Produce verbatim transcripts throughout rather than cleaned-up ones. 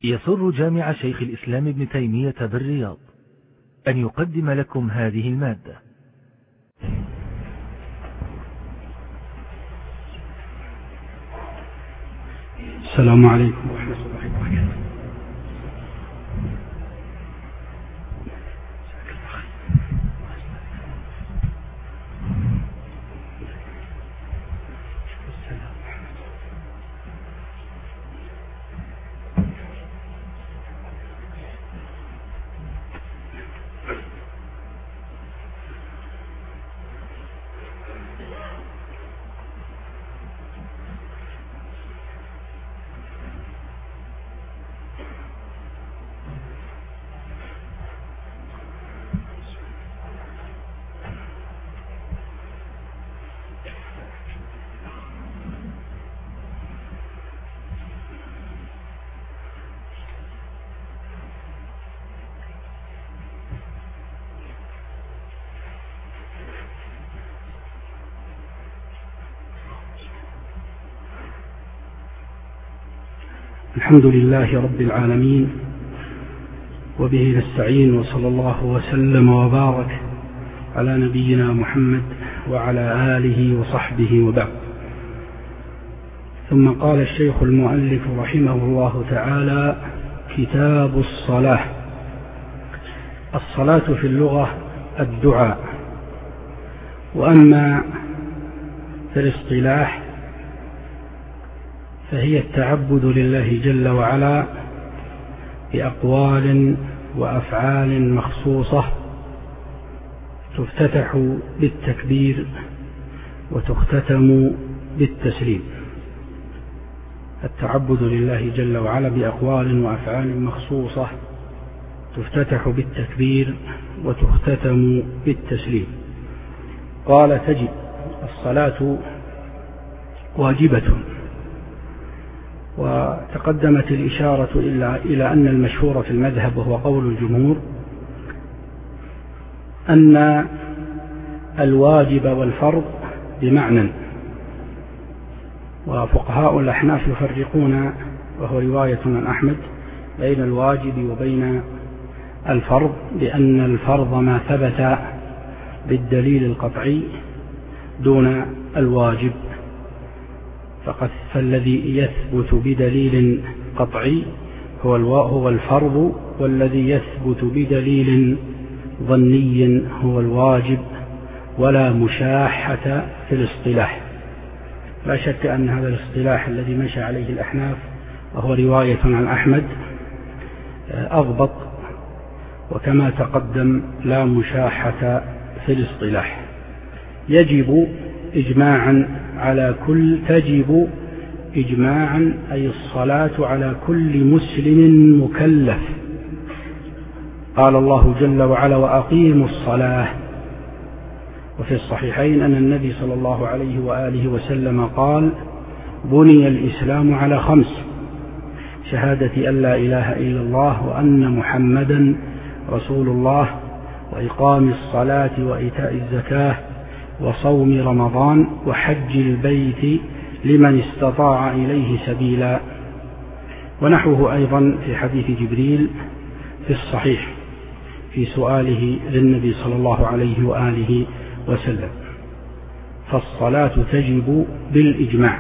يسر جامع شيخ الإسلام ابن تيمية بالرياض أن يقدم لكم هذه المادة. السلام عليكم ورحمة الله وبركاته. الحمد لله رب العالمين، وبه نستعين، وصلى الله وسلم وبارك على نبينا محمد وعلى آله وصحبه وبعد. ثم قال الشيخ المؤلف رحمه الله تعالى: كتاب الصلاة. الصلاة في اللغة الدعاء، وأما في الاصطلاح فهي التعبد لله جل وعلا بأقوال وأفعال مخصوصة تفتتح بالتكبير وتختتم بالتسليم. التعبد لله جل وعلا بأقوال وأفعال مخصوصة تفتتح بالتكبير وتختتم بالتسليم. قال: تجب الصلاة واجبة. وتقدمت الإشارة إلى أن المشهور في المذهب وهو قول الجمهور أن الواجب والفرض بمعنى، وفقهاء الأحناف يفرقون، وهو رواية عن أحمد، بين الواجب وبين الفرض، بأن الفرض ما ثبت بالدليل القطعي دون الواجب، فقد فالذي يثبت بدليل قطعي هو هو الفرض، والذي يثبت بدليل ظني هو الواجب، ولا مشاحة في الاصطلاح. لا شك أن هذا الاصطلاح الذي مشى عليه الأحناف وهو رواية عن أحمد أضبط، وكما تقدم لا مشاحة في الاصطلاح. يجب إجماعا على كل تجب إجماعا أي الصلاة على كل مسلم مكلف. قال الله جل وعلا: وأقيموا الصلاة. وفي الصحيحين أن النبي صلى الله عليه وآله وسلم قال: بني الإسلام على خمس: شهادة أن لا إله إلا الله وأن محمدا رسول الله، وإقام الصلاة وإيتاء الزكاة وصوم رمضان وحج البيت لمن استطاع إليه سبيلا. ونحوه أيضا في حديث جبريل في الصحيح في سؤاله للنبي صلى الله عليه وآله وسلم. فالصلاة تجب بالإجماع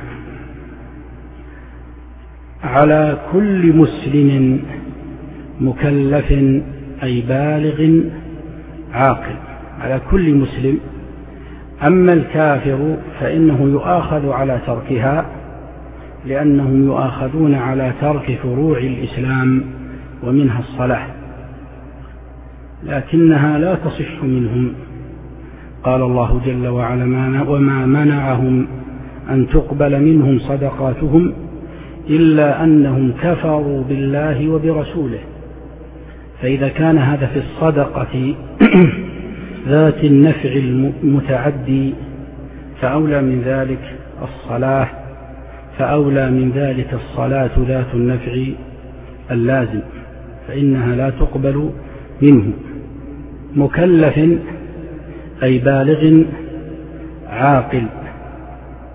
على كل مسلم مكلف أي بالغ عاقل، على كل مسلم. أما الكافر فإنه يؤاخذ على تركها، لأنهم يؤاخذون على ترك فروع الإسلام ومنها الصلاة، لكنها لا تصح منهم. قال الله جل وعلا: وما منعهم أن تقبل منهم صدقاتهم إلا أنهم كفروا بالله وبرسوله. فإذا كان هذا في الصدقة ذات النفع المتعدي فأولى من ذلك الصلاة، فأولى من ذلك الصلاة ذات النفع اللازم، فإنها لا تقبل منه. مكلف أي بالغ عاقل.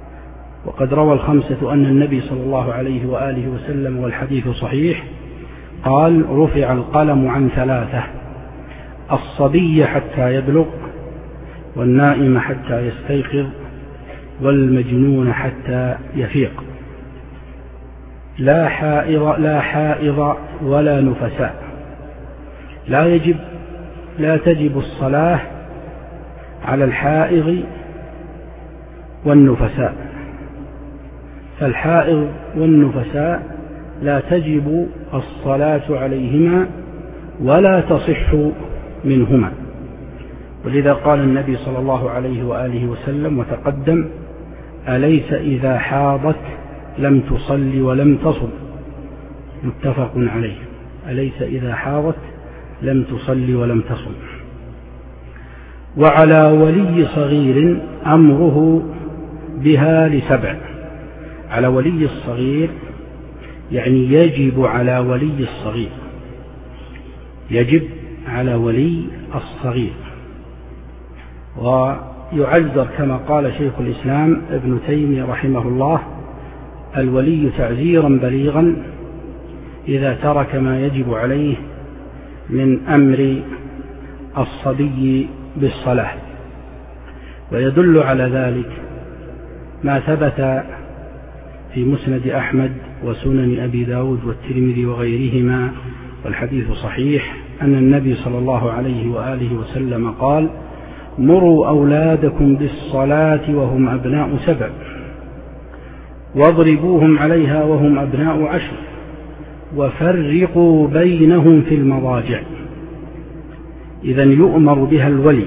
وقد روى الخمسة أن النبي صلى الله عليه وآله وسلم، والحديث صحيح، قال رفع القلم عن ثلاثة: الصبي حتى يبلغ، والنائم حتى يستيقظ، والمجنون حتى يفيق. لا حائض لا حائض ولا نفساء. لا يجب لا تجب الصلاة على الحائض والنفساء، فالحائض والنفساء لا تجب الصلاة عليهما ولا تصح منهما. ولذا قال النبي صلى الله عليه وآله وسلم وتقدم: أليس إذا حاضت لم تصل ولم تصم؟ متفق عليه. أليس إذا حاضت لم تصل ولم تصم. وعلى ولي صغير أمره بها لسبع. على ولي الصغير يعني يجب على ولي الصغير، يجب على ولي الصغير. ويعذر كما قال شيخ الإسلام ابن تيمية رحمه الله: الولي تعذيرا بليغا إذا ترك ما يجب عليه من أمر الصبي بالصلاة. ويدل على ذلك ما ثبت في مسند أحمد وسنن أبي داود والترمذي وغيرهما، والحديث صحيح، أن النبي صلى الله عليه وآله وسلم قال: مروا أولادكم بالصلاة وهم أبناء سبع، واضربوهم عليها وهم أبناء عشر، وفرقوا بينهم في المضاجع. إذن يؤمر بها الولي،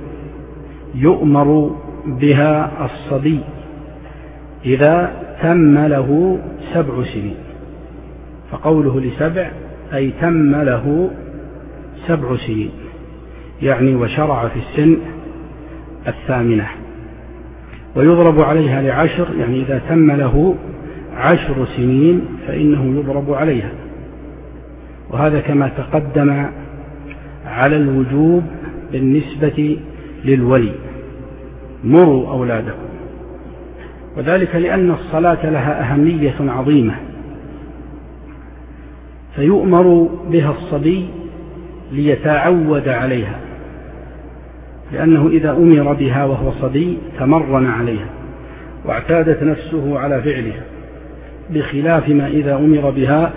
يؤمر بها الصبي إذا تم له سبع سنين. فقوله لسبع أي تم له سبع سنين، يعني وشرع في السن الثامنة. ويضرب عليها لعشر، يعني إذا تم له عشر سنين فإنه يضرب عليها. وهذا كما تقدم على الوجوب بالنسبة للولي: مروا أولادكم. وذلك لأن الصلاة لها أهمية عظيمة، فيؤمر بها الصبي ليتعود عليها، لأنه إذا أمر بها وهو صبي تمرن عليها واعتادت نفسه على فعلها، بخلاف ما إذا أمر بها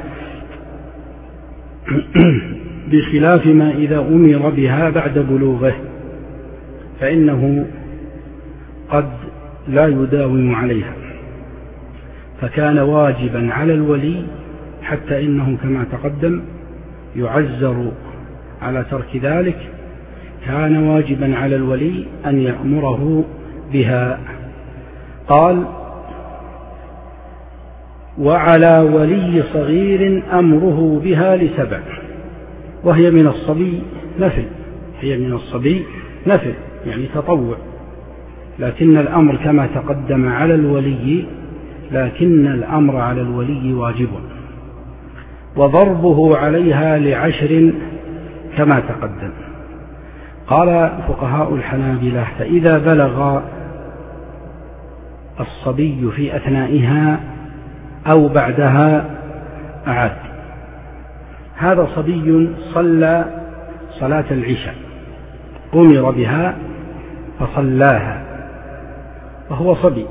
بخلاف ما إذا أمر بها بعد بلوغه، فإنه قد لا يداوم عليها. فكان واجبا على الولي، حتى إنه كما تقدم يعزر على ترك ذلك، كان واجبا على الولي أن يأمره بها. قال: وعلى ولي صغير أمره بها لسبع. وهي من الصبي نفل، هي من الصبي نفل يعني تطوع، لكن الأمر كما تقدم على الولي، لكن الأمر على الولي واجب. وضربه عليها لعشر كما تقدم. قال فقهاء الحنابلة: فإذا بلغ الصبي في أثنائها أو بعدها أعاد. هذا صبي صلى صلاة العشاء، أمر بها فصلاها وهو صبي،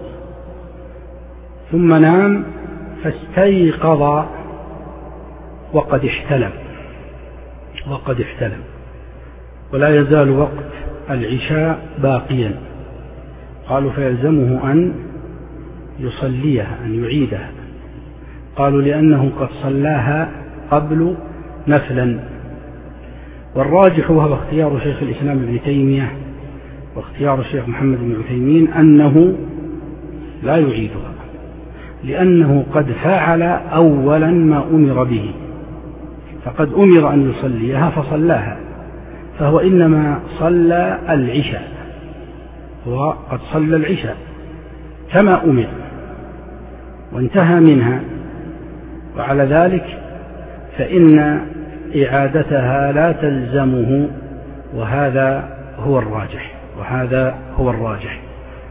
ثم نام فاستيقظ وقد احتلم وقد احتلم ولا يزال وقت العشاء باقيا. قالوا: فيلزمه أن يصليها، أن يعيدها. قالوا: لأنه قد صلاها قبل نفلا. والراجح وهو اختيار شيخ الإسلام ابن تيمية واختيار الشيخ محمد بن عثيمين أنه لا يعيدها، لأنه قد فعل أولا ما أمر به، فقد أمر أن يصليها فصلاها، فهو إنما صلى العشاء، هو قد صلى العشاء كما أمر وانتهى منها. وعلى ذلك فإن إعادتها لا تلزمه، وهذا هو الراجح وهذا هو الراجح.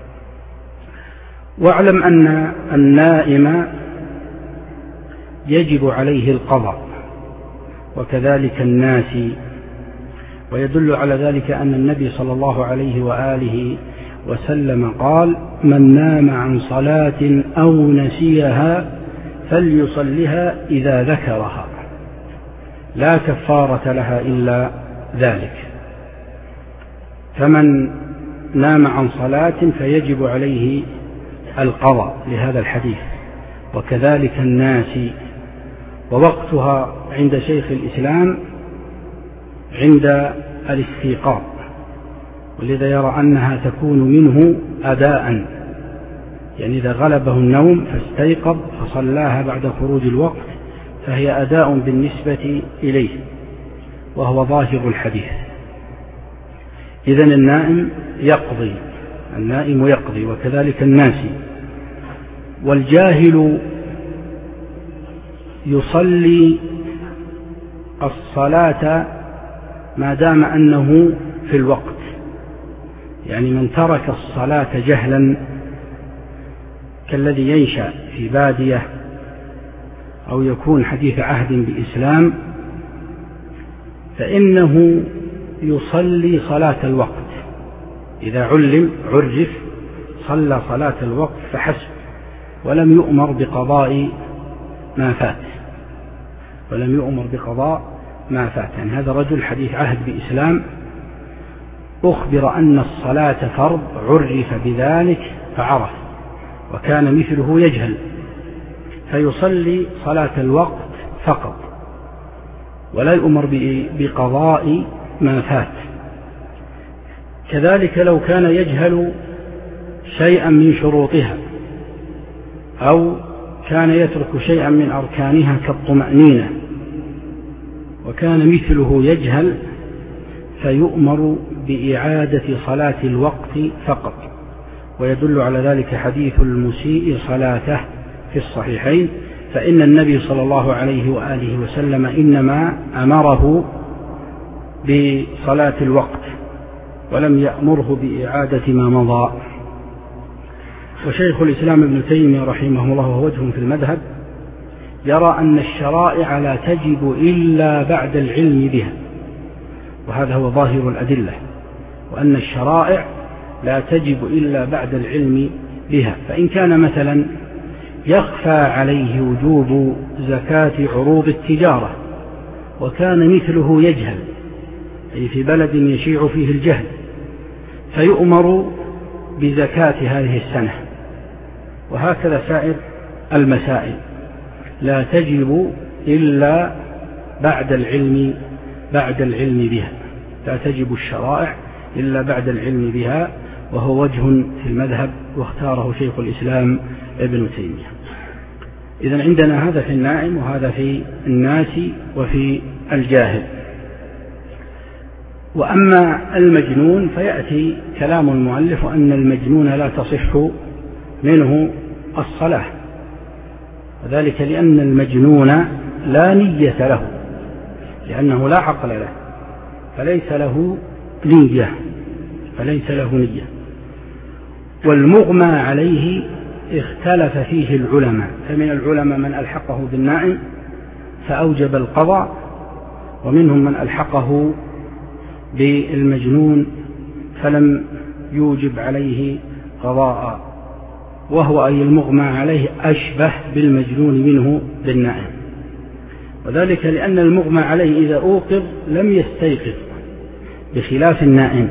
واعلم أن النائم يجب عليه القضاء وكذلك الناس. ويدل على ذلك أن النبي صلى الله عليه وآله وسلم قال: من نام عن صلاة أو نسيها فليصلها إذا ذكرها، لا كفارة لها إلا ذلك. فمن نام عن صلاة فيجب عليه القضاء لهذا الحديث، وكذلك الناس. ووقتها عند شيخ الإسلام عند الاستيقاظ، ولذا يرى أنها تكون منه أداء، يعني إذا غلبه النوم فاستيقظ فصلاها بعد خروج الوقت فهي أداء بالنسبة إليه، وهو ظاهر الحديث. إذن النائم يقضي، النائم يقضي، وكذلك الناس. والجاهل يصلي الصلاة ما دام أنه في الوقت، يعني من ترك الصلاة جهلا كالذي ينشأ في بادية أو يكون حديث عهد بإسلام فإنه يصلي صلاة الوقت، إذا علم عرف صلى صلاة الوقت فحسب، ولم يؤمر بقضاء ما فات ولم يؤمر بقضاء ما فات يعني هذا رجل حديث عهد بإسلام أخبر أن الصلاة فرض، عرف بذلك فعرف، وكان مثله يجهل، فيصلي صلاة الوقت فقط ولا يؤمر بقضاء ما فات. كذلك لو كان يجهل شيئا من شروطها أو كان يترك شيئا من أركانها كالطمأنينة وكان مثله يجهل فيؤمر بإعادة صلاة الوقت فقط. ويدل على ذلك حديث المسيء صلاته في الصحيحين، فإن النبي صلى الله عليه وآله وسلم إنما أمره بصلاة الوقت ولم يأمره بإعادة ما مضى. وشيخ الإسلام ابن تيمية رحمه الله وهو وجه في المذهب يرى أن الشرائع لا تجب إلا بعد العلم بها، وهذا هو ظاهر الأدلة، وأن الشرائع لا تجب إلا بعد العلم بها. فإن كان مثلا يخفى عليه وجوب زكاة عروض التجارة وكان مثله يجهل، أي في بلد يشيع فيه الجهل، فيؤمر بزكاة هذه السنة. وهكذا سائر المسائل لا تجب إلا بعد العلم بعد العلم بها، لا تجب الشرائع إلا بعد العلم بها، وهو وجه في المذهب واختاره شيخ الإسلام ابن تيمية. إذن عندنا هذا في النائم وهذا في الناس وفي الجاهل. وأما المجنون فيأتي كلام المؤلف أن المجنون لا تصح منه الصلاة، وذلك لأن المجنون لا نية له، لأنه لا عقل له، فليس له نية فليس له نية. والمغمى عليه اختلف فيه العلماء، فمن العلماء من ألحقه بالنائم فأوجب القضاء، ومنهم من ألحقه بالمجنون فلم يوجب عليه قضاء، وهو أي المغمى عليه أشبه بالمجنون منه بالنائم، وذلك لأن المغمى عليه إذا أوقظ لم يستيقظ بخلاف النائم،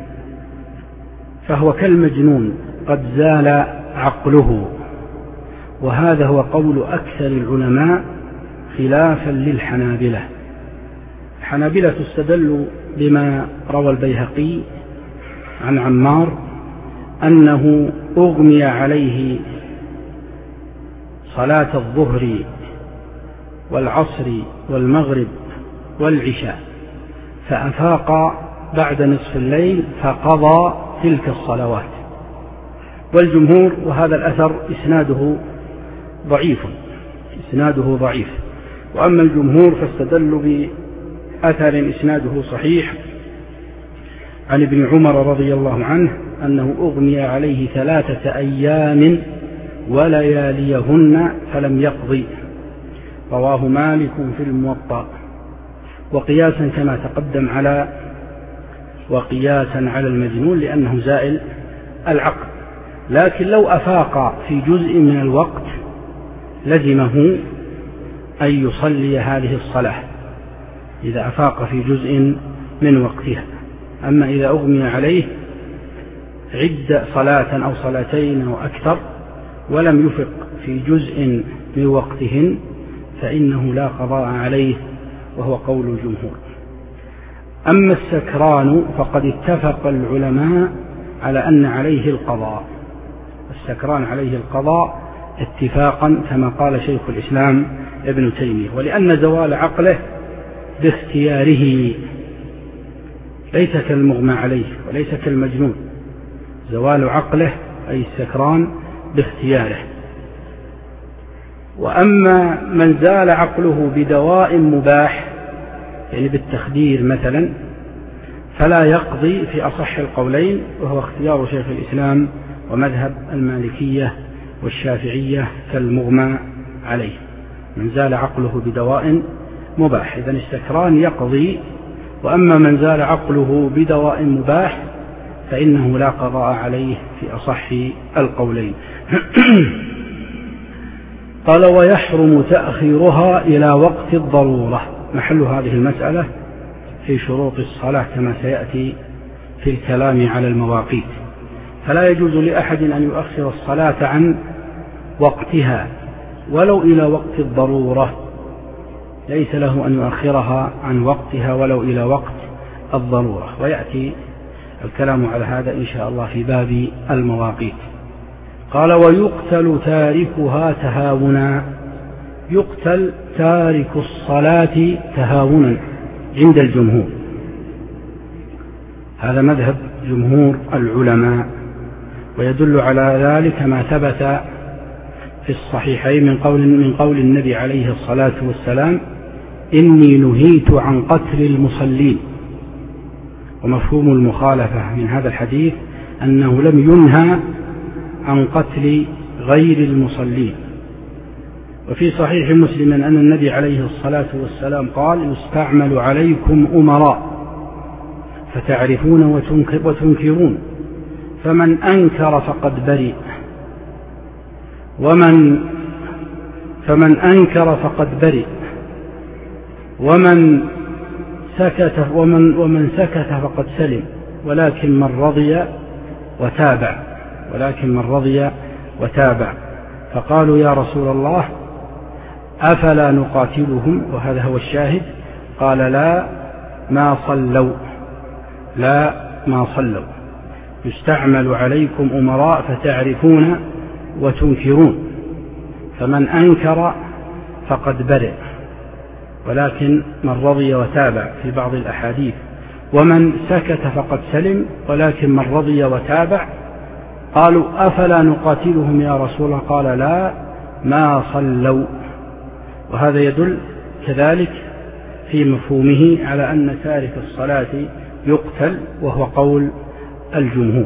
فهو كالمجنون قد زال عقله. وهذا هو قول أكثر العلماء خلافا للحنابلة. الحنابلة استدلوا بما روى البيهقي عن عمار أنه أغمي عليه صلاة الظهر والعصر والمغرب والعشاء فأفاق بعد نصف الليل فقضى تلك الصلوات. والجمهور، وهذا الأثر إسناده ضعيف إسناده ضعيف وأما الجمهور فاستدلوا بأثر إسناده صحيح عن ابن عمر رضي الله عنه أنه أغمي عليه ثلاثة أيام ولياليهن فلم يقضي، رواه مالك في الموطأ. وقياسا كما تقدم على وقياسا على المجنون لأنه زائل العقل. لكن لو أفاق في جزء من الوقت لزمه أن يصلي هذه الصلاة إذا أفاق في جزء من وقتها. أما إذا أغمي عليه عد صلاة أو صلاتين أو أكثر ولم يفق في جزء من وقتهن فإنه لا قضاء عليه، وهو قول الجمهور. أما السكران فقد اتفق العلماء على أن عليه القضاء، السكران عليه القضاء اتفاقا كما قال شيخ الإسلام ابن تيمية، ولأن زوال عقله باختياره ليس كالمغمى عليه وليس كالمجنون، زوال عقله أي السكران باختياره. وأما من زال عقله بدواء مباح يعني بالتخدير مثلا فلا يقضي في أصح القولين، وهو اختيار شيخ الإسلام ومذهب المالكية والشافعية كالمغمى عليه. من زال عقله بدواء مباح إذن السكران يقضي، وأما من زال عقله بدواء مباح فإنه لا قضاء عليه في أصح القولين. قال ويحرم تأخيرها إلى وقت الضرورة. محل هذه المسألة في شروط الصلاة كما سيأتي في الكلام على المواقيت. فلا يجوز لأحد أن يؤخر الصلاة عن وقتها ولو إلى وقت الضرورة، ليس له أن يؤخرها عن وقتها ولو إلى وقت الضرورة، ويأتي الكلام على هذا إن شاء الله في باب المواقيت. قال ويقتل تاركها تهاونا. يقتل تارك الصلاة تهاونا عند الجمهور، هذا مذهب جمهور العلماء، ويدل على ذلك ما ثبت في الصحيحين من قول من قول النبي عليه الصلاة والسلام إني نهيت عن قتل المصلين. ومفهوم المخالفة من هذا الحديث أنه لم ينهى عن قتل غير المصلين. وفي صحيح مسلم أن النبي عليه الصلاة والسلام قال يستعمل عليكم أمراء فتعرفون وتنكرون، فمن أنكر فقد برئ، ومن فمن أنكر فقد برئ، ومن سكت ومن ومن سكت فقد سلم، ولكن من رضي وتابع ولكن من رضي وتابع. فقالوا يا رسول الله أفلا نقاتلهم؟ وهذا هو الشاهد. قال لا ما صلوا لا ما صلوا يستعمل عليكم أمراء فتعرفون وتنكرون، فمن أنكر فقد برئ، ولكن من رضي وتابع في بعض الأحاديث، ومن سكت فقد سلم، ولكن من رضي وتابع. قالوا أفلا نقاتلهم يا رسول الله؟ قال لا ما صلوا. وهذا يدل كذلك في مفهومه على أن تارك الصلاة يقتل، وهو قول الجمهور.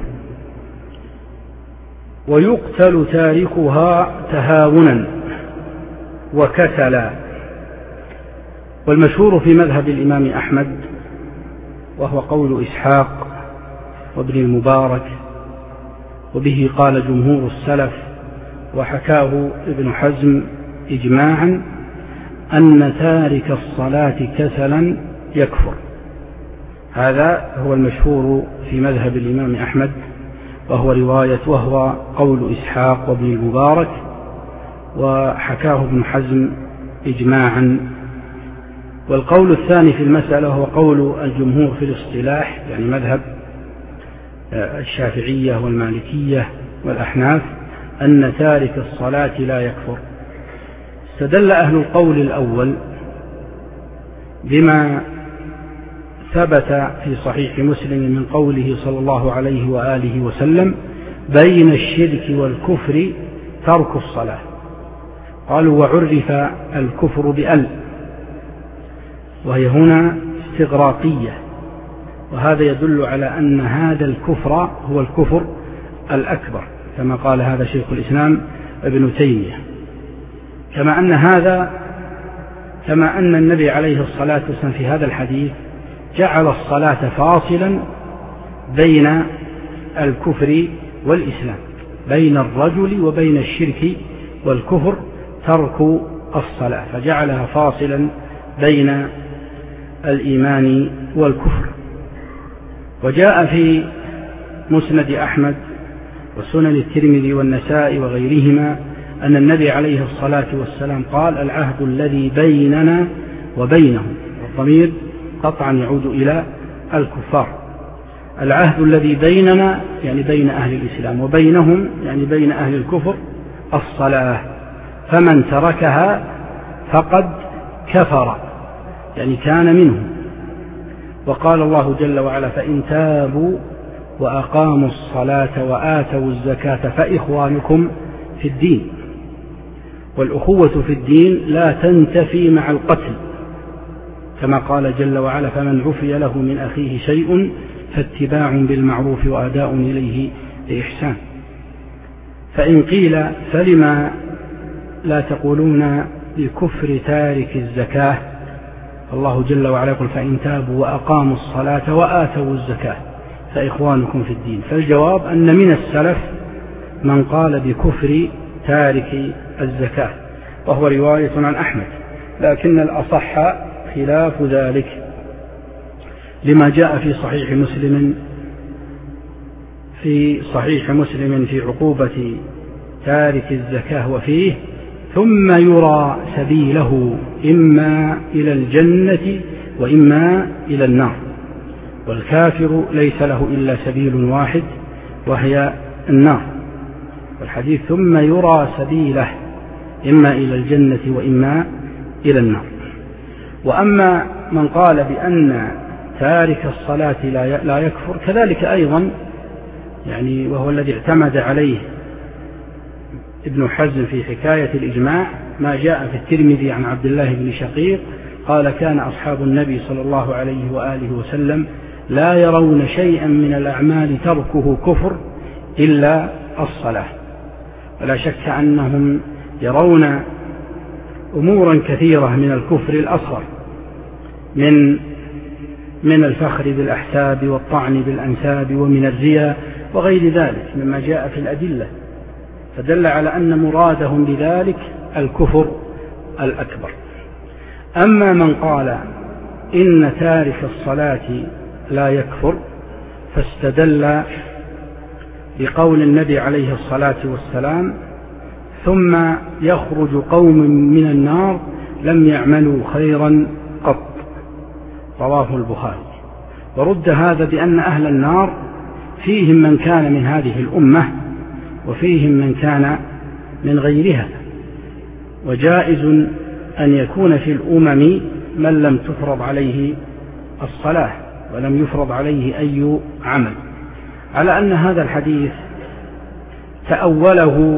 ويقتل تاركها تهاونا وكسلا. والمشهور في مذهب الإمام أحمد وهو قول إسحاق وابن المبارك، وبه قال جمهور السلف، وحكاه ابن حزم إجماعا، أن تارك الصلاة كسلا يكفر. هذا هو المشهور في مذهب الإمام أحمد، وهو رواية وهو قول إسحاق وابن المبارك، وحكاه ابن حزم إجماعا. والقول الثاني في المسألة هو قول الجمهور في الاصطلاح، يعني مذهب الشافعية والمالكية والأحناف، أن تارك الصلاة لا يكفر. استدل أهل القول الأول بما ثبت في صحيح مسلم من قوله صلى الله عليه وآله وسلم بين الشرك والكفر ترك الصلاة. قالوا وعرف الكفر بأل، وهي هنا استغراقية، وهذا يدل على أن هذا الكفر هو الكفر الأكبر، كما قال هذا شيخ الإسلام ابن تيمية. كما أن هذا كما أن النبي عليه الصلاة والسلام في هذا الحديث جعل الصلاة فاصلا بين الكفر والإسلام، بين الرجل وبين الشرك والكفر ترك الصلاة، فجعلها فاصلا بين الإيمان والكفر. وجاء في مسند أحمد وسنن الترمذي والنسائي وغيرهما أن النبي عليه الصلاة والسلام قال: العهد الذي بيننا وبينهم، والضمير قطعا يعود إلى الكفار. العهد الذي بيننا يعني بين أهل الإسلام، وبينهم يعني بين أهل الكفر الصلاة، فمن تركها فقد كفر، يعني كان منهم. وقال الله جل وعلا: فإن تابوا وأقاموا الصلاة وآتوا الزكاة فإخوانكم في الدين. والأخوة في الدين لا تنتفي مع القتل، كما قال جل وعلا: فمن عفي له من أخيه شيء فاتباع بالمعروف وأداء إليه بإحسان. فإن قيل: فلما لا تقولون بكفر تارك الزكاة؟ الله جل وعلا يقول: فإن تابوا وأقاموا الصلاة وآتوا الزكاة فإخوانكم في الدين. فالجواب أن من السلف من قال بكفر تارك الزكاة، وهو رواية عن أحمد، لكن الأصح خلاف ذلك، لما جاء في صحيح مسلم في صحيح مسلم في عقوبة تارك الزكاة، وفيه: ثم يرى سبيله إما إلى الجنة وإما إلى النار، والكافر ليس له إلا سبيل واحد وهي النار. والحديث: ثم يرى سبيله إما إلى الجنة وإما إلى النار. وأما من قال بأن تارك الصلاة لا يكفر، كذلك أيضا يعني وهو الذي اعتمد عليه ابن حزم في حكاية الإجماع، ما جاء في الترمذي عن عبد الله بن شقيق قال: كان أصحاب النبي صلى الله عليه وآله وسلم لا يرون شيئا من الأعمال تركه كفر إلا الصلاة. ولا شك أنهم يرون أمورا كثيرة من الكفر الأصغر، من من الفخر بالأحساب والطعن بالأنساب ومن الرياء وغير ذلك مما جاء في الأدلة، فدل على أن مرادهم بذلك الكفر الأكبر. أما من قال إن تارك الصلاة لا يكفر، فاستدل بقول النبي عليه الصلاة والسلام: ثم يخرج قوم من النار لم يعملوا خيرا قط، رواه البخاري. ورد هذا بأن أهل النار فيهم من كان من هذه الأمة وفيهم من كان من غيرها، وجائز أن يكون في الأمم من لم تفرض عليه الصلاة ولم يفرض عليه أي عمل، على أن هذا الحديث تأوله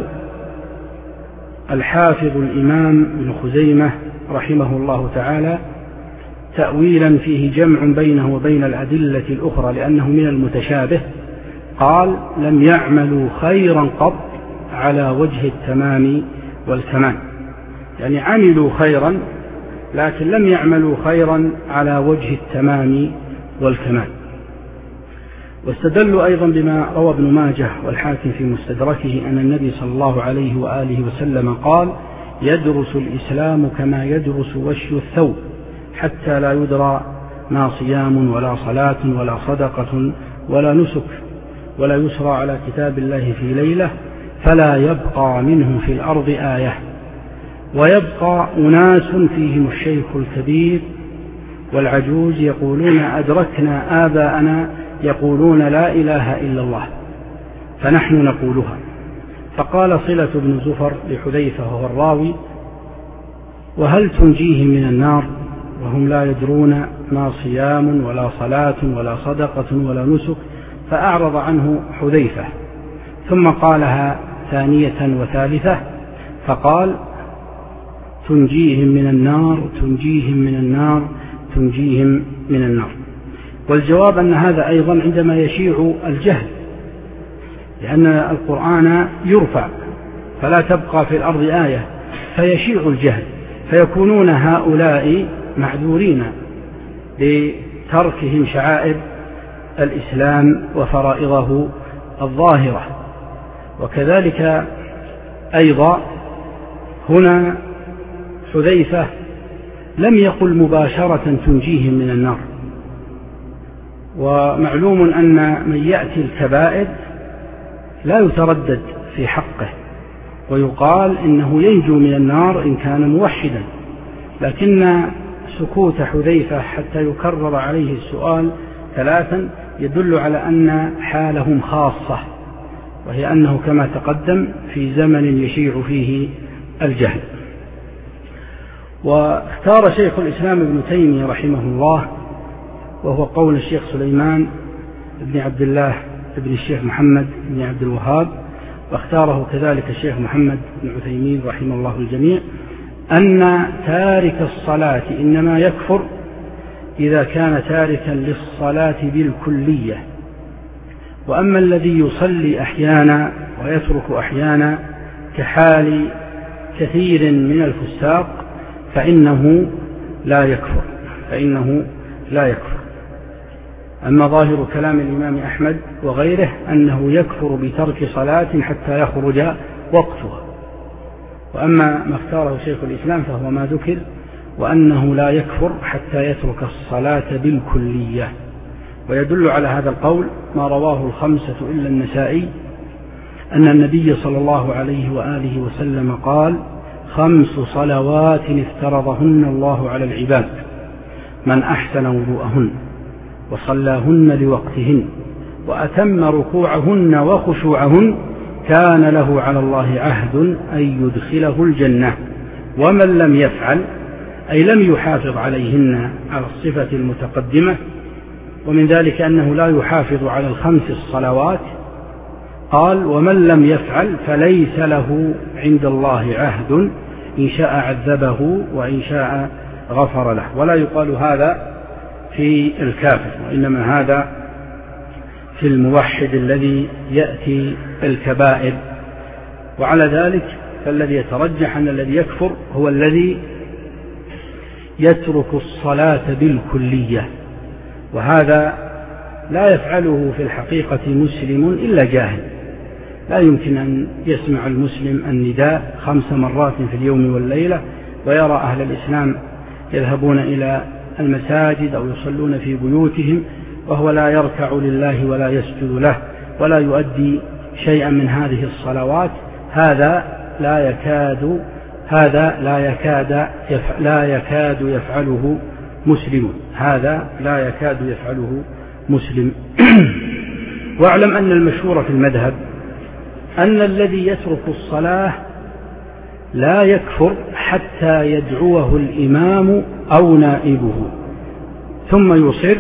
الحافظ الإمام ابن خزيمة رحمه الله تعالى تأويلا فيه جمع بينه وبين الأدلة الأخرى، لأنه من المتشابه. قال: لم يعملوا خيرا قط على وجه التمام والكمال، يعني عملوا خيرا لكن لم يعملوا خيرا على وجه التمام والكمال. واستدلوا أيضا بما روى ابن ماجه والحاكم في مستدركه أن النبي صلى الله عليه وآله وسلم قال: يدرس الإسلام كما يدرس وشي الثوب، حتى لا يدرى ما صيام ولا صلاة ولا صدقة ولا نسك، ولا يسرى على كتاب الله في ليلة فلا يبقى منه في الأرض آية، ويبقى أناس فيهم الشيخ الكبير والعجوز يقولون: أدركنا آباءنا يقولون لا إله إلا الله فنحن نقولها. فقال صلة بن زفر لحذيفة وهو الراوي: وهل تنجيهم من النار وهم لا يدرون ما صيام ولا صلاة ولا صدقة ولا نسك؟ فأعرض عنه حذيفة، ثم قالها ثانية وثالثة فقال: تنجيهم من النار تنجيهم من النار تنجيهم من النار. والجواب أن هذا أيضا عندما يشيع الجهل، لأن القرآن يرفع فلا تبقى في الأرض آية، فيشيع الجهل، فيكونون هؤلاء معذورين لتركهم شعائر الإسلام وفرائضه الظاهرة. وكذلك أيضا هنا حذيفة لم يقل مباشرة تنجيهم من النار، ومعلوم أن من يأتي الكبائر لا يتردد في حقه، ويقال إنه ينجو من النار إن كان موحدا، لكن سكوت حذيفة حتى يكرر عليه السؤال ثلاثا يدل على أن حالهم خاصة، وهي أنه كما تقدم في زمن يشيع فيه الجهل. واختار شيخ الإسلام ابن تيمية رحمه الله، وهو قول الشيخ سليمان بن عبد الله بن الشيخ محمد بن عبد الوهاب، واختاره كذلك الشيخ محمد بن عثيمين رحمه الله الجميع، أن تارك الصلاة إنما يكفر إذا كان تاركا للصلاة بالكلية، وأما الذي يصلي أحيانا ويترك أحيانا كحال كثير من الفساق فإنه لا يكفر فإنه لا يكفر. أما ظاهر كلام الإمام أحمد وغيره أنه يكفر بترك صلاة حتى يخرج وقتها، وأما ما اختاره شيخ الإسلام فهو ما ذكر، وأنه لا يكفر حتى يترك الصلاة بالكلية. ويدل على هذا القول ما رواه الخمسة إلا النسائي أن النبي صلى الله عليه وآله وسلم قال: خمس صلوات افترضهن الله على العباد من أحسن وضوءهن وصلاهن لوقتهن وأتم ركوعهن وخشوعهن كان له على الله عهد أن يدخله الجنة، ومن لم يفعل أي لم يحافظ عليهن على الصفة المتقدمة، ومن ذلك أنه لا يحافظ على الخمس الصلوات، قال: ومن لم يفعل فليس له عند الله عهد، إن شاء عذبه وإن شاء غفر له. ولا يقال هذا في الكافر، وإنما هذا في الموحد الذي يأتي الكبائر. وعلى ذلك فالذي يترجح أن الذي يكفر هو الذي يترك الصلاة بالكلية، وهذا لا يفعله في الحقيقة مسلم إلا جاهل. لا يمكن أن يسمع المسلم النداء خمس مرات في اليوم والليلة ويرى أهل الإسلام يذهبون إلى المساجد أو يصلون في بيوتهم وهو لا يركع لله ولا يسجد له ولا يؤدي شيئا من هذه الصلوات. هذا لا يكاد هذا لا يكاد يفعل لا يكاد يفعله مسلم هذا لا يكاد يفعله مسلم. واعلم أن المشهور في المذهب أن الذي يترك الصلاة لا يكفر حتى يدعوه الإمام أو نائبه ثم يصر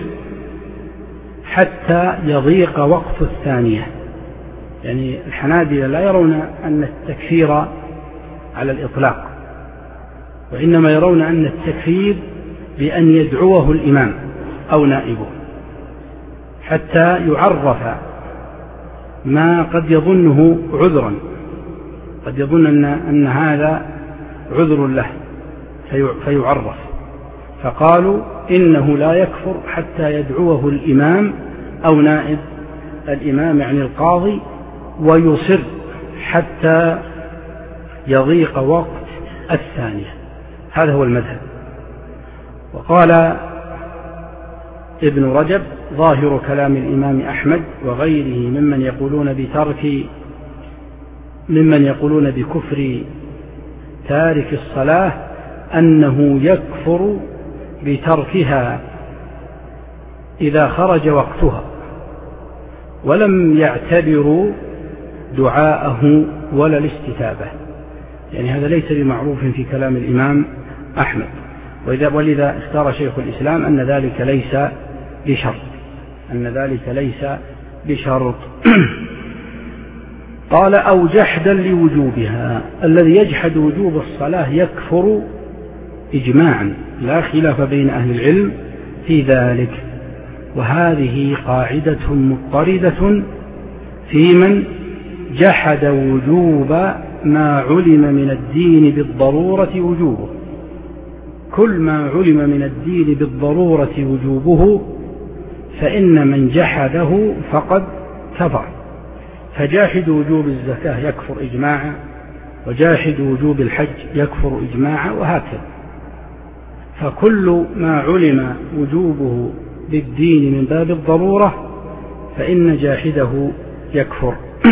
حتى يضيق وقت الثانية. يعني الحنابلة لا يرون أن التكفير على الإطلاق، وإنما يرون أن التكفير بأن يدعوه الإمام أو نائبه حتى يعرف ما قد يظنه عذرا، قد يظن أن, أن هذا عذر له فيعرف، فقالوا إنه لا يكفر حتى يدعوه الإمام أو نائب الإمام يعني القاضي ويصر حتى يضيق وقت الثانية. هذا هو المذهب. وقال ابن رجب: ظاهر كلام الإمام أحمد وغيره ممن يقولون بترك ممن يقولون بكفر تارك الصلاة أنه يكفر بتركها إذا خرج وقتها، ولم يعتبروا دعاءه ولا الاستتابة. يعني هذا ليس بمعروف في كلام الإمام أحمد، ولذا اختار شيخ الإسلام أن ذلك ليس بشرط أن ذلك ليس بشرط. قال: أو جحدا لوجوبها. الذي يجحد وجوب الصلاة يكفر إجماعا، لا خلاف بين أهل العلم في ذلك. وهذه قاعدة مضطردة في من جحد وجوب ما علم من الدين بالضرورة وجوبه. كل ما علم من الدين بالضرورة وجوبه فإن من جحده فقد كفر. فجاحد وجوب الزكاة يكفر إجماعا، وجاحد وجوب الحج يكفر إجماعا، وهكذا. فكل ما علم وجوبه بالدين من باب الضرورة فإن جاحده يكفر.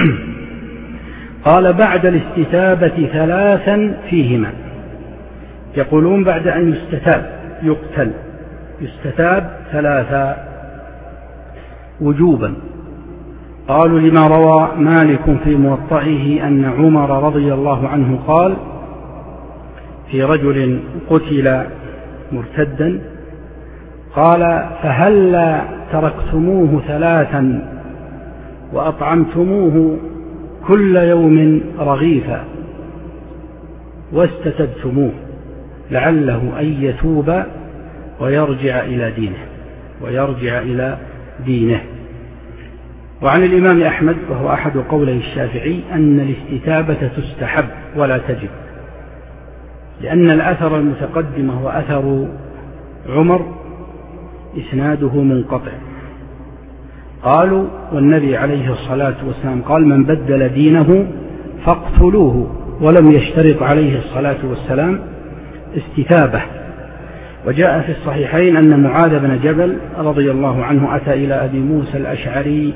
قال بعد الاستتابة ثلاثا فيهما، يقولون بعد أن يستتاب يقتل، يستتاب ثلاثا وجوبا. قالوا لما روى مالك في موطئه أن عمر رضي الله عنه قال في رجل قتل مرتدا، قال فهل تركتموه ثلاثا وأطعمتموه كل يوم رغيفا واستتبتموه لعله أن يتوب ويرجع إلى دينه ويرجع إلى دينه. وعن الإمام أحمد وهو أحد قولي الشافعي أن الاستتابة تستحب ولا تجب، لأن الأثر المتقدم هو أثر عمر إسناده منقطع. قالوا والنبي عليه الصلاة والسلام قال من بدل دينه فاقتلوه، ولم يشترط عليه الصلاة والسلام استتابة. وجاء في الصحيحين أن معاذ بن جبل رضي الله عنه أتى إلى أبي موسى الأشعري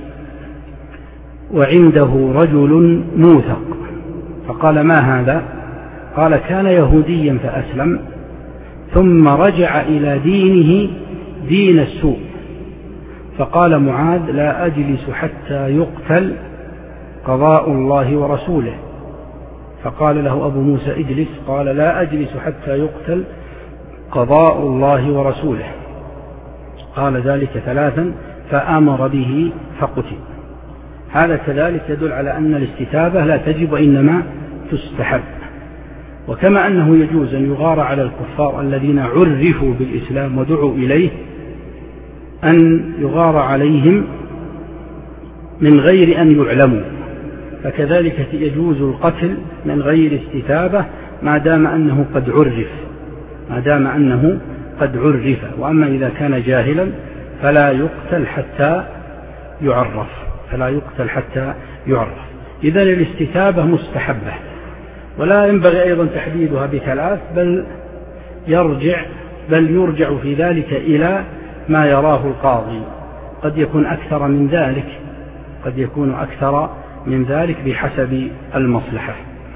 وعنده رجل موثق، فقال ما هذا؟ قال كان يهوديا فأسلم ثم رجع إلى دينه دين السوء. فقال معاذ لا أجلس حتى يقتل قضاء الله ورسوله. فقال له أبو موسى اجلس، قال لا أجلس حتى يقتل قضاء الله ورسوله. قال ذلك ثلاثا فأمر به فقتل. هذا كذلك يدل على أن الاستتابة لا تجب وإنما تستحب. وكما أنه يجوز أن يغار على الكفار الذين عرفوا بالإسلام ودعوا إليه أن يغار عليهم من غير أن يعلموا، فكذلك يجوز القتل من غير استتابة ما دام أنه قد عرف ما دام أنه قد عرف. وأما إذا كان جاهلا فلا يقتل حتى يعرف فلا يقتل حتى يعرف. إذن الاستتابة مستحبة، ولا ينبغي أيضا تحديدها بثلاث، بل يرجع بل يرجع في ذلك إلى ما يراه القاضي. قد يكون أكثر من ذلك قد يكون أكثر من ذلك بحسب المصلحة.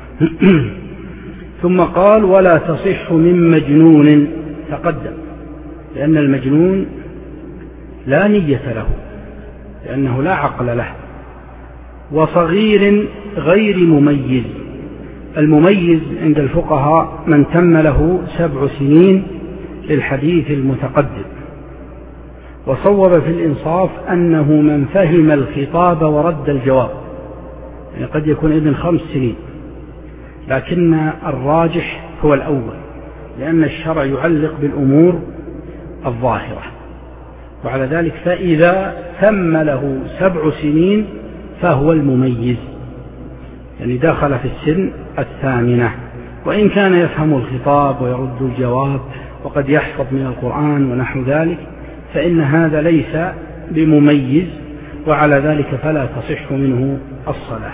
ثم قال ولا تصح من مجنون تقدم، لأن المجنون لا نية له لأنه لا عقل له، وصغير غير مميز. المميز عند الفقهاء من تم له سبع سنين للحديث المتقدم. وصوب في الإنصاف أنه من فهم الخطاب ورد الجواب، يعني قد يكون ابن خمس سنين، لكن الراجح هو الأول، لأن الشرع يعلق بالأمور الظاهرة. وعلى ذلك فإذا تم له سبع سنين فهو المميز، يعني دخل في السن الثامنة، وإن كان يفهم الخطاب ويرد الجواب وقد يحفظ من القرآن ونحو ذلك فإن هذا ليس بمميز، وعلى ذلك فلا تصح منه الصلاة.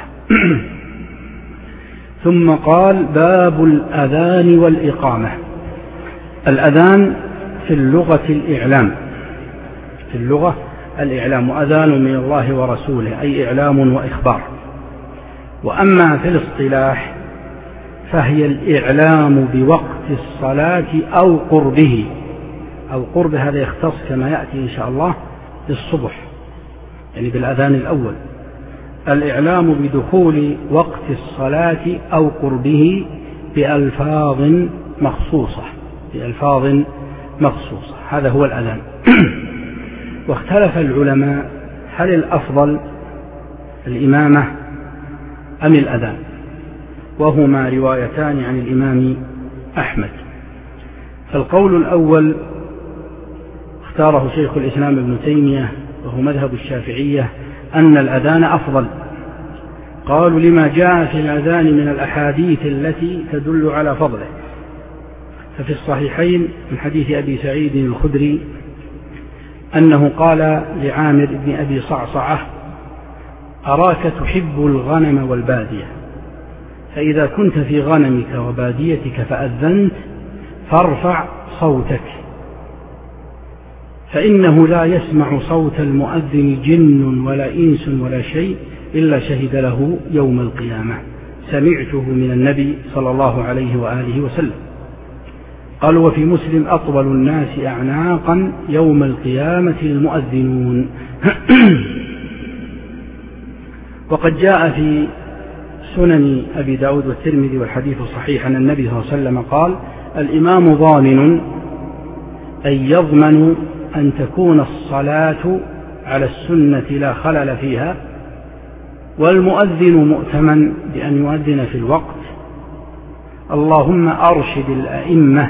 ثم قال باب الأذان والإقامة. الأذان في اللغة الإعلام في اللغة الإعلام وأذان من الله ورسوله، أي إعلام وإخبار. وأما في الاصطلاح فهي الإعلام بوقت الصلاة أو قربه أو قرب، هذا يختص كما يأتي إن شاء الله بالصبح، يعني بالأذان الأول. الإعلام بدخول وقت الصلاة أو قربه بألفاظ مخصوصة بألفاظ مخصوصة هذا هو الأذان. واختلف العلماء هل الأفضل الإمامة أم الأذان، وهما روايتان عن الإمام أحمد. فالقول الأول اختاره شيخ الإسلام ابن تيمية وهو مذهب الشافعية أن الأذان أفضل. قالوا لما جاء في الأذان من الأحاديث التي تدل على فضله، ففي الصحيحين من حديث أبي سعيد الخدري أنه قال لعامر بن أبي صعصعة: أراك تحب الغنم والبادية، فإذا كنت في غنمك وباديتك فأذنت فارفع صوتك، فإنه لا يسمع صوت المؤذن جن ولا إنس ولا شيء إلا شهد له يوم القيامة. سمعته من النبي صلى الله عليه وآله وسلم. قال: وفي مسلم: أطول الناس أعناقا يوم القيامة المؤذنون. وقد جاء في سنن أبي داود والترمذي والحديث الصحيح أن النبي صلى الله عليه وسلم قال: الإمام ضامن أي يضمن أن تكون الصلاة على السنة لا خلل فيها، والمؤذن مؤتمن بأن يؤذن في الوقت. اللهم أرشد الأئمة.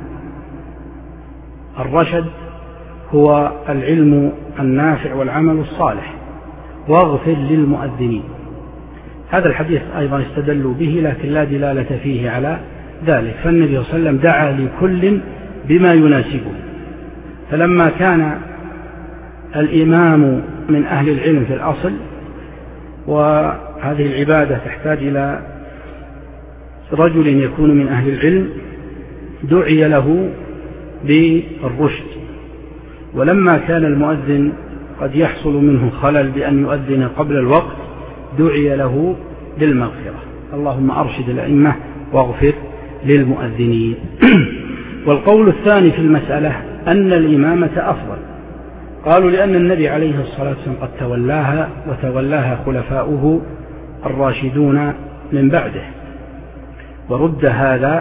الرشد هو العلم النافع والعمل الصالح، واغفر للمؤذنين. هذا الحديث أيضا استدلوا به لكن لا دلالة فيه على ذلك، فالنبي صلى الله عليه وسلم دعا لكل بما يناسبه. فلما كان الإمام من أهل العلم في الأصل، وهذه العبادة تحتاج إلى رجل يكون من أهل العلم، دعي له بالرشد. ولما كان المؤذن قد يحصل منه خلل بأن يؤذن قبل الوقت، دعي له بالمغفرة. اللهم أرشد الأئمة واغفر للمؤذنين. والقول الثاني في المسألة أن الإمامة أفضل. قالوا: لأن النبي عليه الصلاة والسلام قد تولاها وتولاها خلفاؤه الراشدون من بعده. ورد هذا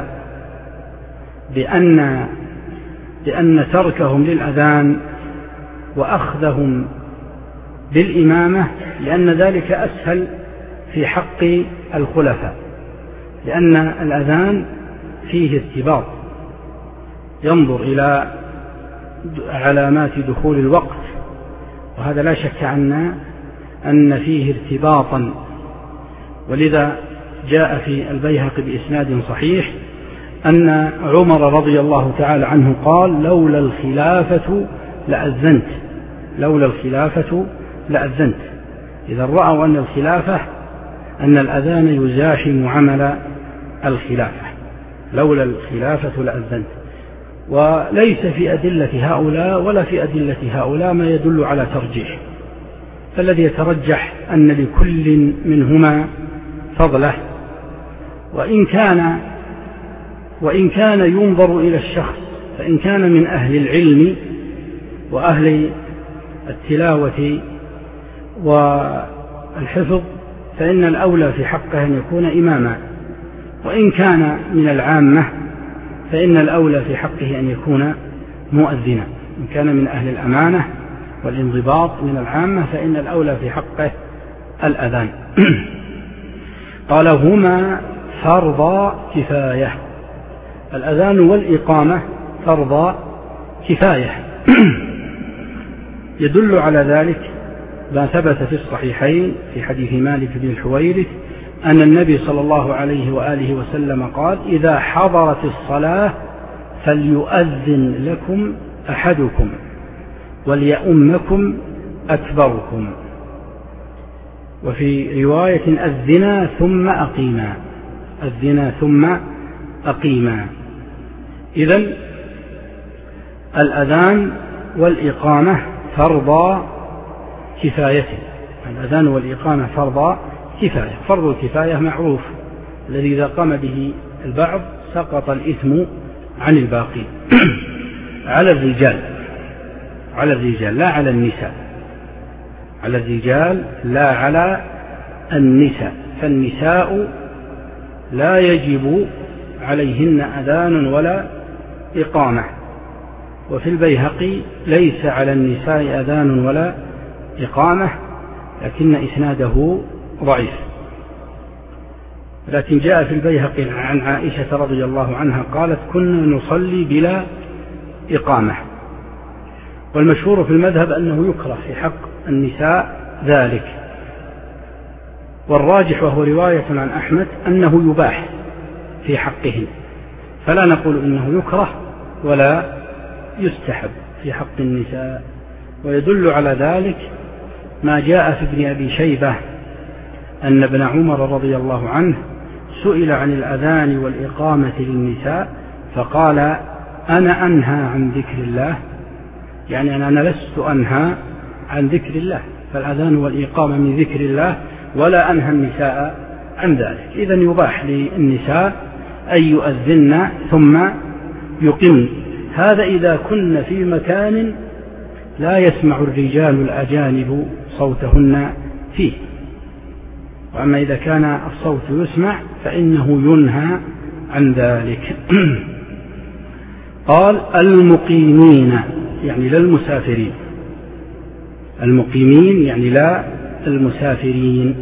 بأن بأن تركهم للأذان وأخذهم بالإمامة لأن ذلك أسهل في حق الخلفاء، لأن الأذان فيه ارتباط، ينظر إلى علامات دخول الوقت، وهذا لا شك أن أن فيه ارتباطا. ولذا جاء في البيهقي بإسناد صحيح أن عمر رضي الله تعالى عنه قال: لولا الخلافة لأذنت لولا الخلافة لأذنت إذا رأوا أن الخلافة أن الأذان يزاحم عمل الخلافة، لولا الخلافة لأذنت. وليس في أدلة هؤلاء ولا في أدلة هؤلاء ما يدل على ترجيح، فالذي يترجح أن لكل منهما فضله، وإن كان وإن كان ينظر إلى الشخص، فإن كان من أهل العلم وأهل التلاوة والحفظ فإن الأولى في حقه أن يكون إماما، وإن كان من العامة فإن الأولى في حقه أن يكون مؤذنا. إن كان من أهل الأمانة والانضباط من العامة فإن الأولى في حقه الأذان. قال: هما فرض كفاية. الأذان والإقامة فرض كفاية. يدل على ذلك ما ثبت في الصحيحين في حديث مالك بن الحويرث أن النبي صلى الله عليه وآله وسلم قال: إذا حضرت الصلاة فليؤذن لكم أحدكم وليؤمكم أكبركم. وفي رواية: أذنا ثم أقيما أذنا ثم أقيما. إذن الأذان والإقامة فرض كفاية. الأذان والإقامة فرض كفاية. فرض الكفاية معروف، الذي إذا قام به البعض سقط الإثم عن الباقي. على الرجال على الرجال لا على النساء على الرجال لا على النساء. فالنساء لا يجب عليهن أذان ولا إقامة. وفي البيهقي: ليس على النساء أذان ولا إقامة، لكن إسناده ضعيف. لكن جاء في البيهقي عن عائشة رضي الله عنها قالت: كنا نصلي بلا إقامة. والمشهور في المذهب أنه يكره في حق النساء ذلك، والراجح وهو رواية عن أحمد أنه يباح في حقهن. فلا نقول إنه يكره ولا يستحب في حق النساء. ويدل على ذلك ما جاء في ابن أبي شيبة أن ابن عمر رضي الله عنه سئل عن الأذان والإقامة للنساء فقال أنا أنهى عن ذكر الله، يعني أنا لست أنهى عن ذكر الله، فالأذان والإقامة من ذكر الله ولا أنهى النساء عن ذلك. إذن يباح للنساء أن يؤذن ثم يقمن، هذا إذا كن في مكان لا يسمع الرجال الأجانب صوتهن فيه. وأما إذا كان الصوت يسمع فإنه ينهى عن ذلك. قال المقيمين يعني لا المسافرين، المقيمين يعني لا المسافرين.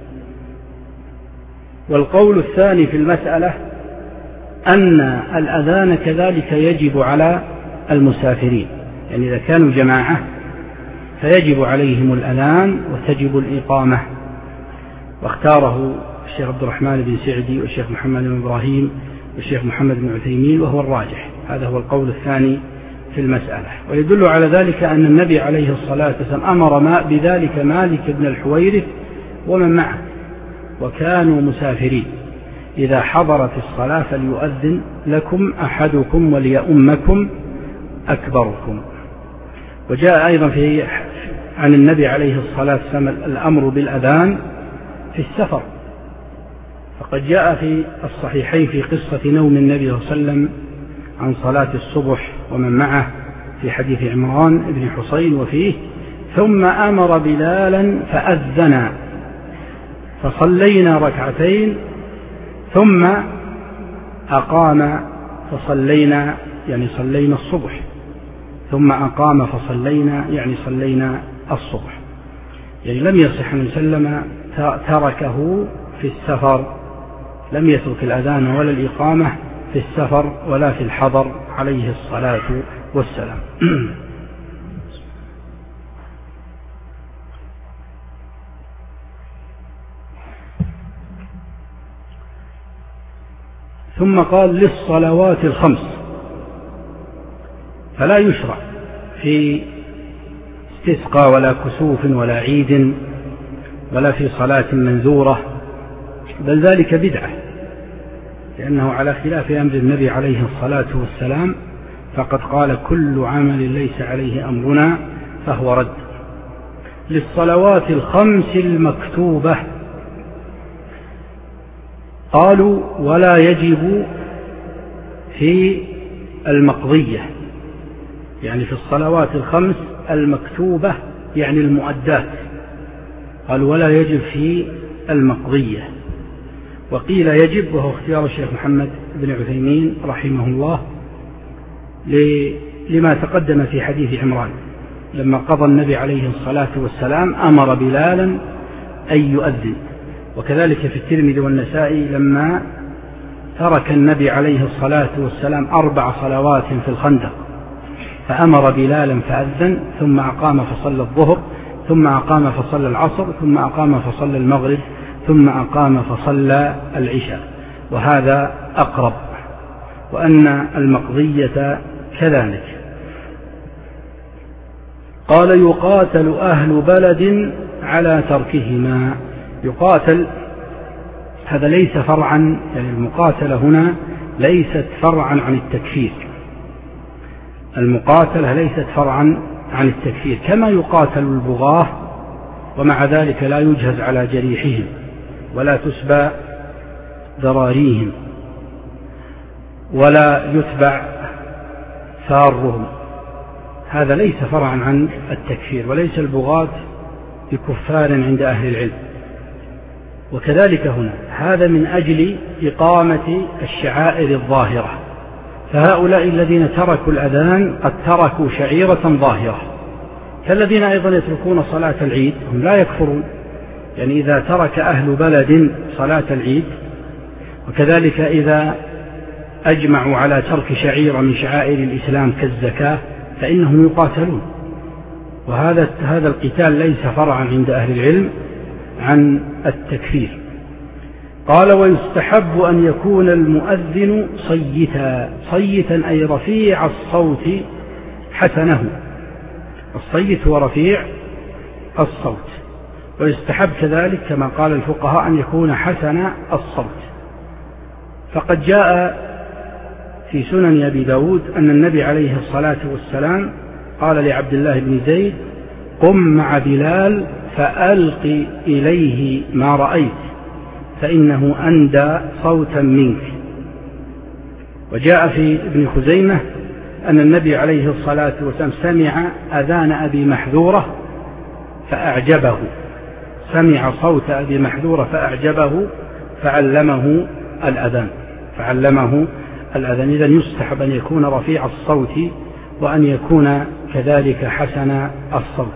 والقول الثاني في المسألة أن الأذان كذلك يجب على المسافرين، يعني إذا كانوا جماعة فيجب عليهم الأذان وتجب الإقامة، واختاره الشيخ عبد الرحمن بن سعدي والشيخ محمد بن إبراهيم والشيخ محمد بن عثيمين، وهو الراجح. هذا هو القول الثاني في المسألة. ويدل على ذلك أن النبي عليه الصلاة والسلام أمر ما بذلك مالك بن الحويرث ومن معه وكانوا مسافرين، إذا حضرت الصلاة فليؤذن لكم أحدكم وليؤمكم أكبركم. وجاء أيضا في عن النبي عليه الصلاة والسلام الأمر بالأذان في السفر، فقد جاء في الصحيحين في قصة نوم النبي صلى الله عليه وسلم عن صلاة الصبح ومن معه في حديث عمران بن حصين، وفيه ثم أمر بلالا فأذن فصلينا ركعتين ثم أقام فصلينا يعني صلينا الصبح، ثم أقام فصلينا يعني صلينا الصبح. يعني لم يصح أن سلم تركه في السفر، لم يترك الأذان ولا الإقامة في السفر ولا في الحضر عليه الصلاة والسلام. ثم قال للصلوات الخمس، فلا يشرع في استسقاء ولا كسوف ولا عيد ولا في صلاة منذورة، بل ذلك بدعة، لأنه على خلاف أمر النبي عليه الصلاة والسلام، فقد قال كل عمل ليس عليه أمرنا فهو رد. للصلوات الخمس المكتوبة، قالوا ولا يجب في المقضية، يعني في الصلوات الخمس المكتوبة يعني المؤدات، قال ولا يجب في المقضية. وقيل يجب، وهو اختيار الشيخ محمد بن عثيمين رحمه الله لما تقدم في حديث عمران لما قضى النبي عليه الصلاة والسلام أمر بلالا أن يؤذن، وكذلك في الترمذي والنسائي لما ترك النبي عليه الصلاة والسلام أربع صلوات في الخندق فأمر بلالا فأذن، ثم أقام فصلى الظهر، ثم أقام فصلى العصر، ثم أقام فصلى المغرب، ثم أقام فصلى العشاء، وهذا أقرب. وأن المقضية كذلك. قال يقاتل أهل بلد على تركهما. يقاتل هذا ليس فرعا، يعني المقاتلة هنا ليست فرعا عن التكفير، المقاتلة ليست فرعا عن التكفير، كما يقاتل البغاة ومع ذلك لا يجهز على جريحهم ولا تسبى ذراريهم ولا يتبع ثارهم، هذا ليس فرعا عن التكفير، وليس البغاة بكفار عند أهل العلم. وكذلك هنا هذا من أجل إقامة الشعائر الظاهرة، فهؤلاء الذين تركوا الأذان قد تركوا شعيرة ظاهرة، كالذين أيضا يتركون صلاة العيد هم لا يكفرون، يعني إذا ترك أهل بلد صلاة العيد، وكذلك إذا أجمعوا على ترك شعيرة من شعائر الإسلام كالزكاة فإنهم يقاتلون. وهذا هذا القتال ليس فرعا عند أهل العلم عن التكفير. قال ويستحب أن يكون المؤذن صيتا، صيتا أي رفيع الصوت حسنه، الصيت هو رفيع الصوت، ويستحب كذلك كما قال الفقهاء أن يكون حسن الصوت. فقد جاء في سنن أبي داود أن النبي عليه الصلاة والسلام قال لعبد الله بن زيد قم مع بلال فألق إليه ما رأيت فإنه أندى صوتا منك. وجاء في ابن خزيمة أن النبي عليه الصلاة والسلام سمع أذان أبي محذورة فأعجبه، سمع صوت أبي محذورة فأعجبه فعلمه الأذان فعلمه الأذان. إذن يستحب أن يكون رفيع الصوت وأن يكون كذلك حسن الصوت.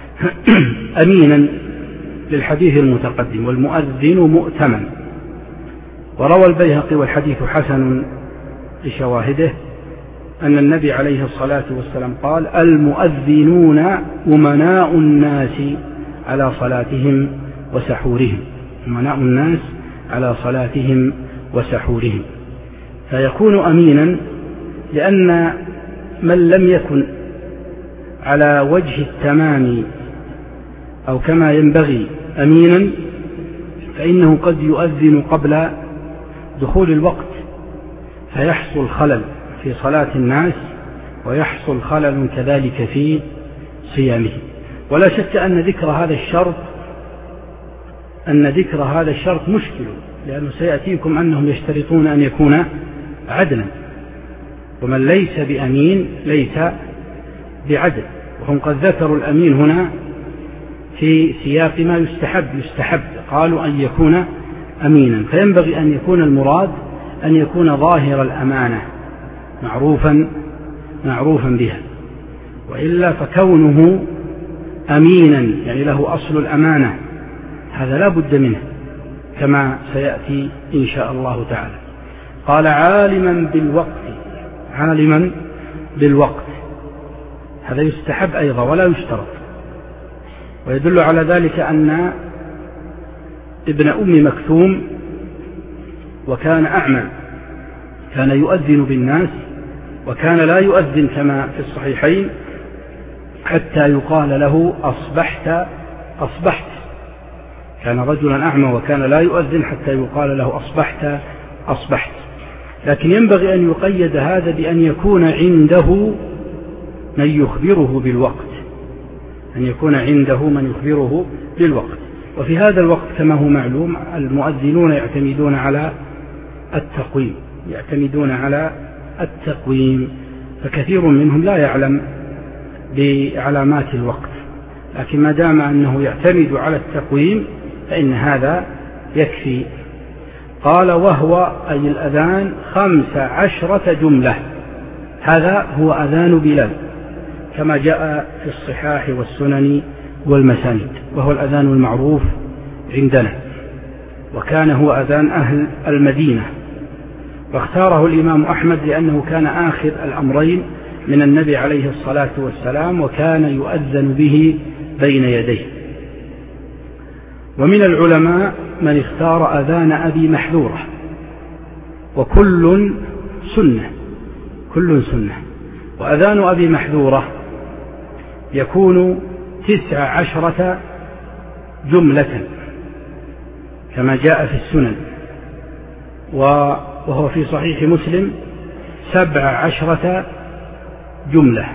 أمينا للحديث المتقدم، والمؤذن مؤتمن. وروى البيهقي والحديث حسن لشواهده أن النبي عليه الصلاة والسلام قال المؤذنون أمناء الناس على صلاتهم وسحورهم، أمناء الناس على صلاتهم وسحورهم. فيكون أمينا لأن من لم يكن على وجه التمام أو كما ينبغي أمينا فإنه قد يؤذن قبل دخول الوقت فيحصل خلل في صلاة الناس ويحصل خلل كذلك في صيامه. ولا شك أن ذكر هذا الشرط أن ذكر هذا الشرط مشكل، لأنه سيأتيكم أنهم يشترطون أن يكون عدلا، ومن ليس بأمين ليس بعدل، وهم قد ذكروا الأمين هنا في سياق ما يستحب يستحب قالوا أن يكون أمينا، فينبغي أن يكون المراد أن يكون ظاهر الأمانة معروفا معروفا بها، وإلا فكونه أمينا يعني له أصل الأمانة هذا لا بد منه كما سيأتي إن شاء الله تعالى. قال عالما بالوقت، عالما بالوقت هذا يستحب أيضا ولا يشترط. ويدل على ذلك أن ابن أم مكتوم وكان أعمى كان يؤذن بالناس، وكان لا يؤذن كما في الصحيحين حتى يقال له أصبحت أصبحت، كان رجلا أعمى وكان لا يؤذن حتى يقال له أصبحت أصبحت. لكن ينبغي أن يقيد هذا بأن يكون عنده من يخبره بالوقت، أن يكون عنده من يخبره بالوقت. وفي هذا الوقت كما هو معلوم المؤذنون يعتمدون على التقويم يعتمدون على التقويم فكثير منهم لا يعلم بعلامات الوقت، لكن ما دام أنه يعتمد على التقويم فإن هذا يكفي. قال وهو أي الأذان خمس عشرة جملة، هذا هو أذان بلال كما جاء في الصحاح والسنن والمسانيد، وهو الأذان المعروف عندنا، وكان هو أذان أهل المدينة، واختاره الإمام أحمد لأنه كان آخر الأمرين من النبي عليه الصلاة والسلام، وكان يؤذن به بين يديه. ومن العلماء من اختار أذان أبي محذورة، وكل سنة كل سنة. وأذان أبي محذورة يكون تسع عشرة جملة كما جاء في السنن، وهو في صحيح مسلم سبع عشرة جملة.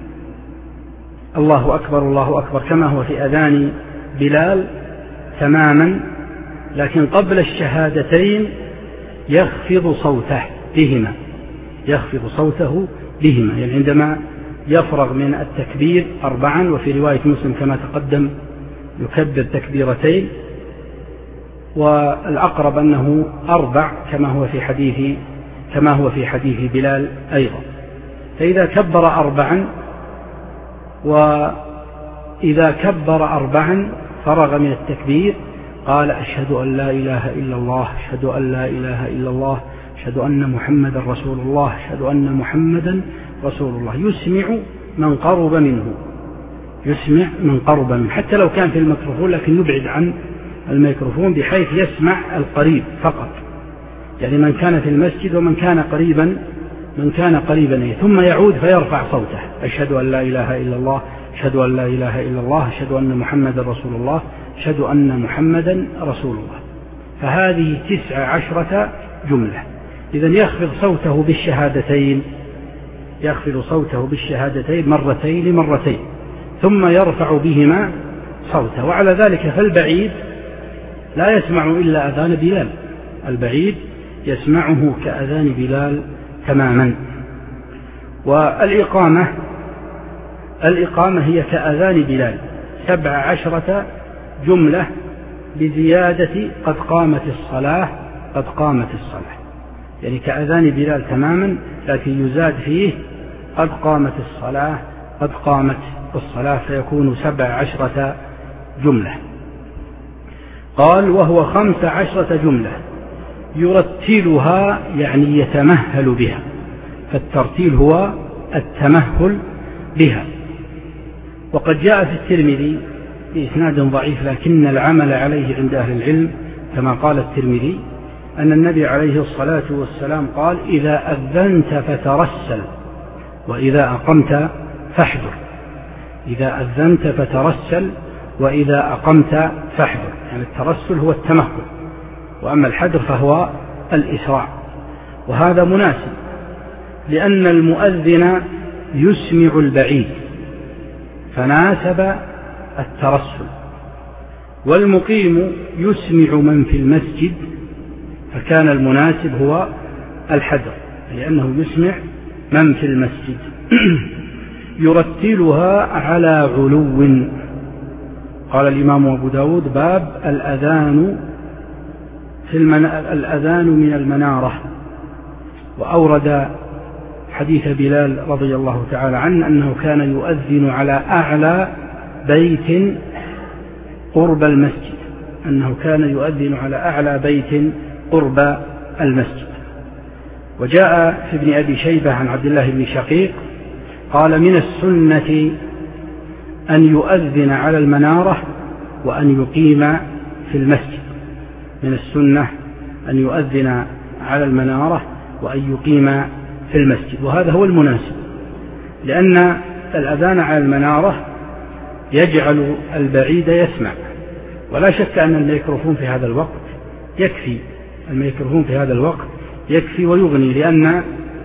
الله أكبر الله أكبر كما هو في أذان بلال تماما، لكن قبل الشهادتين يخفض صوته بهما يخفض صوته بهما يعني عندما يفرغ من التكبير أربعا، وفي رواية مسلم كما تقدم يكبر تكبيرتين، والأقرب أنه أربع كما هو في حديث كما هو في حديث بلال أيضا. فإذا كبر أربعا وإذا كبر أربعا فرغ من التكبير قال أشهد أن لا إله إلا الله أشهد أن لا إله إلا الله أشهد أن محمدا رسول الله أشهد أن محمدا رسول الله، يسمع من قرب منه يسمع من قرب منه حتى لو كان في الميكروفون، لكن يبعد عن الميكروفون بحيث يسمع القريب فقط، يعني من كان في المسجد ومن كان قريبا من كان قريبا ثم يعود فيرفع صوته: أشهد أن لا إله إلا الله، أشهد أن لا إله إلا الله، أشهد أن محمدا رسول الله، أشهد أن محمدا رسول الله. فهذه تسع عشرة جملة. إذن يخفض صوته بالشهادتين يخفض صوته بالشهادتين مرتين مرتين ثم يرفع بهما صوته. وعلى ذلك فالبعيد لا يسمع إلا أذان بلال، البعيد يسمعه كأذان بلال تماما. والإقامة الإقامة هي كأذان بلال سبع عشرة جملة بزيادة قد قامت الصلاة قد قامت الصلاة، يعني كأذان بلال تماما، لكن يزاد فيه قد قامت الصلاة قد قامت الصلاة، فيكون سبع عشرة جملة. قال: وهو خمس عشرة جملة يرتلها، يعني يتمهل بها، فالترتيل هو التمهل بها. وقد جاء في الترمذي بإسناد ضعيف لكن العمل عليه عند أهل العلم كما قال الترمذي أن النبي عليه الصلاة والسلام قال: إذا أذنت فترسل وإذا أقمت فاحذر. إذا أذنت فترسل وإذا أقمت فاحذر، يعني الترسل هو التمهل، وأما الحذر فهو الإسراع. وهذا مناسب لأن المؤذن يسمع البعيد فناسب الترسل، والمقيم يسمع من في المسجد فكان المناسب هو الحذر، لأنه يسمع من في المسجد. يرتلها على علو. قال الإمام أبو داود: باب الأذان في المن... الأذان من المنارة. وأورد حديث بلال رضي الله تعالى عنه أنه كان يؤذن على أعلى بيت قرب المسجد أنه كان يؤذن على أعلى بيت قرب المسجد. وجاء في ابن أبي شيبة عن عبد الله بن شقيق قال: من السنة أن يؤذن على المنارة وأن يقيم في المسجد. من السنة أن يؤذن على المنارة وأن يقيم في المسجد، وهذا هو المناسب، لأن الأذان على المنارة يجعل البعيد يسمع، ولا شك أن الميكروفون في هذا الوقت يكفي الميكروفون في هذا الوقت يكفي ويغني، لأن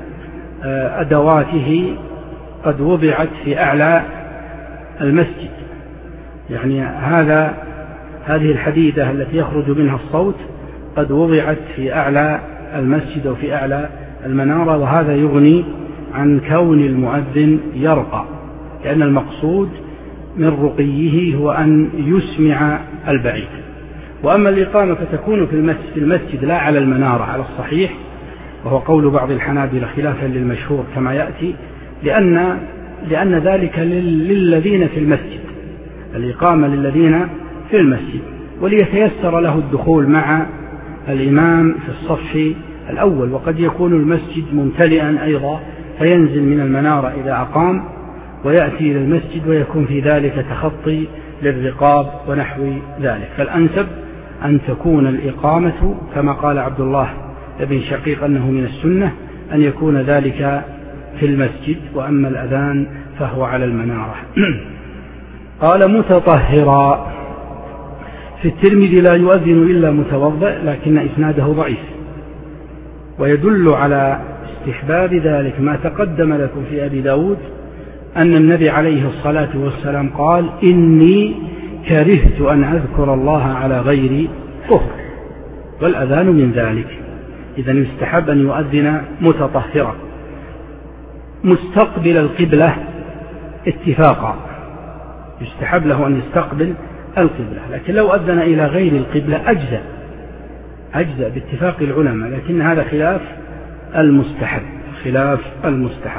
أدواته قد وضعت في أعلى المسجد، يعني هذا هذه الحديدة التي يخرج منها الصوت قد وضعت في أعلى المسجد وفي أعلى المنارة، وهذا يغني عن كون المؤذن يرقى، لأن المقصود من رقيه هو أن يسمع البعيد. وأما الإقامة فتكون في المسجد لا على المنارة على الصحيح، وهو قول بعض الحنابلة خلافا للمشهور كما يأتي، لأن لأن ذلك للذين في المسجد، الإقامة للذين في المسجد، وليتيسر له الدخول مع الإمام في الصف الأول. وقد يكون المسجد ممتلئا أيضا فينزل من المنارة إذا أقام ويأتي إلى المسجد، ويكون في ذلك تخطي للرقاب ونحو ذلك. فالأنسب أن تكون الإقامة كما قال عبد الله بن شقيق أنه من السنة أن يكون ذلك في المسجد، وأما الأذان فهو على المنارة. قال: متطهرا. في الترمذي لا يؤذن إلا متوضئ، لكن إسناده ضعيف، ويدل على استحباب ذلك ما تقدم لكم في أبي داود أن النبي عليه الصلاة والسلام قال: إني كرهت أن أذكر الله على غير طهر، والأذان من ذلك. إذن يستحب أن يؤذن متطهرا مستقبل القبلة اتفاقا، يستحب له أن يستقبل القبلة، لكن لو أذن إلى غير القبلة أجزأ أجزأ باتفاق العلماء، لكن هذا خلاف المستحب خلاف المستحب.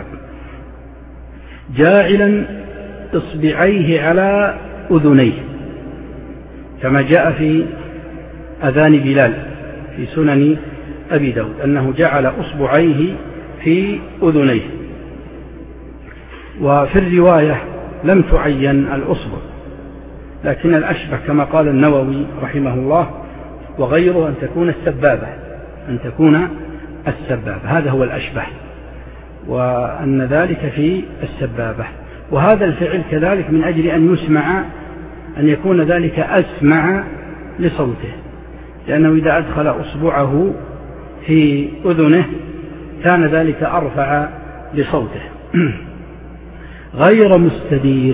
جاعلا إصبعيه على أذنيه، كما جاء في أذان بلال في سنن أبي داود أنه جعل أصبعيه في أذنيه. وفي الرواية لم تعين الأصبع، لكن الأشبه كما قال النووي رحمه الله وغيره أن تكون السبابة أن تكون السبابة هذا هو الأشبه، وأن ذلك في السبابة. وهذا الفعل كذلك من أجل أن يسمع، أن يكون ذلك أسمع لصوته، لأنه إذا أدخل أصبعه في أذنه كان ذلك أرفع لصوته. غير مستدير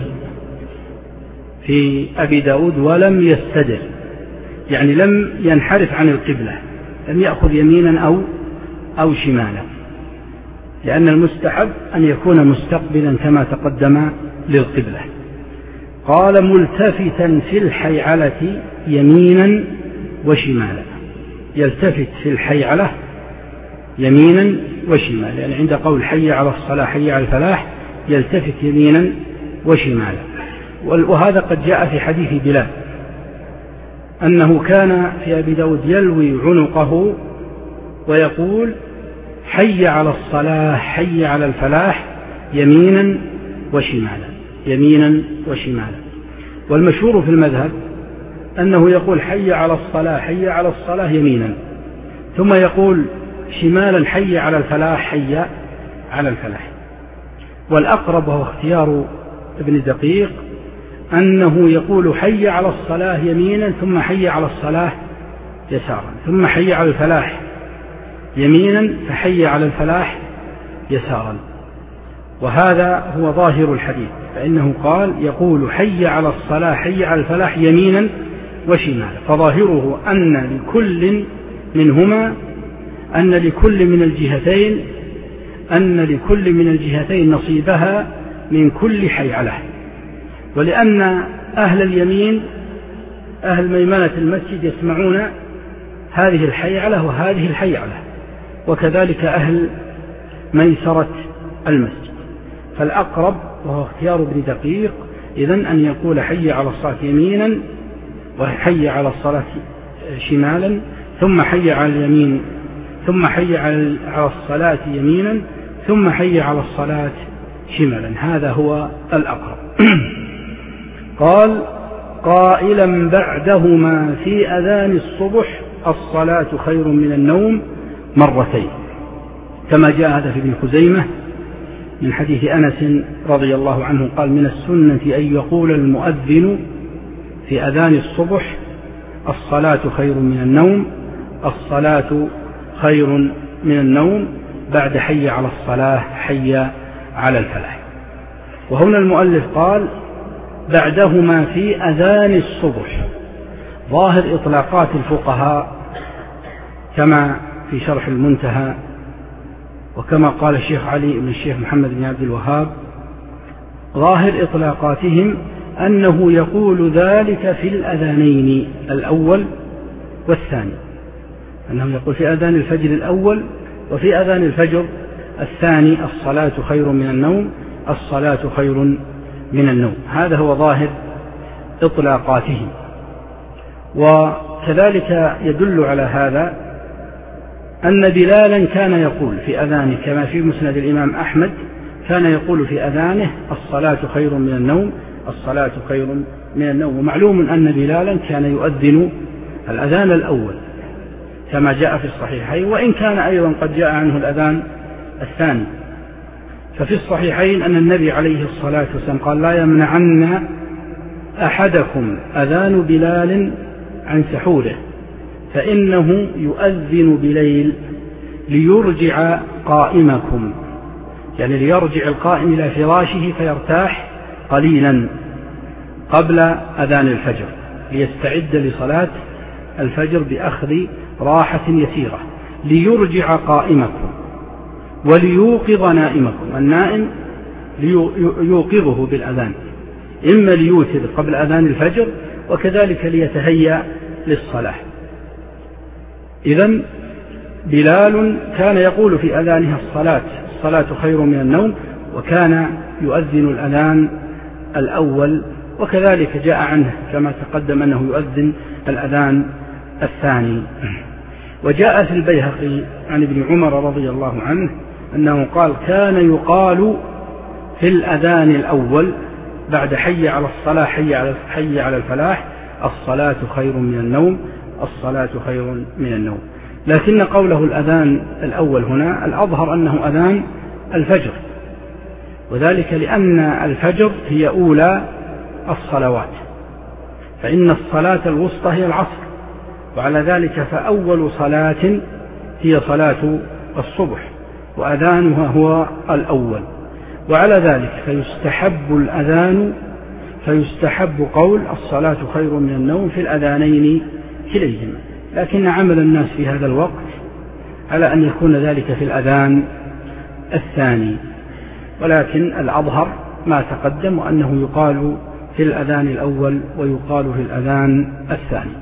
في أبي داود ولم يستدر، يعني لم ينحرف عن القبلة، لم يأخذ يمينا أو, أو شمالا، لأن المستحب أن يكون مستقبلا كما تقدم للقبلة. قال ملتفتا في الحيعلة يمينا وشمالا، يلتفت في الحيعلة يمينا وشمالا، يعني عند قول حي على الصلاة حي على الفلاح يلتفت يمينا وشمالا. وهذا قد جاء في حديث بلال أنه كان في أبي داود يلوي عنقه ويقول حي على الصلاة حي على الفلاح يمينا وشمالا يمينا وشمالا. والمشهور في المذهب أنه يقول حي على الصلاة حي على الصلاة يمينا، ثم يقول شمالا حي على الفلاح حي على الفلاح. والأقرب وهو اختيار ابن دقيق أنه يقول حي على الصلاة يمينا ثم حي على الصلاة يسارا ثم حي على الفلاح يمينا فحي على الفلاح يسارا. وهذا هو ظاهر الحديث، فإنه قال يقول حي على الصلاة حي على الفلاح يمينا وشمالا، فظاهره أن لكل منهما أن لكل من الجهتين أن لكل من الجهتين نصيبها من كل حيعلة. ولأن أهل اليمين أهل ميمنة المسجد يسمعون هذه الحيعلة وهذه الحيعلة، وكذلك أهل ميسرة المسجد. فالأقرب وهو اختيار ابن دقيق إذن أن يقول حي على الصلاة يمينا وحي على الصلاة شمالا ثم حي على اليمين ثم حي على الصلاة يمينا ثم حي على الصلاة شمالا، هذا هو الأقرب. قال قائلا بعدهما في أذان الصبح الصلاة خير من النوم مرتين، كما جاء هذا في ابن خزيمة من حديث أنس رضي الله عنه قال من السنة أن يقول المؤذن في أذان الصبح الصلاة خير من النوم الصلاة خير من النوم بعد حي على الصلاة حي على الفلاح. وهنا المؤلف قال بعدهما في أذان الصبح، ظاهر إطلاقات الفقهاء كما في شرح المنتهى وكما قال الشيخ علي بن الشيخ محمد بن عبد الوهاب، ظاهر إطلاقاتهم أنه يقول ذلك في الأذانين الأول والثاني، أنه يقول في أذان الفجر الأول وفي أذان الفجر الثاني الصلاة خير من النوم الصلاة خير من النوم. هذا هو ظاهر إطلاقاتهم. وكذلك يدل على هذا أن بلالا كان يقول في أذانه كما في مسند الإمام أحمد كان يقول في أذانه الصلاة خير من النوم الصلاة خير من النوم. ومعلوم أن بلالا كان يؤذن الأذان الأول كما جاء في الصحيحين، وإن كان أيضا قد جاء عنه الأذان الثاني. ففي الصحيحين أن النبي عليه الصلاة والسلام قال لا يمنعن أحدكم أذان بلال عن سحوره فإنه يؤذن بليل ليرجع قائمكم، يعني ليرجع القائم إلى فراشه فيرتاح قليلا قبل أذان الفجر ليستعد لصلاة الفجر بأخذ راحة يسيرة، ليرجع قائمكم وليوقظ نائمكم. النائم ليوقظه بالأذان، إما ليوتر قبل أذان الفجر وكذلك ليتهيأ للصلاة. إذن بلال كان يقول في أذانها الصلاة الصلاة خير من النوم، وكان يؤذن الأذان الأول، وكذلك جاء عنه كما تقدم أنه يؤذن الأذان الثاني. وجاء في البيهقي عن ابن عمر رضي الله عنه أنه قال كان يقال في الأذان الأول بعد حي على الصلاة حي على, حي على الفلاح الصلاة خير من النوم، الصلاة خير من النوم. لكن قوله الأذان الأول هنا الأظهر أنه أذان الفجر، وذلك لأن الفجر هي أولى الصلوات، فإن الصلاة الوسطى هي العصر، وعلى ذلك فأول صلاة هي صلاة الصبح وأذانها هو الأول، وعلى ذلك فيستحب الأذان فيستحب قول الصلاة خير من النوم في الأذانين كليهما، لكن عمل الناس في هذا الوقت على أن يكون ذلك في الأذان الثاني، ولكن الأظهر ما تقدم وأنه يقال في الأذان الأول ويقال في الأذان الثاني.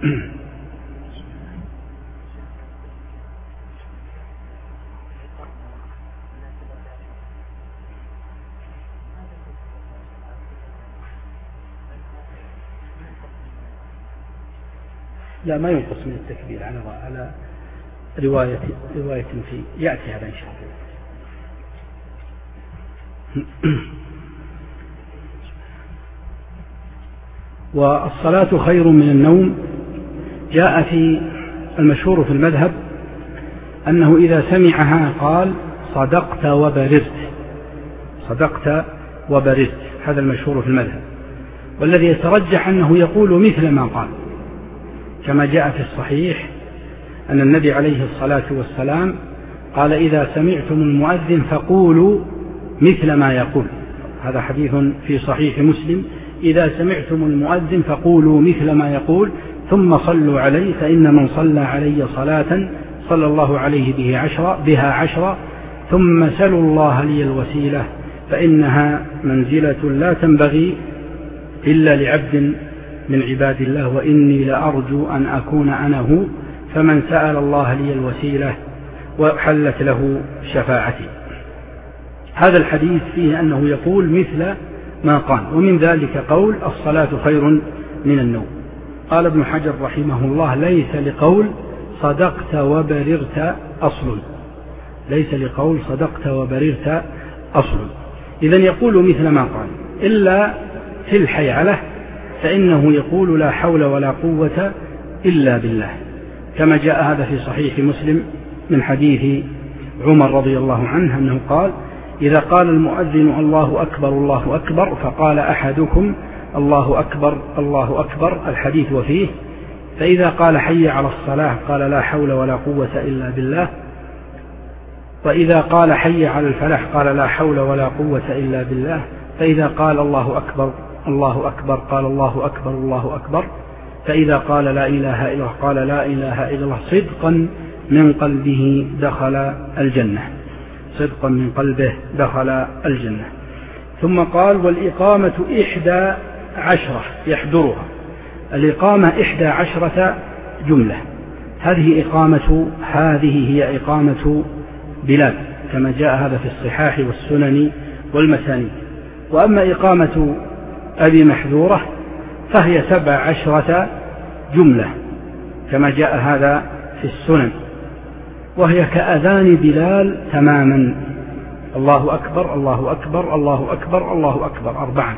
لا، ما ينقص من التكبير على على رواية رواية في يأتي هذا إن شاء الله. والصلاة خير من النوم جاء في المشهور في المذهب أنه إذا سمعها قال صدقت وبررت، صدقت وبررت، هذا المشهور في المذهب، والذي يترجح أنه يقول مثل ما قال، كما جاء في الصحيح أن النبي عليه الصلاة والسلام قال إذا سمعتم المؤذن فقولوا مثل ما يقول، هذا حديث في صحيح مسلم، إذا سمعتم المؤذن فقولوا مثل ما يقول ثم صلوا عليه فإن من صلى علي صلاة صلى الله عليه به عشرة بها عشرة ثم سلوا الله لي الوسيلة فإنها منزلة لا تنبغي إلا لعبد من عباد الله وإني لأرجو أن أكون أنا هو، فمن سأل الله لي الوسيلة وحلت له شفاعتي. هذا الحديث فيه أنه يقول مثل ما قال، ومن ذلك قول الصلاة خير من النوم. قال ابن حجر رحمه الله ليس لقول صدقت وبررت أصل، ليس لقول صدقت وبررت أصل، إذن يقول مثل ما قال، إلا في الحيعلة فإنه يقول لا حول ولا قوة إلا بالله، كما جاء هذا في صحيح مسلم من حديث عمر رضي الله عنه أنه قال إذا قال المؤذن الله أكبر الله أكبر فقال أحدكم الله أكبر الله أكبر الحديث وفيه، فإذا قال حي على الصلاة قال لا حول ولا قوة إلا بالله، وإذا قال حي على الفلاح قال لا حول ولا قوة إلا بالله، فإذا قال الله أكبر الله أكبر قال الله أكبر الله أكبر، فإذا قال لا إله إلا الله قال لا إله إلا الله، صدقا من قلبه دخل الجنة، صدقا من قلبه دخل الجنة. ثم قال والإقامة إحدى عشرة يحضرها، الإقامة إحدى عشرة جملة، هذه إقامة هذه هي إقامة بلال كما جاء هذا في الصحاح والسنن والمسانيد، وأما إقامة أبي محذورة فهي سبع عشرة جملة كما جاء هذا في السنن، وهي كأذان بلال تماما، الله أكبر الله أكبر الله أكبر الله أكبر أربعا،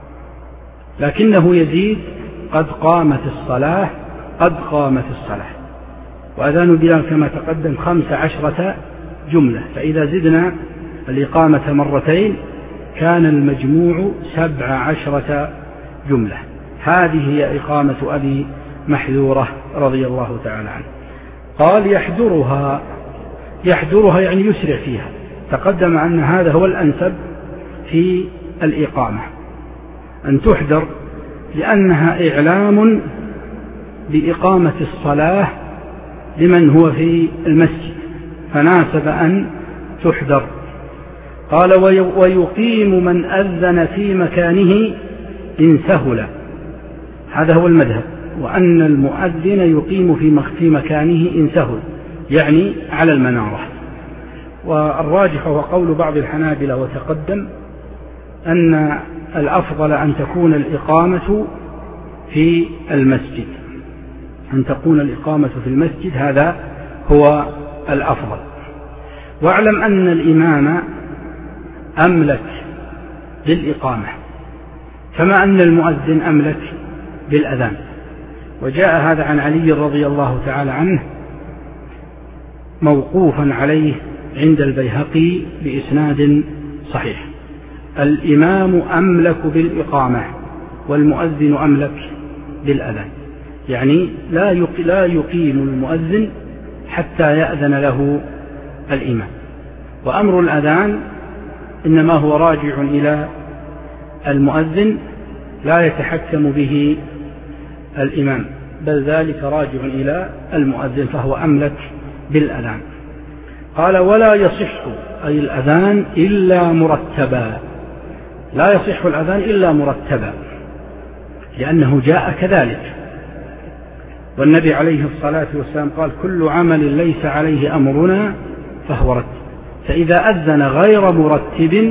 لكنه يزيد قد قامت الصلاة قد قامت الصلاة، وأذان بلال كما تقدم خمس عشرة جملة، فإذا زدنا الإقامة مرتين كان المجموع سبع عشرة جملة. هذه هي إقامة أبي محذورة رضي الله تعالى عنه. قال يحضرها، يحضرها يعني يسرع فيها، تقدم أن هذا هو الأنسب في الإقامة أن تحضر، لأنها إعلام بإقامة الصلاة لمن هو في المسجد، فناسب أن تحضر. قال ويقيم من أذن في مكانه إن سهل، هذا هو المذهب، وأن المؤذن يقيم في مكانه إن سهل، يعني على المنارة. والراجح هو قول بعض الحنابلة وتقدم أن الأفضل أن تكون الإقامة في المسجد، أن تكون الإقامة في المسجد، هذا هو الأفضل. واعلم أن الإمام أملك للإقامة، كما أن المؤذن أملك بالأذان. وجاء هذا عن علي رضي الله تعالى عنه موقوفا عليه عند البيهقي بإسناد صحيح: الإمام أملك بالإقامة والمؤذن أملك بالأذان، يعني لا يقيم المؤذن حتى يأذن له الإمام. وأمر الأذان إنما هو راجع إلى المؤذن، لا يتحكم به الإمام، بل ذلك راجع إلى المؤذن، فهو أملك بالأذان. قال: ولا يصح أي الأذان إلا مرتبا، لا يصح الأذان إلا مرتبا، لأنه جاء كذلك. والنبي عليه الصلاة والسلام قال: كل عمل ليس عليه أمرنا فهو رد. فإذا أذن غير مرتب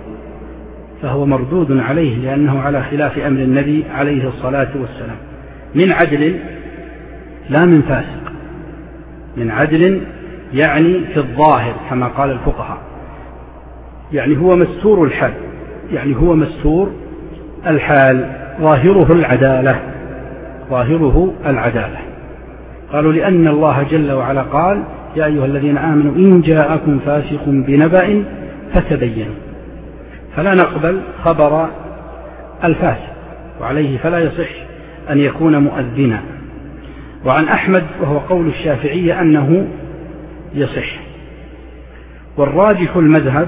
فهو مردود عليه، لأنه على خلاف أمر النبي عليه الصلاة والسلام. من عدل لا من فاسق، من عدل يعني في الظاهر كما قال الفقهاء، يعني هو مستور الحال، يعني هو مستور الحال، ظاهره العدالة، ظاهره العدالة. قالوا: لأن الله جل وعلا قال: يا أيها الذين آمنوا إن جاءكم فاسق بنبأ فتبينوا، فلا نقبل خبر الفاسق، وعليه فلا يصح أن يكون مؤذنا. وعن أحمد وهو قول الشافعية أنه يصح. والراجح المذهب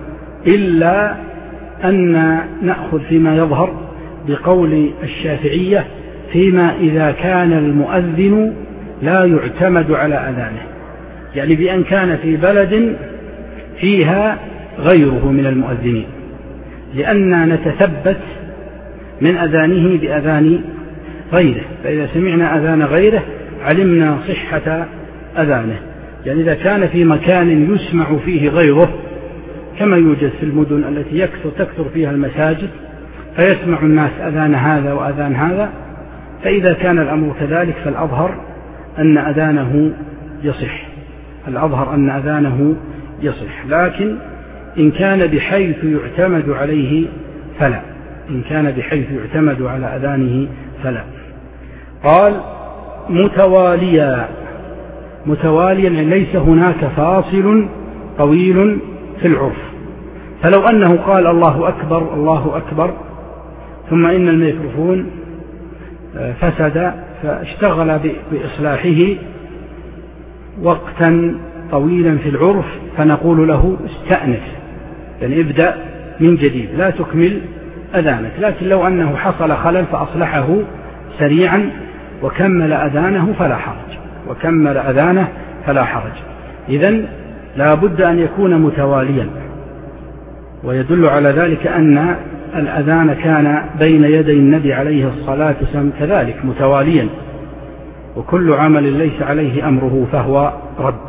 إلا أن نأخذ فيما يظهر بقول الشافعية فيما إذا كان المؤذن لا يعتمد على أذانه، يعني بأن كان في بلد فيها غيره من المؤذنين، لأننا نتثبت من أذانه بأذان غيره، فإذا سمعنا أذان غيره علمنا صحة أذانه. يعني إذا كان في مكان يسمع فيه غيره، كما يوجد في المدن التي يكثر تكثر فيها المساجد فيسمع الناس أذان هذا وأذان هذا، فإذا كان الأمر كذلك فالأظهر أن أذانه يصح، الأظهر أن أذانه يصح. لكن إن كان بحيث يعتمد عليه فلا، إن كان بحيث يعتمد على أذانه فلا. قال: متواليا، متواليا ليس هناك فاصل طويل في العرف، فلو أنه قال الله أكبر الله أكبر ثم إن الميكروفون فسد فاشتغل بإصلاحه وقتا طويلا في العرف، فنقول له استأنف، يعني ابدأ من جديد لا تكمل أذانك. لكن لو أنه حصل خلل فأصلحه سريعا وكمل أذانه فلا حرج، وكمل أذانه فلا حرج. إذن لا بد أن يكون متواليا، ويدل على ذلك أن الأذان كان بين يدي النبي عليه الصلاة والسلام كذلك متواليا. وكل عمل ليس عليه أمره فهو رد.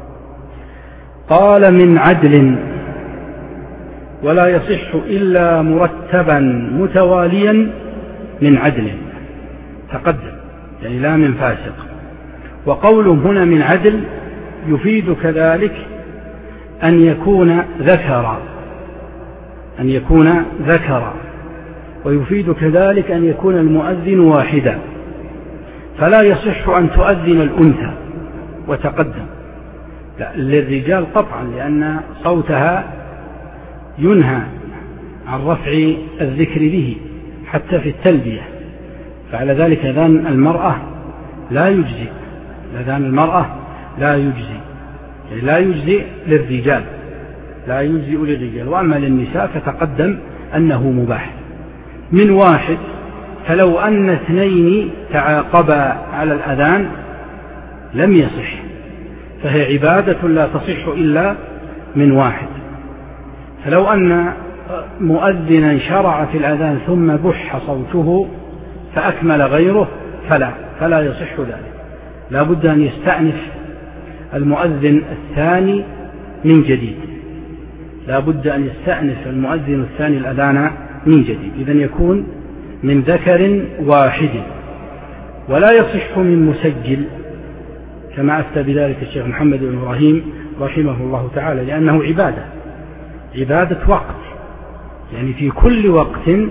قال: من عدل، ولا يصح إلا مرتبا متواليا من عدل، تقدم، يعني لا من فاسق. وقوله هنا من عدل يفيد كذلك أن يكون ذكرا، أن يكون ذكرا، ويفيد كذلك أن يكون المؤذن واحدا، فلا يصح أن تؤذن الأنثى وتقدم، لا، للرجال قطعا، لأن صوتها ينهى عن رفع الذكر به حتى في التلبية، فعلى ذلك أذان المرأة لا يجزي، أذان المرأة لا يجزي، يعني لا يجزي للرجال، لا يجزئ للرجال. وأما للنساء فتقدم أنه مباح من واحد. فلو أن اثنين تعاقبا على الأذان لم يصح، فهي عبادة لا تصح إلا من واحد. فلو أن مؤذنا شرع في الأذان ثم بح صوته فأكمل غيره فلا فلا يصح ذلك، لا بد أن يستأنف المؤذن الثاني من جديد، لا بد أن يستأنف المؤذن الثاني الأذان من جديد، إذن يكون من ذكر واحد. ولا يصح من مسجل كما أفتى بذلك الشيخ محمد بن إبراهيم رحمه الله تعالى، لأنه عبادة، عبادة وقت، يعني في كل وقت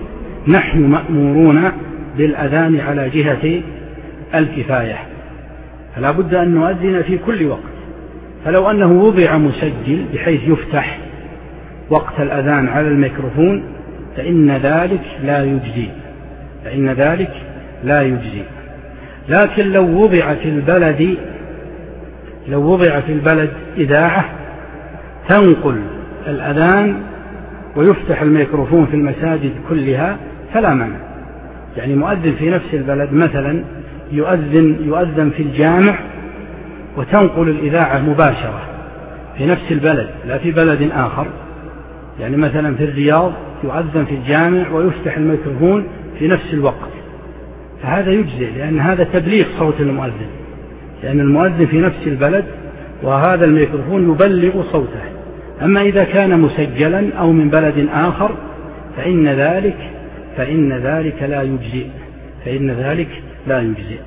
نحن مأمورون بالأذان على جهة الكفاية، فلا بد أن نؤذن في كل وقت. فلو أنه وضع مسجل بحيث يفتح وقت الأذان على الميكروفون فإن ذلك لا يجزي فإن ذلك لا يجزي لكن لو وضع في البلد لو وضع في البلد إذاعة تنقل الأذان ويفتح الميكروفون في المساجد كلها فلا مانع. يعني مؤذن في نفس البلد مثلا يؤذن يؤذن في الجامع وتنقل الإذاعة مباشرة في نفس البلد لا في بلد آخر. يعني مثلا في الرياض يؤذن في الجامع ويفتح الميكروفون في نفس الوقت، فهذا يجزئ لأن هذا تبليغ صوت المؤذن، لأن المؤذن في نفس البلد وهذا الميكروفون يبلغ صوته. أما إذا كان مسجلا أو من بلد آخر فإن ذلك فإن ذلك لا يجزئ فإن ذلك لا يجزئ.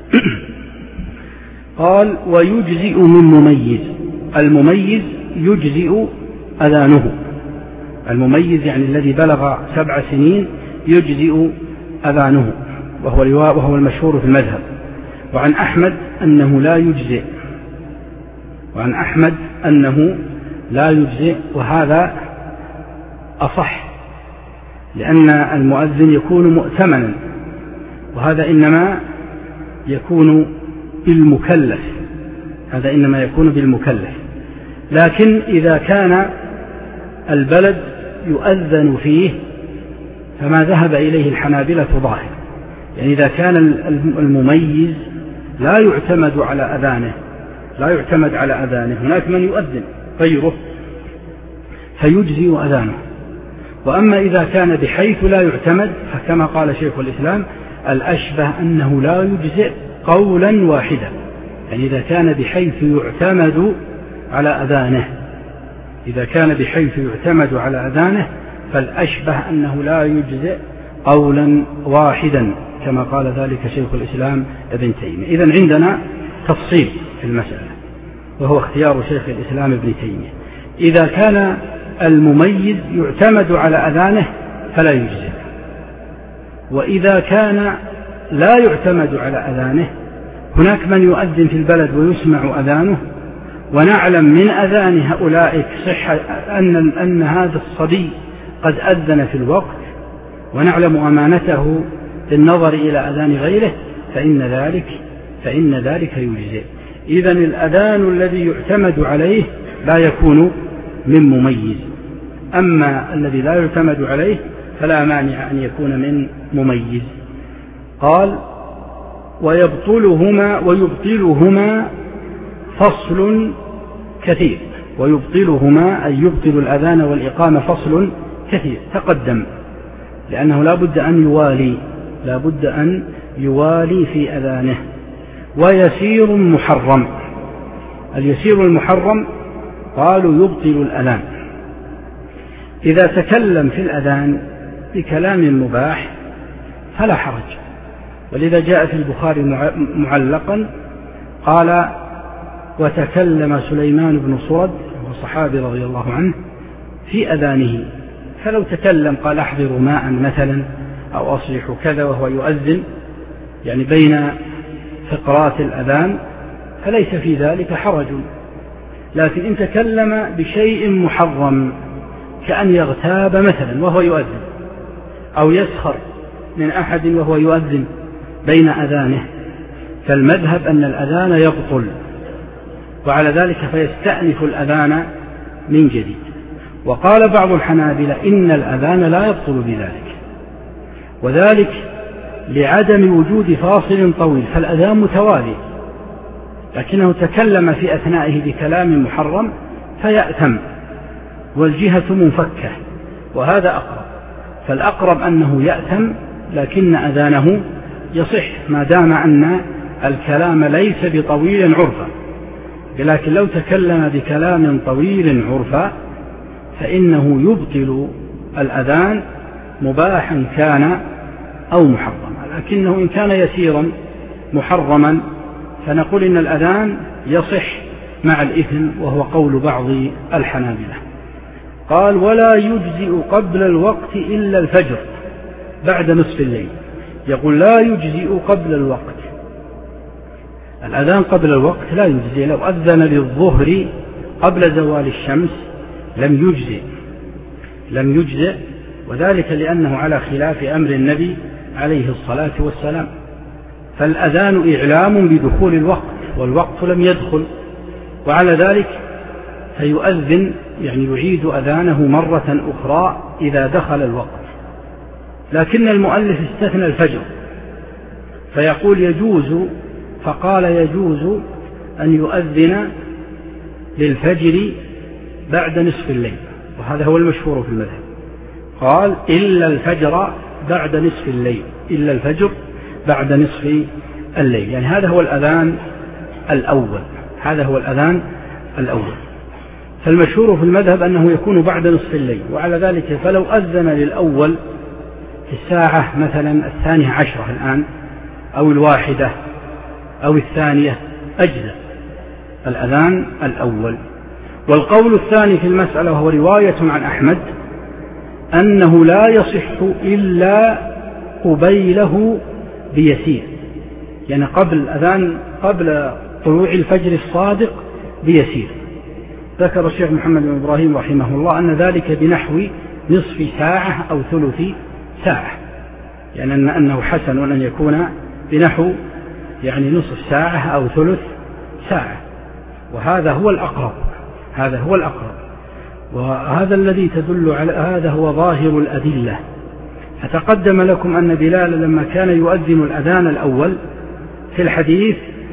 قال ويجزئ من مميز. المميز يجزئ أذانه، المميز يعني الذي بلغ سبع سنين يجزئ أذانه، وهو وهو المشهور في المذهب. وعن أحمد أنه لا يجزئ وعن أحمد أنه لا يجزئ وهذا أصح، لأن المؤذن يكون مؤتمنا، وهذا إنما يكون بالمكلف هذا إنما يكون بالمكلف. لكن إذا كان البلد يؤذن فيه فما ذهب إليه الحنابلة ظاهر. يعني إذا كان المميز لا يعتمد على أذانه لا يعتمد على أذانه هناك من يؤذن غيره فيجزي أذانه. وأما إذا كان بحيث لا يعتمد فكما قال شيخ الإسلام الأشبه أنه لا يجزئ قولا واحدا. يعني إذا كان بحيث يعتمد على أذانه إذا كان بحيث يعتمد على أذانه فالأشبه أنه لا يجزئ قولا واحدا كما قال ذلك شيخ الإسلام ابن تيمية. إذن عندنا تفصيل في المسألة وهو اختيار شيخ الإسلام ابن تيمية. إذا كان المميز يعتمد على أذانه فلا يجزئ، وإذا كان لا يعتمد على أذانه هناك من يؤذن في البلد ويسمع أذانه ونعلم من أذان هؤلاء صحة أن, أن هذا الصبي قد أذن في الوقت ونعلم أمانته بالنظر إلى أذان غيره فإن ذلك فإن ذلك يجزئ. إذن الأذان الذي يعتمد عليه لا يكون من مميز، أما الذي لا يعتمد عليه فلا مانع أن يكون من مميز. قال ويبطلهما ويبطلهما فصل كثير. ويبطلهما أي يبطل الأذان والإقامة فصل كثير تقدم، لأنه لا بد أن يوالي لا بد أن يوالي في أذانه. ويسير محرم. اليسير المحرم قالوا يبطل الأذان إذا تكلم في الأذان بكلام مباح فلا حرج، ولذا جاء في البخاري معلقا قال وتكلم سليمان بن صرد وهو صحابي رضي الله عنه في أذانه، فلو تكلم قال أحضروا ماء مثلا أو أصلحوا كذا وهو يؤذن يعني بين فقرات الأذان فليس في ذلك حرج. لكن إن تكلم بشيء محرم كأن يغتاب مثلا وهو يؤذن أو يسخر من أحد وهو يؤذن بين أذانه فالمذهب أن الأذان يبطل، وعلى ذلك فيستأنف الأذان من جديد. وقال بعض الحنابلة إن الأذان لا يبطل بذلك، وذلك لعدم وجود فاصل طويل، فالأذان متوالي لكنه تكلم في أثنائه بكلام محرم فيأثم والجهة منفكة، وهذا أقرب. فالأقرب أنه يأثم لكن أذانه يصح ما دام أن الكلام ليس بطويل عرفا. لكن لو تكلم بكلام طويل عرفا فإنه يبطل الأذان مباحا كان أو محرما. لكنه إن كان يسيرا محرما فنقول إن الأذان يصح مع الإثم، وهو قول بعض الحنابلة. قال ولا يجزئ قبل الوقت إلا الفجر. بعد نصف الليل، يقول لا يجزئ قبل الوقت. الأذان قبل الوقت لا يجزئ، لو أذن للظهر قبل زوال الشمس لم يجزئ لم يجزئ وذلك لأنه على خلاف أمر النبي عليه الصلاة والسلام. فالأذان إعلام بدخول الوقت والوقت لم يدخل، وعلى ذلك فيؤذن يعني يعيد أذانه مرة أخرى إذا دخل الوقت. لكن المؤلف استثنى الفجر فيقول يجوز، فقال يجوز أن يؤذن للفجر بعد نصف الليل، وهذا هو المشهور في المذهب. قال إلا الفجر بعد نصف الليل، إلا الفجر بعد نصف الليل، يعني هذا هو الأذان الأول، هذا هو الأذان الأول. فالمشهور في المذهب أنه يكون بعد نصف الليل، وعلى ذلك فلو أذن للأول في الساعة مثلا الثانية عشرة الآن أو الواحدة أو الثانية أجزأ الأذان الأول. والقول الثاني في المسألة وهو رواية عن أحمد أنه لا يصح إلا قبيله بيسير، يعني قبل أذان قبل طلوع الفجر الصادق بيسير. ذكر الشيخ محمد بن إبراهيم رحمه الله أن ذلك بنحو نصف ساعة أو ثلث ساعة، يعني أن أنه حسن أن يكون بنحو يعني نصف ساعة أو ثلث ساعة، وهذا هو الأقرب، هذا هو الأقرب، وهذا الذي تدل على هذا هو ظاهر الأدلة. فتقدم لكم أن بلال لما كان يؤذن الأذان الأول في الحديث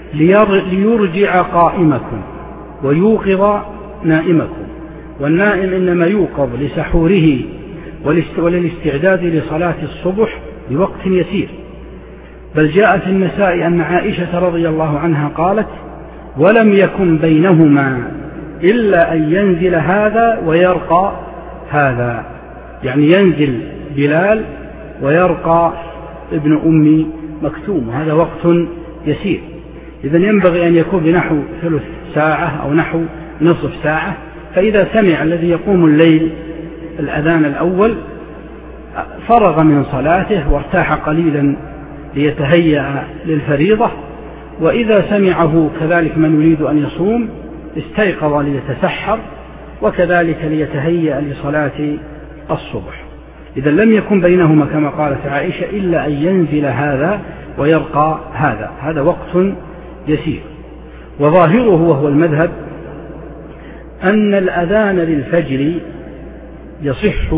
ليرجع قائمكم ويوقظ نائمكم، والنائم إنما يوقظ لسحوره وللاستعداد لصلاة الصبح بوقت يسير. بل جاء في النساء أن عائشة رضي الله عنها قالت ولم يكن بينهما إلا أن ينزل هذا ويرقى هذا، يعني ينزل بلال ويرقى ابن أم مكتوم، وهذا وقت يسير. إذن ينبغي أن يكون بنحو ثلث ساعة أو نحو نصف ساعة. فإذا سمع الذي يقوم الليل الأذان الأول فرغ من صلاته وارتاح قليلا ليتهيأ للفريضة، وإذا سمعه كذلك من يريد أن يصوم استيقظ ليتسحر وكذلك ليتهيأ لصلاة الصبح. إذا لم يكن بينهما كما قالت عائشة إلا أن ينزل هذا ويرقى هذا، هذا وقت يسير. وظاهره وهو المذهب أن الأذان للفجر يصح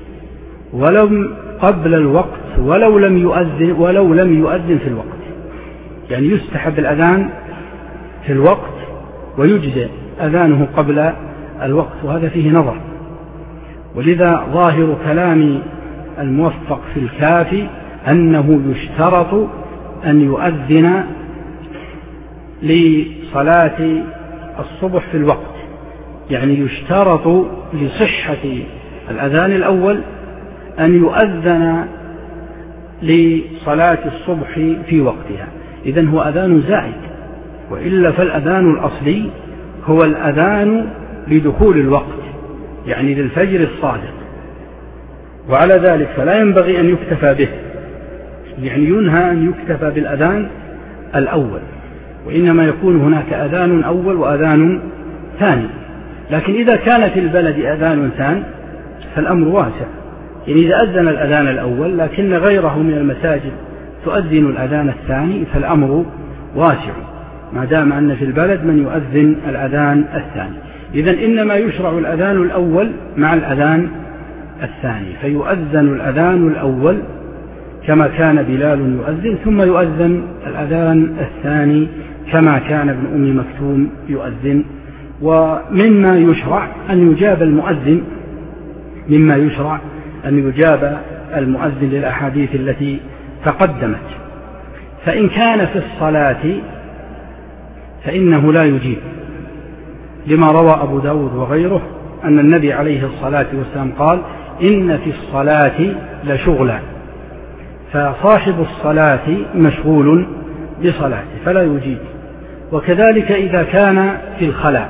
ولو قبل الوقت ولو لم يؤذن ولو لم يؤذن في الوقت، يعني يستحب الأذان في الوقت ويجزئ أذانه قبل الوقت، وهذا فيه نظر. ولذا ظاهر كلام الموفق في الكافي أنه يشترط أن يؤذن لصلاة الصبح في الوقت، يعني يشترط لصحة الأذان الأول أن يؤذن لصلاة الصبح في وقتها. إذن هو أذان زائد، وإلا فالأذان الأصلي هو الأذان لدخول الوقت، يعني للفجر الصادق. وعلى ذلك فلا ينبغي أن يكتفى به، يعني ينهى أن يكتفى بالأذان الأول، وإنما يكون هناك أذان أول وأذان ثاني. لكن إذا كان في البلد أذان ثاني فالأمر واسع، يعني إذا أذن الأذان الأول لكن غيره من المساجد تؤذن الأذان الثاني فالأمر واسع، ما دام أن في البلد من يؤذن الأذان الثاني. إذن إنما يشرع الأذان الأول مع الأذان الثاني، فيؤذن الأذان الأول كما كان بلال يؤذن، ثم يؤذن الأذان الثاني كما كان ابن أم مكتوم يؤذن. ومما يشرع أن يجاب المؤذن مما يشرع أن يجاب المؤذن للأحاديث التي تقدمت. فإن كان في الصلاة فإنه لا يجيب، لما روى أبو داود وغيره أن النبي عليه الصلاة والسلام قال إن في الصلاة لشغلا، فصاحب الصلاة مشغول بصلاته فلا يجيب. وكذلك إذا كان في الخلاء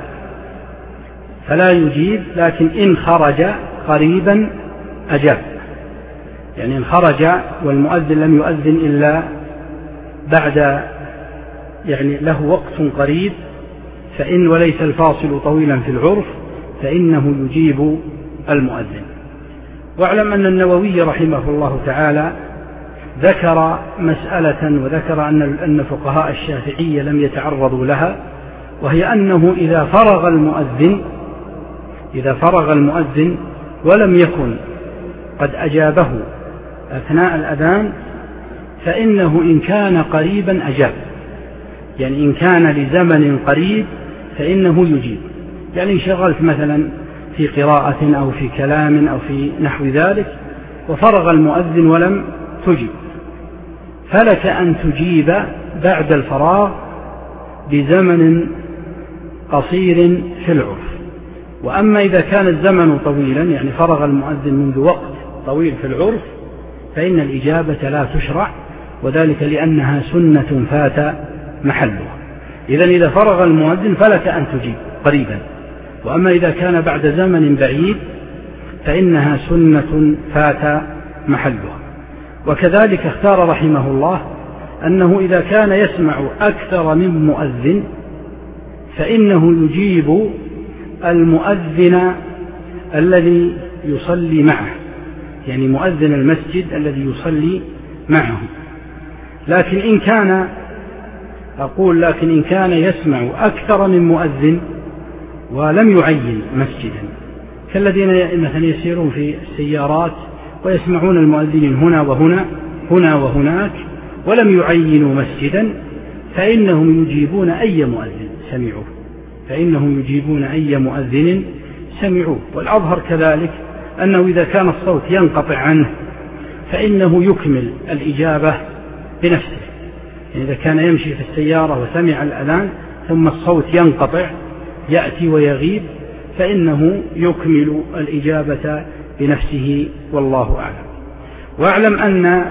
فلا يجيب، لكن إن خرج قريبا أجاب. يعني إن خرج والمؤذن لم يؤذن إلا بعد يعني له وقت قريب فإن وليس الفاصل طويلا في العرف فإنه يجيب المؤذن. واعلم أن النووي رحمه الله تعالى ذكر مسألة وذكر أن فقهاء الشافعية لم يتعرضوا لها، وهي أنه إذا فرغ المؤذن إذا فرغ المؤذن ولم يكن قد أجابه أثناء الأذان فإنه إن كان قريبا أجاب، يعني إن كان لزمن قريب فإنه يجيب. يعني انشغلت مثلا في قراءة أو في كلام أو في نحو ذلك وفرغ المؤذن ولم تجب، فلك أن تجيب بعد الفراغ بزمن قصير في العرف. وأما إذا كان الزمن طويلا يعني فرغ المؤذن منذ وقت طويل في العرف فإن الإجابة لا تشرع، وذلك لأنها سنة فات محلها. إذن إذا فرغ المؤذن فلك أن تجيب قريبا، وأما إذا كان بعد زمن بعيد فإنها سنة فات محلها. وكذلك اختار رحمه الله أنه إذا كان يسمع أكثر من مؤذن فإنه يجيب المؤذن الذي يصلي معه، يعني مؤذن المسجد الذي يصلي معه. لكن إن كان أقول لكن إن كان يسمع أكثر من مؤذن ولم يعين مسجدا، كالذين مثلا يسيرون في السيارات ويسمعون المؤذنين هنا وهنا هنا وهناك ولم يعينوا مسجدا فإنهم يجيبون أي مؤذن سمعوه فإنهم يجيبون أي مؤذن سمعوه. والأظهر كذلك أنه إذا كان الصوت ينقطع عنه فإنه يكمل الإجابة بنفسه. يعني إذا كان يمشي في السيارة وسمع الأذان ثم الصوت ينقطع يأتي ويغيب فإنه يكمل الإجابة بنفسه، والله أعلم. واعلم أن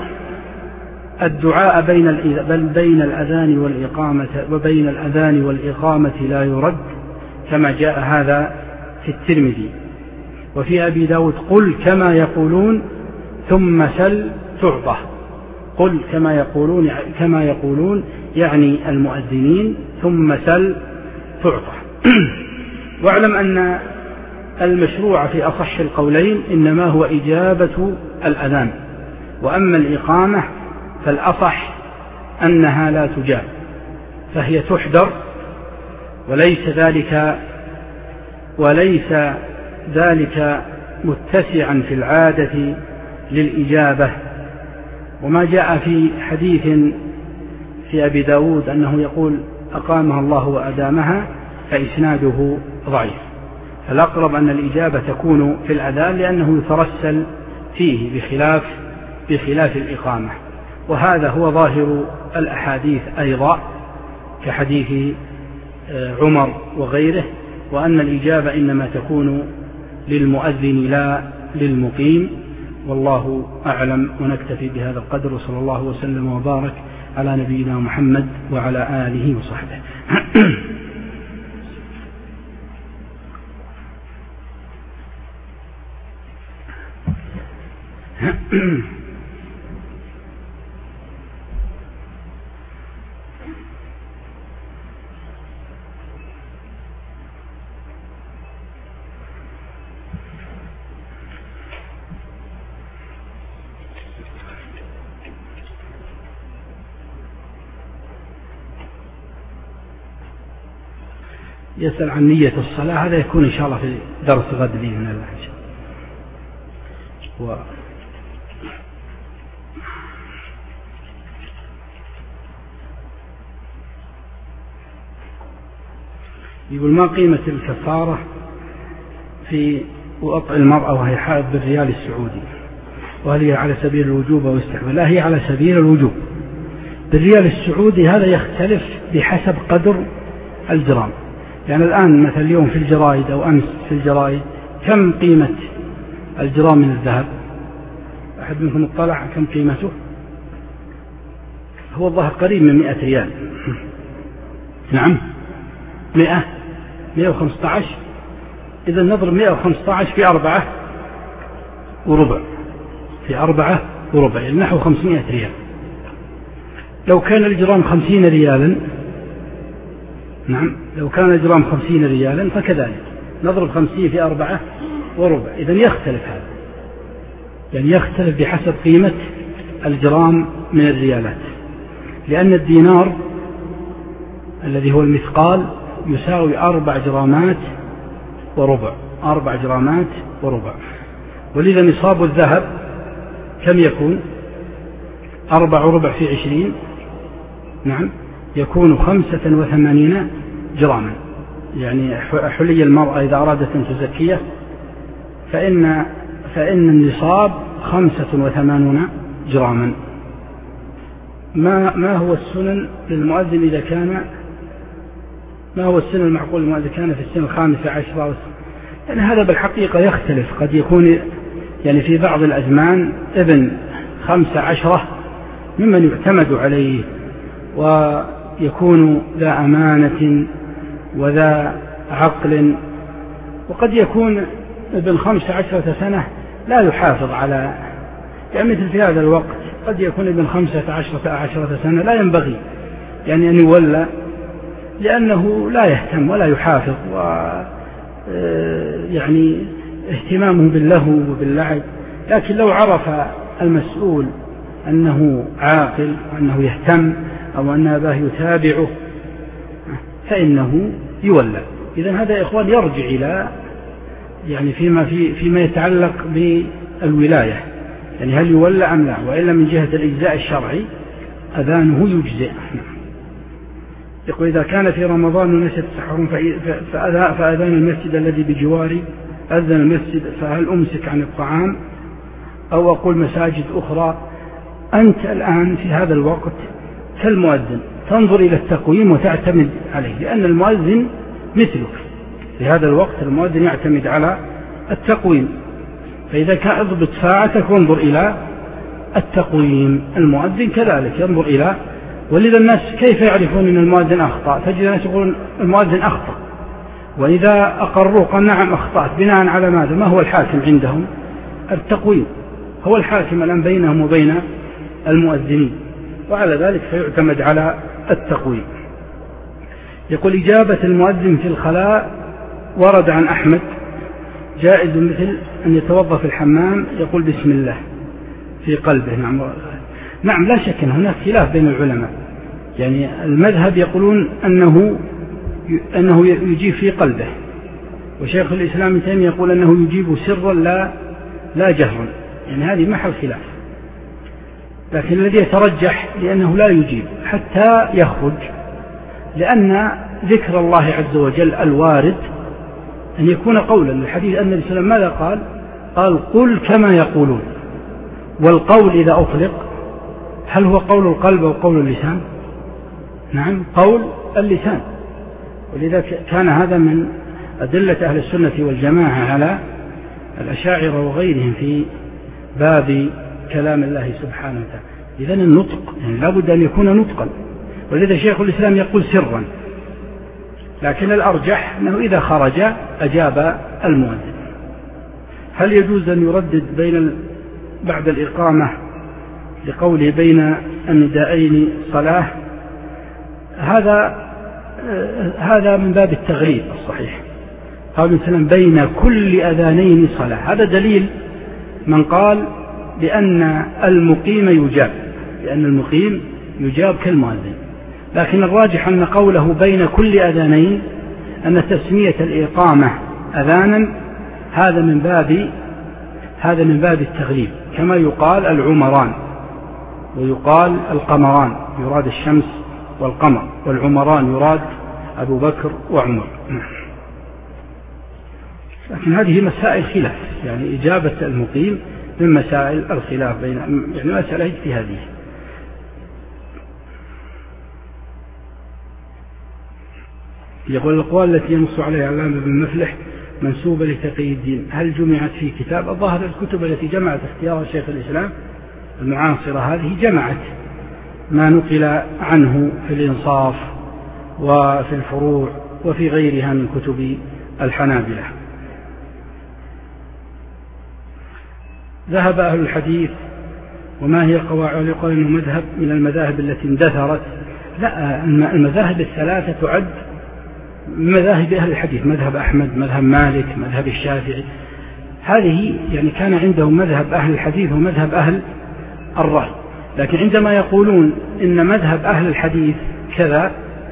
الدعاء بين بل بين الأذان والإقامة وبين الأذان والإقامة لا يرد، كما جاء هذا في الترمذي. وفي أبي داود قل كما يقولون ثم سل تعطى، قل كما يقولون كما يقولون يعني المؤذنين ثم سل تعطى. واعلم أن المشروع في أصح القولين إنما هو إجابة الأذان، وأما الإقامة فالأصح أنها لا تجاب، فهي تحذر وليس ذلك وليس ذلك متسعا في العادة للإجابة. وما جاء في حديث في أبي داود أنه يقول أقامها الله وأدامها فإسناده ضعيف، فالأقرب أن الإجابة تكون في الأذان لأنه يترسل فيه بخلاف بخلاف الإقامة. وهذا هو ظاهر الأحاديث أيضا كحديث عمر وغيره، وأن الإجابة إنما تكون للمؤذن لا للمقيم، والله أعلم. ونكتفي بهذا القدر، وصلى الله وسلم وبارك على نبينا محمد وعلى آله وصحبه. يسأل عن نية الصلاة، هذا يكون إن شاء الله في درس غد بإذن الله. و... يقول ما قيمة الكفارة في وضع المرأة وهي حائض بالريال السعودي، وهل هي على سبيل الوجوب أو استحباب؟ لا، هي على سبيل الوجوب. بالريال السعودي هذا يختلف بحسب قدر الجرام. يعني الآن مثل اليوم في الجرائد أو أمس في الجرائد كم قيمة الجرام من الذهب؟ أحد منكم اطلع كم قيمته؟ هو الظاهر قريب من مئة ريال. نعم، مئة مئة وخمسة عشر. إذا نضرب مئة وخمسة عشر في أربعة وربع في أربعة وربع، يعني نحو خمسمائة ريال. لو كان الجرام خمسين ريالا، نعم لو كان الجرام خمسين ريالا فكذلك نضرب خمسين في أربعة وربع. إذن يختلف هذا، يعني يختلف بحسب قيمة الجرام من الريالات، لأن الدينار الذي هو المثقال يساوي أربع جرامات وربع، أربع جرامات وربع. ولذا نصاب الذهب كم يكون؟ أربع وربع في عشرين، نعم يكون خمسة وثمانين جراما. يعني حلي المرأة إذا أرادت أن تزكيه فإن, فإن النصاب خمسة وثمانون جراما. ما, ما هو السنن للمؤذن إذا كان ما هو السن المعقول للمؤذن كان في السن الخامسة عشرة؟ يعني هذا بالحقيقة يختلف، قد يكون يعني في بعض الأزمان ابن خمسة عشرة ممن يعتمد عليه ويكون ذا أمانة وذا عقل، وقد يكون ابن خمسة عشرة سنة لا يحافظ على، يعني مثل في هذا الوقت قد يكون ابن خمسة عشرة عشرة سنة لا ينبغي يعني أن يولى، لأنه لا يهتم ولا يحافظ، و يعني اهتمامه باللهو وباللعب. لكن لو عرف المسؤول أنه عاقل وأنه يهتم أو أن أباه يتابعه فإنه يولى. إذن هذا يا إخوان يرجع إلى يعني فيما, في فيما يتعلق بالولاية، يعني هل يولى أم لا، وإلا من جهة الإجزاء الشرعي أذانه يجزئ. يقول إذا كان في رمضان ونسيت السحور فأذان المسجد الذي بجواري أذن المسجد، فهل أمسك عن الطعام أو أقول مساجد أخرى؟ أنت الآن في هذا الوقت كالمؤذن تنظر إلى التقويم وتعتمد عليه، لأن المؤذن مثلك في هذا الوقت، المؤذن يعتمد على التقويم. فإذا كان اضبط ساعتك وانظر إلى التقويم، المؤذن كذلك ينظر إلى. ولذا الناس كيف يعرفون أن المؤذن أخطأ؟ تجد الناس يقولون المؤذن أخطأ، وإذا أقروا قال نعم أخطأت، بناء على ماذا؟ ما هو الحاكم عندهم؟ التقويم هو الحاكم الآن بينهم وبين المؤذنين، وعلى ذلك فيعتمد على التقويم. يقول إجابة المؤذن في الخلاء ورد عن أحمد جائز مثل أن يتوضأ في الحمام يقول بسم الله في قلبه. نعم نعم لا شك أن هناك خلاف بين العلماء، يعني المذهب يقولون أنه أنه يجيب في قلبه، وشيخ الإسلام ابن تيمية يقول أنه يجيب سرا لا لا جهرا، يعني هذه محل خلاف. لكن الذي يترجح لأنه لا يجيب حتى يخرج، لأن ذكر الله عز وجل الوارد أن يكون قولا. الحديث أن النبي صلى الله عليه وسلم ماذا قال؟ قال قل كما يقولون. والقول إذا أطلق هل هو قول القلب أو قول اللسان؟ نعم قول اللسان. ولذا كان هذا من أدلة أهل السنة والجماعة على الأشاعرة وغيرهم في باب كلام الله سبحانه وتعالى. إذن النطق يعني لابد أن يكون نطقا، ولذا شيخ الإسلام يقول سرا، لكن الأرجح أنه إذا خرج أجاب المؤذن. هل يجوز أن يردد بين بعد الإقامة لقوله بين الندائين صلاة؟ هذا هذا من باب التغليب الصحيح. قال مثلا بين كل أذانين صلاة، هذا دليل من قال بأن المقيم يجاب، لأن المقيم يجاب كالمؤذن. لكن الراجح أن قوله بين كل أذانين أن تسمية الإقامة أذانا هذا من باب هذا من باب التغليب، كما يقال العمران ويقال القمران، يراد الشمس والقمر، والعمران يراد أبو بكر وعمر. لكن هذه مسائل خلاف، يعني إجابة المقيم من مسائل الخلاف بين يعني مسألة اجتهادية. يقول الأقوال التي ينص عليها علامة بن مفلح منسوبة لتقي الدين هل جمعت في كتاب؟ الظاهر الكتب التي جمعت اختيارها شيخ الإسلام المعاصرة هذه جمعت ما نقل عنه في الإنصاف وفي الفروع وفي غيرها من كتب الحنابلة. ذهب أهل الحديث وما هي قواعد؟ يقال أنه مذهب من المذاهب التي اندثرت. لا، المذاهب الثلاثة تعد مذاهب أهل الحديث، مذهب أحمد، مذهب مالك، مذهب الشافعي. هذه يعني كان عندهم مذهب أهل الحديث ومذهب أهل الرأي. لكن عندما يقولون إن مذهب أهل الحديث كذا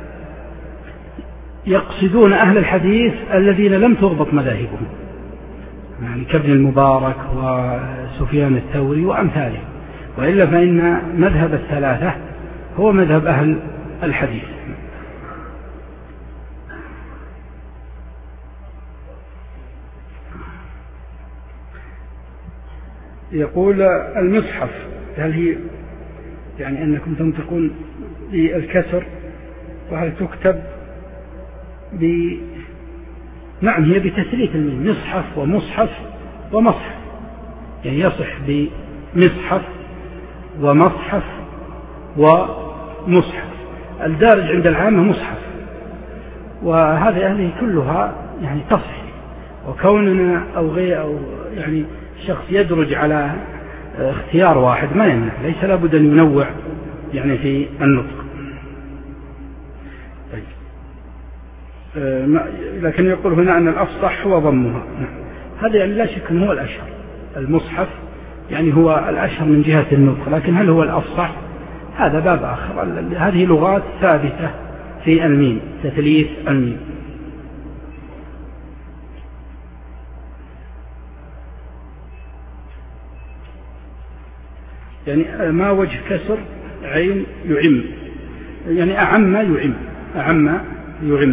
يقصدون أهل الحديث الذين لم تضبط مذاهبهم، يعني كابن المبارك وسفيان الثوري وأمثاله. وإلا فإن مذهب الثلاثة هو مذهب أهل الحديث. يقول المصحف هل هي يعني أنكم تنطقون بالكسر، وهل تكتب ب نعم هي بتثليث الميم، مصحف ومصحف ومصحف، يعني يصح بمصحف ومصحف ومصحف. الدارج عند العامة مصحف، وهذه هذه كلها يعني تصح. وكوننا أو غير أو يعني شخص يدرج على اختيار واحد ما يمنع، ليس لابد أن ينوع يعني في النطق. طيب. لكن يقول هنا أن الأفصح هو ضمها. هذا يعني لا شك أنه هو الأشهر. المصحف يعني هو الأشهر من جهة النطق، لكن هل هو الأفصح؟ هذا باب آخر. هذه لغات ثابتة في الميم، تثليث الميم. يعني ما وجه كسر عين يعم، يعني أعم يعم، أعم يعم.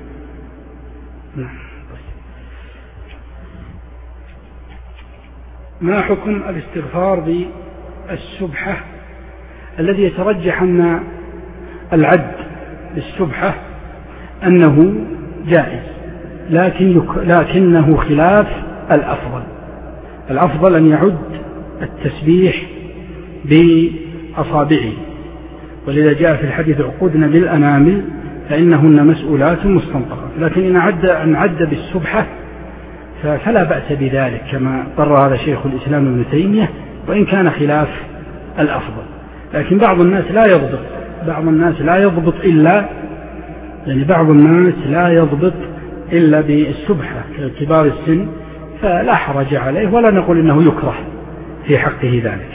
ما حكم الاستغفار بالسبحة الذي يترجح أن العد بالسبحة أنه جائز، لكن يك... لكنه خلاف الأفضل. الأفضل أن يعد التسبيح بأصابعه، ولذا جاء في الحديث عقودنا بالأنامل فإنهن مسؤولات مستنطقات. لكن إن عد, أن عد بالسبحة فلا بأس بذلك، كما قرر هذا شيخ الإسلام ابن تيمية، وإن كان خلاف الأفضل. لكن بعض الناس لا يضبط بعض الناس لا يضبط إلا يعني بعض الناس لا يضبط إلا بالسبحة كبار السن، فلا حرج عليه، ولا نقول إنه يكره في حقه ذلك.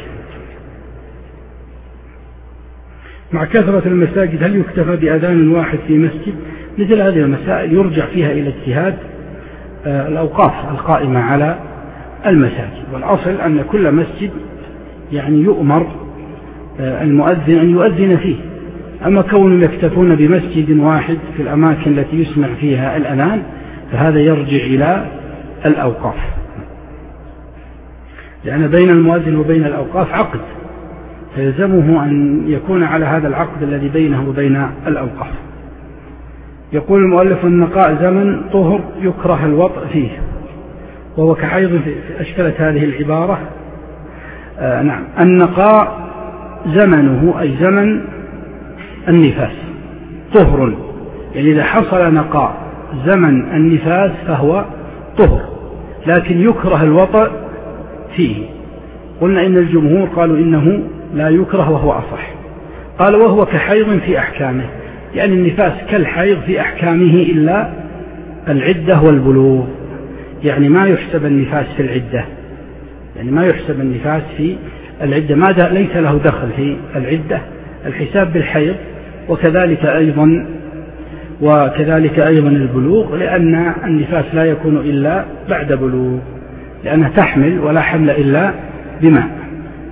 مع كثرة المساجد هل يكتفى بأذان واحد في مسجد؟ مثل هذه المسائل يرجع فيها إلى اجتهاد الأوقاف القائمة على المساجد، والأصل أن كل مسجد يعني يؤمر المؤذن أن يؤذن فيه. أما كون يكتفون بمسجد واحد في الأماكن التي يسمع فيها الأذان فهذا يرجع إلى الأوقاف، لأن بين المؤذن وبين الأوقاف عقد، فيلزمه أن يكون على هذا العقد الذي بينه وبين الأوقاف. يقول المؤلف النقاء زمن طهر يكره الوطء فيه، وهو كحيض. أشكلت هذه العبارة. آه نعم، النقاء زمنه أي زمن النفاس طهر، يعني إذا حصل نقاء زمن النفاس فهو طهر، لكن يكره الوطء فيه. قلنا إن الجمهور قالوا إنه لا يكره وهو أصح. قال وهو كحيض في أحكامه، يعني النفاس كالحيض في أحكامه إلا العدة والبلوغ، يعني ما يحسب النفاس في العدة، يعني ما يحسب النفاس في العدة، ماذا ليس له دخل في العدة، الحساب بالحيض، وكذلك أيضا وكذلك أيضا البلوغ، لأن النفاس لا يكون إلا بعد بلوغ، لأنها تحمل ولا حمل إلا بماء.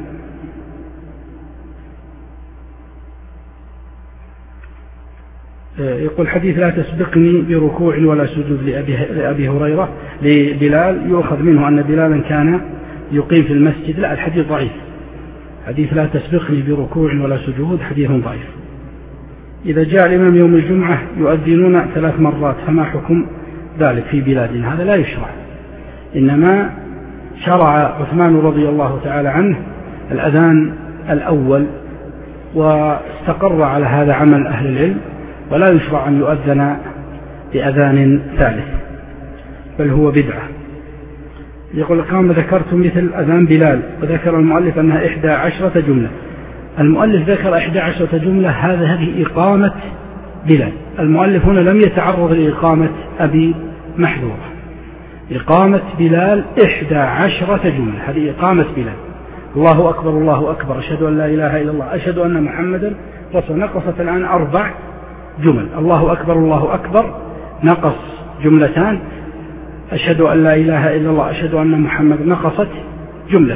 يقول حديث لا تسبقني بركوع ولا سجود لأبي, لأبي هريرة لبلال، يؤخذ منه أن بلالا كان يقيم في المسجد. لا، الحديث ضعيف. حديث لا تسبقني بركوع ولا سجود حديث ضعيف. إذا جاء الإمام يوم الجمعة يؤذنون ثلاث مرات فما حكم ذلك في بلادنا؟ هذا لا يشرع، إنما شرع عثمان رضي الله تعالى عنه الأذان الأول، واستقر على هذا عمل أهل العلم، ولا يشرع أن يؤذن بأذان ثالث، بل هو بدعة. يقول قام ذكرت مثل أذان بلال، وذكر المؤلف أنها إحدى عشرة جملة. المؤلف ذكر إحدى عشرة جملة، هذا هذه إقامة بلال. المؤلف هنا لم يتعرض لإقامة أبي محذورة. إقامة بلال إحدى عشرة جملة، هذه إقامة بلال. الله أكبر الله أكبر، أشهد أن لا إله إلا الله، أشهد أن محمدا رسول. نقصت الآن أربع جمل. الله أكبر الله أكبر نقص جملتان، أشهد أن لا إله إلا الله، أشهد أن محمد نقصت جملة.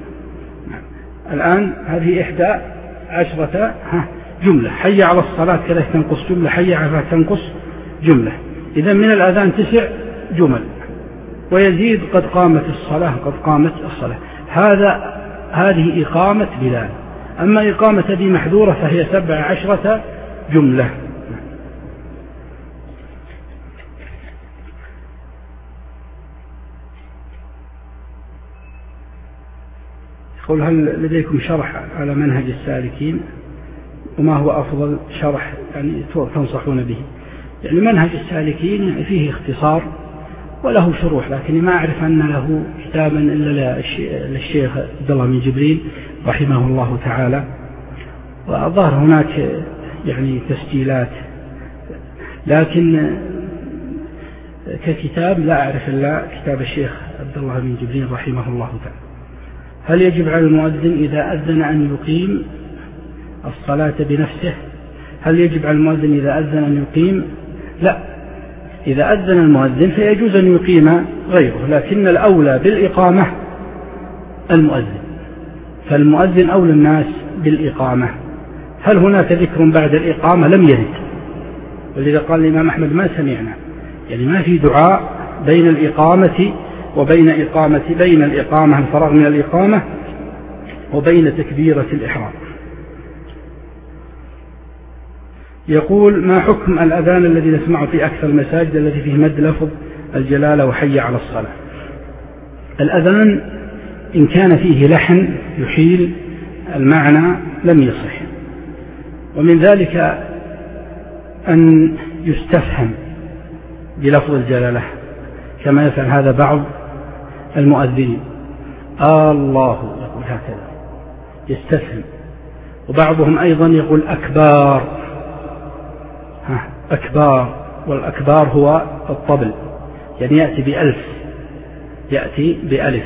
الآن هذه إحدى عشرة جملة. حي على الصلاة كذلك تنقص جملة، حي على تنقص جملة. إذا من الأذان تسع جمل، ويزيد قد قامت الصلاة قد قامت الصلاة. هذا هذه إقامة بلال. أما إقامة أبي محذورة فهي سبع عشرة جملة. يقول هل لديكم شرح على منهج السالكين، وما هو أفضل شرح يعني تنصحون به؟ يعني منهج السالكين يعني فيه اختصار وله شروح، لكن ما أعرف أن له كتابا إلا للشيخ عبد الله بن جبريل رحمه الله تعالى، وظهر هناك يعني تسجيلات، لكن ككتاب لا أعرف إلا كتاب الشيخ عبد الله بن جبريل رحمه الله تعالى. هل يجب على المؤذن إذا أذن أن يقيم الصلاة بنفسه؟ هل يجب على المؤذن إذا أذن أن يقيم؟ لا، إذا أذن المؤذن فيجوز أن يقيم غيره، لكن الأولى بالإقامة المؤذن، فالمؤذن أولى الناس بالإقامة. هل هناك ذكر بعد الإقامة؟ لم يرد، ولذا قال الإمام أحمد ما سمعنا، يعني ما في دعاء بين الإقامة وبين إقامة بين الإقامة الفراغ من الإقامة وبين تكبيرة الإحرام. يقول ما حكم الأذان الذي نسمعه في أكثر المساجد التي فيه مد لفظ الجلالة وحي على الصلاة؟ الأذان إن كان فيه لحن يحيل المعنى لم يصح، ومن ذلك أن يستفهم بلفظ الجلالة كما يفعل هذا بعض المؤذنين، آه الله يقول هكذا يستفهم، وبعضهم أيضا يقول أكبار أكبار، والأكبار هو الطبل، يعني يأتي بألف يأتي بألف.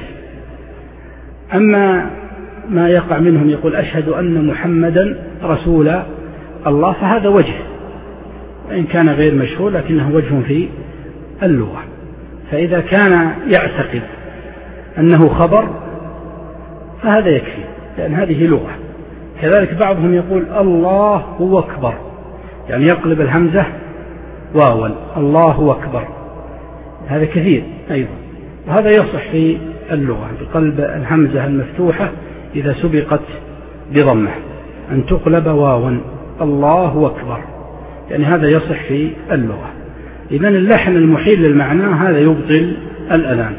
أما ما يقع منهم يقول أشهد أن محمدا رسول الله، فهذا وجه، وإن كان غير مشهور لكنه وجه في اللغة. فإذا كان يعتقد أنه خبر فهذا يكفي، لأن هذه لغة. كذلك بعضهم يقول الله هو أكبر، يعني يقلب الهمزة واوا، الله أكبر، هذا كثير أيضا، وهذا يصح في اللغة بقلب الهمزة المفتوحة إذا سبقت بضمة أن تقلب واوا، الله أكبر، يعني هذا يصح في اللغة. إذن اللحن المحيل للمعنى هذا يبطل الأذان.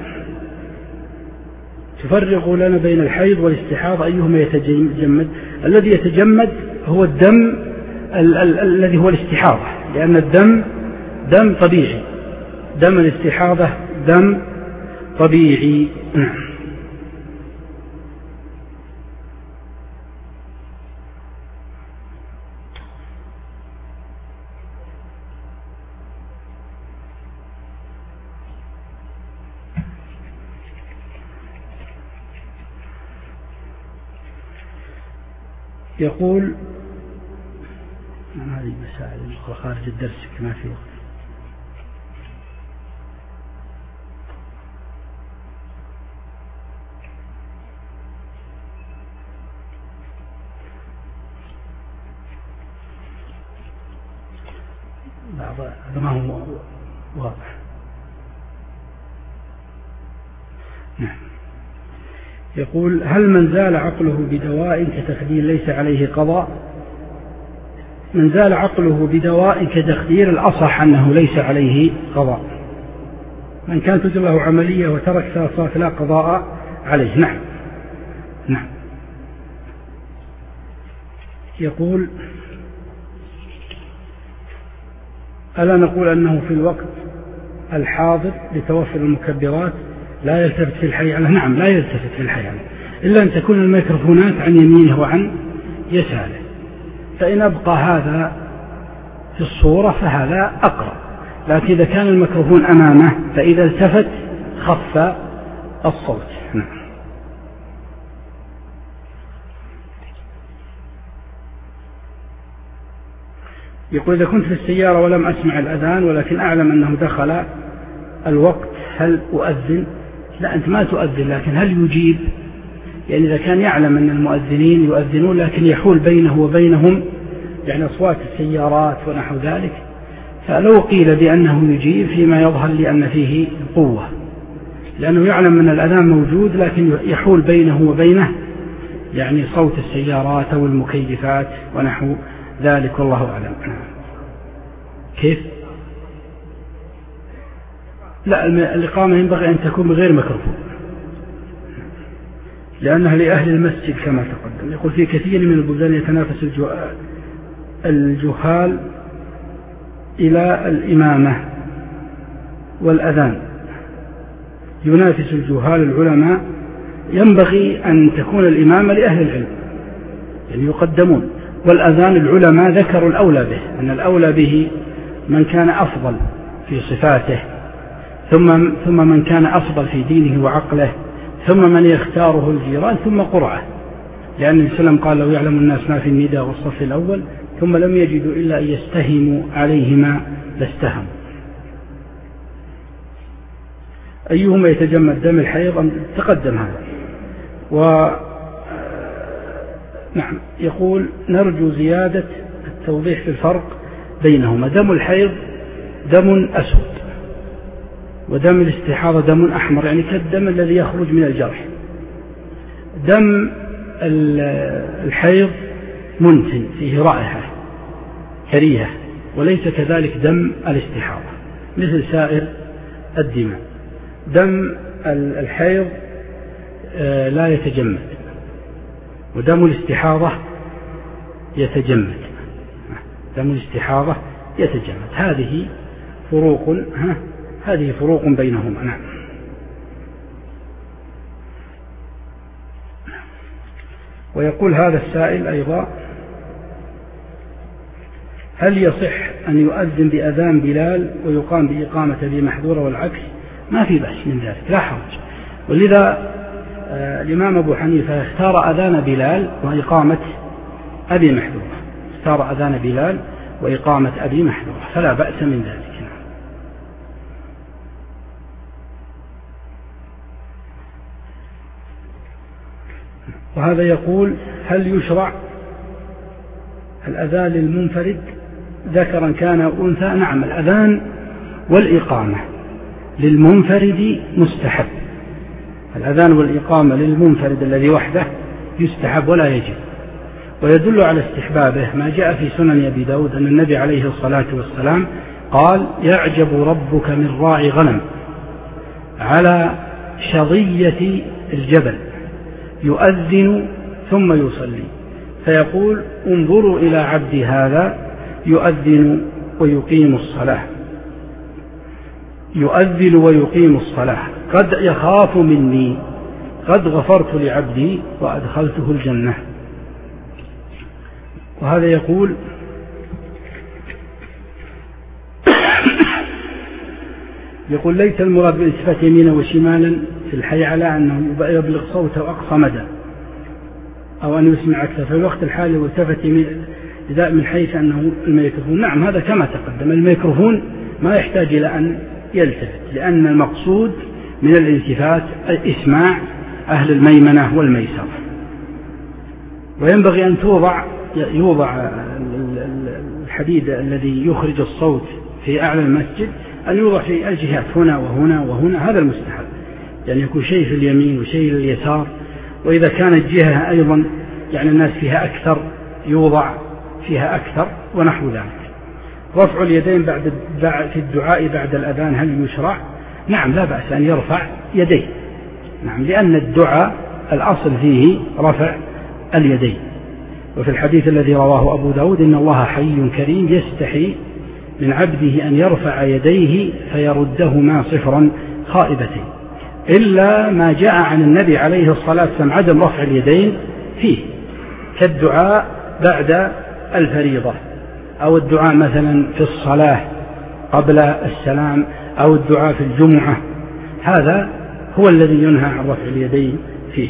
تفرقوا لنا بين الحيض والاستحاضة أيهما يتجمد؟ الذي يتجمد هو الدم ال- ال- الذي هو الاستحاضة، لأن الدم دم طبيعي، دم الاستحاضة دم طبيعي. يقول هذه مسائل خارج الدرس كما في وقت. هذا ما هو واضح. نعم. يقول هل من زال عقله بدواء كتخدير ليس عليه قضاء؟ من زال عقله بدواء كتخدير الأصح أنه ليس عليه قضاء. من كانت تجرى له عملية وترك صلاة لا قضاء عليه. نعم نعم. يقول ألا نقول أنه في الوقت الحاضر لتوفر المكبرات لا يلتفت في الحي على. نعم لا يلتفت في الحي على، إلا أن تكون الميكروفونات عن يمينه وعن يساره، فإن أبقى هذا في الصورة فهذا أقرب. لكن إذا كان الميكروفون أمامه فإذا التفت خف الصوت. نعم. يقول إذا كنت في السيارة ولم أسمع الأذان ولكن أعلم أنه دخل الوقت هل أؤذن؟ لا، أنت ما تؤذن، لكن هل يجيب؟ يعني إذا كان يعلم أن المؤذنين يؤذنون لكن يحول بينه وبينهم يعني أصوات السيارات ونحو ذلك، فلو قيل بأنه يجيب فيما يظهر لأن فيه قوة، لأنه يعلم أن الأذان موجود لكن يحول بينه وبينه يعني صوت السيارات أو المكيفات ونحو ذلك، والله أعلم. كيف؟ لا، الإقامة ينبغي أن تكون بغير ميكروفون لأنها لأهل المسجد كما تقدم. يقول في كثير من البلدان يتنافس الجهال إلى الإمامة والأذان، ينافس الجهال العلماء. ينبغي أن تكون الإمامة لأهل العلم يعني يقدمون، والأذان العلماء ذكروا الأولى به، أن الأولى به من كان أفضل في صفاته، ثم ثم من كان أفضل في دينه وعقله، ثم من يختاره الجيران، ثم قرعه، لأن النبي صلى الله عليه وسلم قال لو يعلم الناس ما في النداء والصف الأول ثم لم يجدوا إلا أن يستهموا عليهما لاستهموا. أيهما يتجمد دم الحيض؟ تقدم هذا. و نعم، يقول نرجو زيادة التوضيح في الفرق بينهما. دم الحيض دم أسود، ودم الاستحاضة دم أحمر، يعني كالدم الذي يخرج من الجرح. دم الحيض منتن فيه رائحة كريهة، وليس كذلك دم الاستحاضة مثل سائر الدماء. دم الحيض لا يتجمد، ودم الاستحاضة يتجمد. دم الاستحاضة يتجمد. هذه فروق ها هذه فروق بينهما. نعم. ويقول هذا السائل أيضا هل يصح أن يؤذن بأذان بلال ويقام بإقامة أبي محذورة والعكس؟ ما في بأس من ذلك، لا حرج. ولذا آه الإمام أبو حنيفة اختار أذان بلال وإقامة أبي محذورة، اختار أذان بلال وإقامة أبي محذورة، فلا بأس من ذلك. وهذا يقول هل يشرع الأذان للمنفرد ذكرا كان أو أنثى؟ نعم، الأذان والإقامة للمنفرد مستحب. الأذان والإقامة للمنفرد الذي وحده يستحب ولا يجب. ويدل على استحبابه ما جاء في سنن أبي داود أن النبي عليه الصلاة والسلام قال يعجب ربك من راعي غنم على شظية الجبل يؤذن ثم يصلي فيقول انظروا إلى عبدي هذا يؤذن ويقيم الصلاة يؤذن ويقيم الصلاة قد يخاف مني قد غفرت لعبدي وأدخلته الجنة. وهذا يقول يقول ليس المراد بالالتفات يمينا وشمالا في الحي على أنه يبلغ صوته أقصى مدى أو أن يسمع أكثر. في الوقت الحالي والتفت يمين من حيث أنه الميكروفون. نعم، هذا كما تقدم، الميكروفون ما يحتاج إلى أن يلتفت، لأن المقصود من الالتفات إسماع أهل الميمنة والميسرة. وينبغي أن توضع يوضع الحديد الذي يخرج الصوت في أعلى المسجد أن يوضع في الجهات هنا وهنا وهنا، هذا المستحب، يعني يكون شيء في اليمين وشيء لليسار. وإذا كانت جهة أيضا يعني الناس فيها أكثر يوضع فيها أكثر ونحو ذلك. رفع اليدين بعد في الدعاء بعد الأذان هل يشرع؟ نعم، لا بأس أن يرفع يديه، نعم، لأن الدعاء الأصل فيه رفع اليدين. وفي الحديث الذي رواه أبو داود إن الله حي كريم يستحي من عبده أن يرفع يديه فيردهما صفرا خائبتين. إلا ما جاء عن النبي عليه الصلاة والسلام عدم رفع اليدين فيه، كالدعاء بعد الفريضة، أو الدعاء مثلا في الصلاة قبل السلام، أو الدعاء في الجمعة، هذا هو الذي ينهى عن رفع اليدين فيه.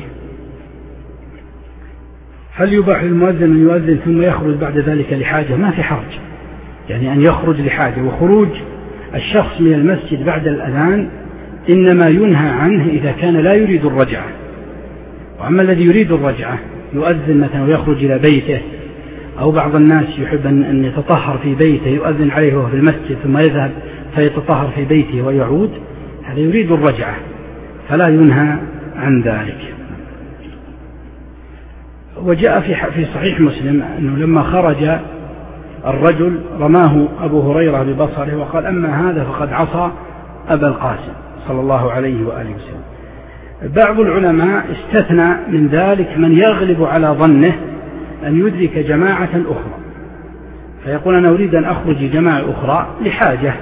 هل يباح للمؤذن أن يؤذن ثم يخرج بعد ذلك لحاجة؟ ما في حرج، يعني أن يخرج لحاجة. وخروج الشخص من المسجد بعد الأذان إنما ينهى عنه إذا كان لا يريد الرجعة. وأما الذي يريد الرجعة يؤذن مثلا ويخرج إلى بيته، أو بعض الناس يحب أن يتطهر في بيته يؤذن عليه وهو في المسجد ثم يذهب فيتطهر في بيته ويعود، هذا يريد الرجعة فلا ينهى عن ذلك. وجاء في صحيح مسلم أنه لما خرج الرجل رماه أبو هريرة ببصره وقال: أما هذا فقد عصى أبا القاسم صلى الله عليه وآله وسلم. بعض العلماء استثنى من ذلك من يغلب على ظنه أن يدرك جماعة أخرى، فيقول: أنا أريد أن أخرج جماعة أخرى لحاجة،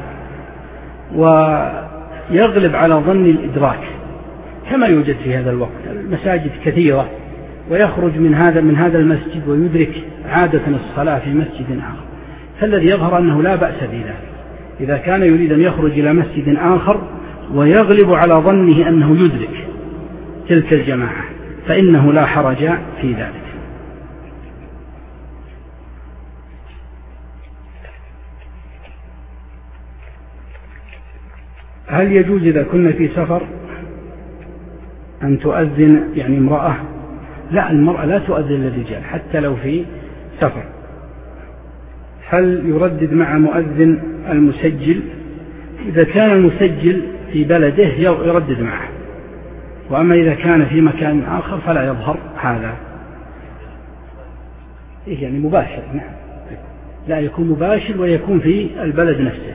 ويغلب على ظن الإدراك، كما يوجد في هذا الوقت المساجد كثيرة، ويخرج من هذا من هذا المسجد ويدرك عادة الصلاة في مسجد آخر. فالذي يظهر أنه لا بأس بذلك إذا كان يريد أن يخرج إلى مسجد آخر ويغلب على ظنه أنه يدرك تلك الجماعة، فإنه لا حرج في ذلك. هل يجوز إذا كنا في سفر أن تؤذن يعني امرأة؟ لا، المرأة لا تؤذن للرجال حتى لو في سفر. هل يردد مع مؤذن المسجل؟ إذا كان المسجل في بلده يردد معه، وأما إذا كان في مكان آخر فلا يظهر هذا. إيه يعني مباشر؟ نعم، لا يكون مباشر ويكون في البلد نفسه.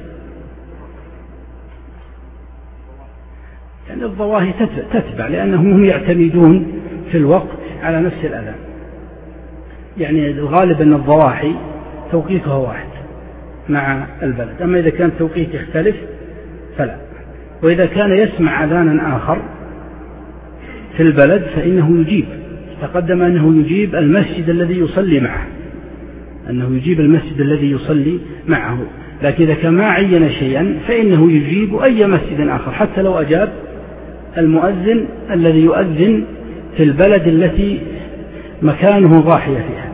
يعني الظواهر تتبع، لأنهم هم يعتمدون في الوقت على نفس الأذان. يعني الغالب أن الضواحي توقيتها واحد مع البلد، أما إذا كان التوقيت يختلف فلا. وإذا كان يسمع أذانا آخر في البلد فإنه يجيب. تقدم أنه يجيب المسجد الذي يصلي معه، أنه يجيب المسجد الذي يصلي معه. لكن إذا كان ما عين شيئا فإنه يجيب أي مسجد آخر، حتى لو أجاب المؤذن الذي يؤذن في البلد التي مكانه ضاحية فيها.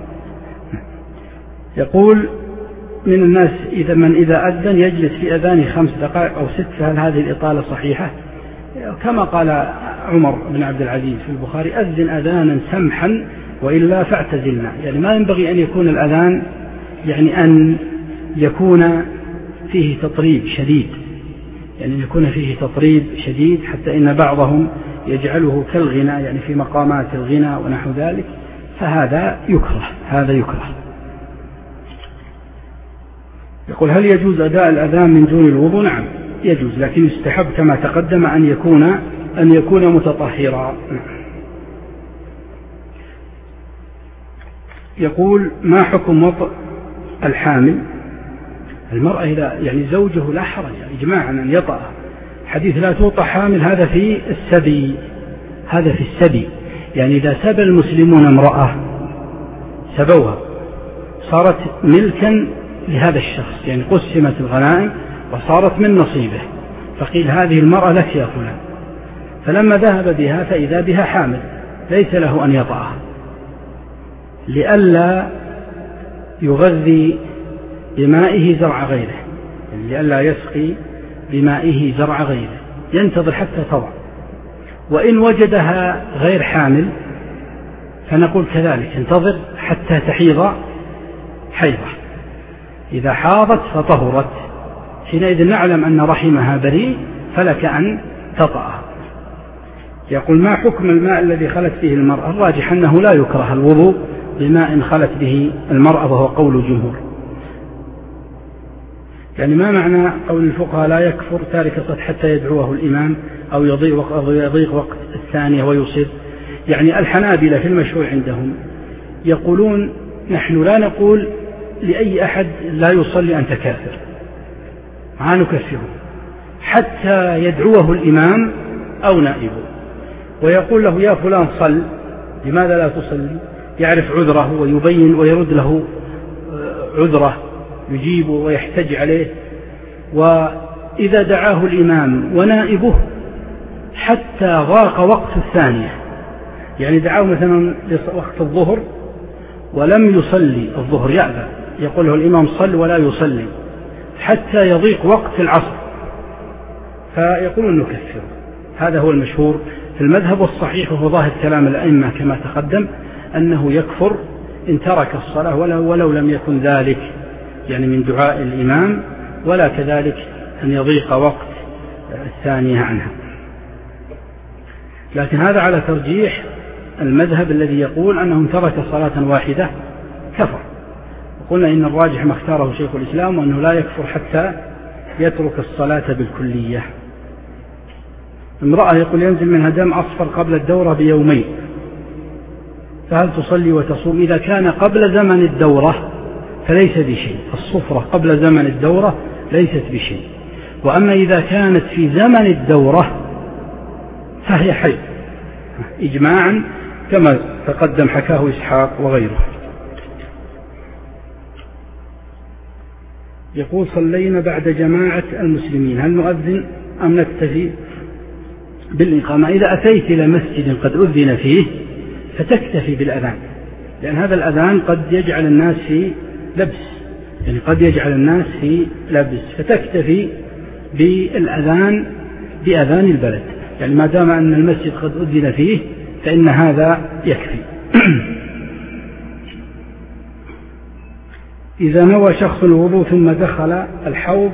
يقول: من الناس إذا من إذا أذن يجلس في أذانه خمس دقائق أو ست، فهل هذه الإطالة صحيحة؟ كما قال عمر بن عبد العزيز في البخاري: أذن أذانا سمحا وإلا فاعتزلنا. يعني ما ينبغي أن يكون الأذان يعني أن يكون فيه تطريب شديد، يعني يكون فيه تطريب شديد حتى إن بعضهم يجعله كالغناء، يعني في مقامات الغناء ونحو ذلك، فهذا يكره، هذا يكره. يقول: هل يجوز أداء الأذان من دون الوضوء؟ نعم يجوز، لكن يستحب كما تقدم أن يكون أن يكون متطهرا. يقول: ما حكم وطء الحامل؟ المرأة إذا يعني زوجه لا حرج إجماعا أن يطأ. حديث لا توطأ حامل هذا في السبي، هذا في السبي. يعني إذا سبى المسلمون امرأة سبوها صارت ملكا لهذا الشخص، يعني قسمت الغنائم وصارت من نصيبه، فقيل هذه المرأة لك يا فلان. فلما ذهب بها فإذا بها حامل ليس له أن يطأها، لئلا يغذي بمائه زرع غيره، يعني لئلا يسقي بمائه زرع غيره، ينتظر حتى تضع. وإن وجدها غير حامل فنقول كذلك: انتظر حتى تحيض حيضة، إذا حاضت فطهرت حينئذ نعلم أن رحمها بريء فلك أن تطأها. يقول: ما حكم الماء الذي خلت فيه المرأة؟ الراجح أنه لا يكره الوضوء بماء خلت به المرأة، وهو قول الجمهور. يعني ما معنى قول الفقهاء لا يكفر تارك الصلاة حتى يدعوه الإمام أو يضيق وقت الثانية ويصيب؟ يعني الحنابلة في المشروع عندهم يقولون: نحن لا نقول لأي أحد لا يصلي أنت كافر، ما نكفره حتى يدعوه الإمام أو نائبه ويقول له يا فلان صل، لماذا لا تصلي؟ يعرف عذره ويبين ويرد له عذره، يجيبه ويحتج عليه. وإذا دعاه الإمام ونائبه حتى ضاق وقت الثانية، يعني دعاه مثلا وقت الظهر ولم يصلي الظهر يأبى، يقول له الإمام صل ولا يصلي حتى يضيق وقت العصر، فيقولون نكفره. هذا هو المشهور في المذهب، والصحيح وهو ظاهر كلام الأئمة كما تقدم أنه يكفر إن ترك الصلاة ولو, ولو لم يكن ذلك يعني من دعاء الإمام، ولا كذلك أن يضيق وقت الثانية عنها. لكن هذا على ترجيح المذهب الذي يقول أنه ترك صلاة واحدة كفر. وقلنا إن الراجح ما اختاره شيخ الإسلام وأنه لا يكفر حتى يترك الصلاة بالكلية. امرأة يقول ينزل منها دم أصفر قبل الدورة بيومين، فهل تصلي وتصوم؟ إذا كان قبل زمن الدورة فليس بشيء، الصفرة قبل زمن الدورة ليست بشيء. وأما إذا كانت في زمن الدورة فهي حيض إجماعا كما تقدم حكاه إسحاق وغيره. يقول صلينا بعد جماعة المسلمين، هل نؤذن أم نكتفي بالإقامة؟ إذا أتيت إلى مسجد قد أذن فيه فتكتفي بالأذان، لأن هذا الأذان قد يجعل الناس في لبس، يعني قد يجعل الناس في لبس، فتكتفي بالأذان بأذان البلد، يعني ما دام أن المسجد قد أذن فيه فإن هذا يكفي. إذا نوى شخص الوضوء ثم دخل الحوض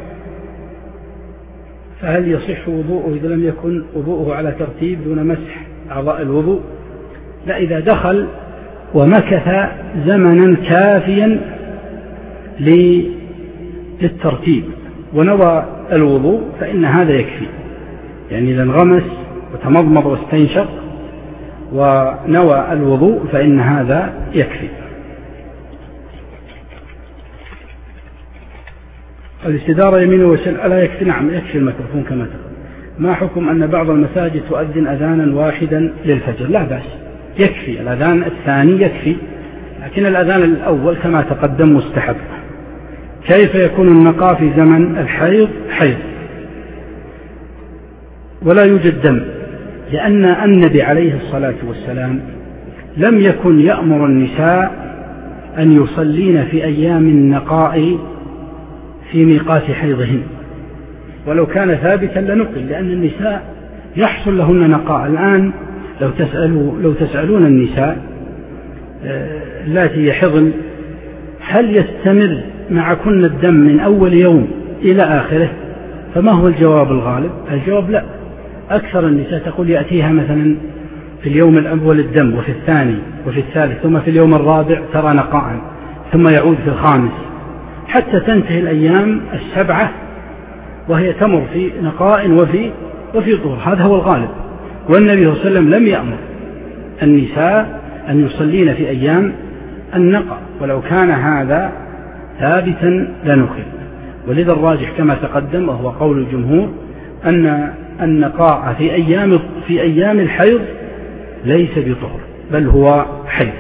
فهل يصح وضوءه إذا لم يكن وضوءه على ترتيب دون مسح أعضاء الوضوء؟ لا، إذا دخل ومكث زمنا كافيا للترتيب ونوى الوضوء فإن هذا يكفي، يعني إذا انغمس وتمضمض واستنشق ونوى الوضوء فإن هذا يكفي. الاستدارة يمين وشمال ألا يكفي؟ نعم يكفي الميكروفون كما تقول. ما حكم أن بعض المساجد تؤذن أذانا واحدا للفجر؟ لا بأس، يكفي الأذان الثاني يكفي، لكن الأذان الأول كما تقدم مستحب. كيف يكون النقاء في زمن الحيض؟ حيض ولا يوجد دم، لأن النبي عليه الصلاة والسلام لم يكن يأمر النساء أن يصلين في أيام النقاء في ميقات حيضهن، ولو كان ثابتا لنقل، لأن النساء يحصل لهن نقاء. الآن لو تسألوا لو تسألون النساء التي يحضن هل يستمر معكن الدم من أول يوم إلى آخره؟ فما هو الجواب الغالب؟ الجواب لا، أكثر النساء تقول يأتيها مثلا في اليوم الأول الدم، وفي الثاني وفي الثالث، ثم في اليوم الرابع ترى نقاء، ثم يعود في الخامس، حتى تنتهي الأيام السبعة وهي تمر في نقاء وفي وفي طهر. هذا هو الغالب، والنبي صلى الله عليه وسلم لم يأمر النساء أن يصلين في أيام النقاء، ولو كان هذا ثابتا لنقل. ولذا الراجح كما تقدم وهو قول الجمهور أن النقاء في أيام في أيام الحيض ليس بطهر بل هو حيض.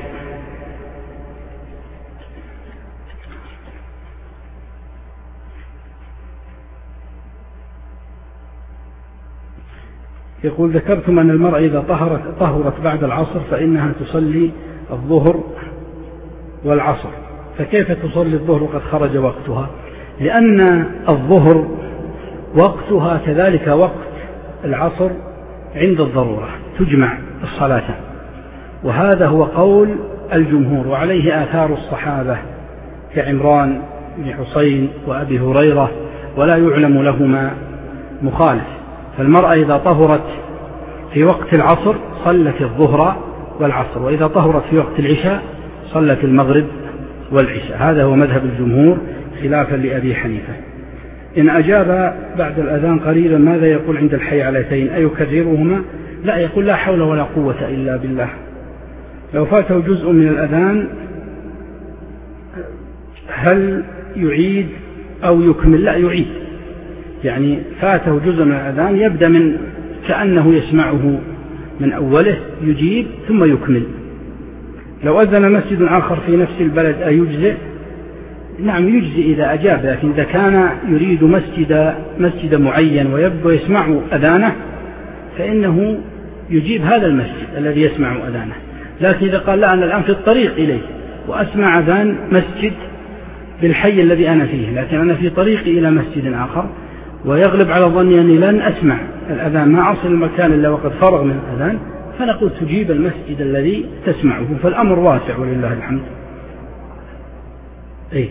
يقول ذكرتم أن المرأة إذا طهرت, طهرت بعد العصر فإنها تصلي الظهر والعصر، فكيف تصلي الظهر وقد خرج وقتها؟ لأن الظهر وقتها كذلك وقت العصر عند الضرورة تجمع الصلاة، وهذا هو قول الجمهور، وعليه آثار الصحابة كعمران بن حسين وأبي هريرة، ولا يعلم لهما مخالف. فالمرأة إذا طهرت في وقت العصر صلت الظهر والعصر، وإذا طهرت في وقت العشاء صلت المغرب والعشاء. هذا هو مذهب الجمهور خلافا لأبي حنيفة. إن أجاب بعد الأذان قليلا ماذا يقول عند الحي عليتين؟ أيكررهما؟ لا، يقول لا حول ولا قوة إلا بالله. لو فاته جزء من الأذان هل يعيد أو يكمل؟ لا، يعيد، يعني فاته جزء من الأذان يبدأ من كأنه يسمعه من أوله يجيب ثم يكمل. لو أذن مسجد آخر في نفس البلد أيجزئ؟ نعم يجزئ إذا أجاب، لكن إذا كان يريد مسجد مسجد معين ويبدو يسمع أذانه فإنه يجيب هذا المسجد الذي يسمع أذانه. لكن إذا قال لا أنا الآن في الطريق إليه وأسمع أذان مسجد بالحي الذي أنا فيه، لكن أنا في طريقي إلى مسجد آخر ويغلب على ظني أني لن أسمع الأذان ما أصل المكان إلا وقد فرغ من الأذان، فنقول تجيب المسجد الذي تسمعه، فالأمر واسع ولله الحمد. إيه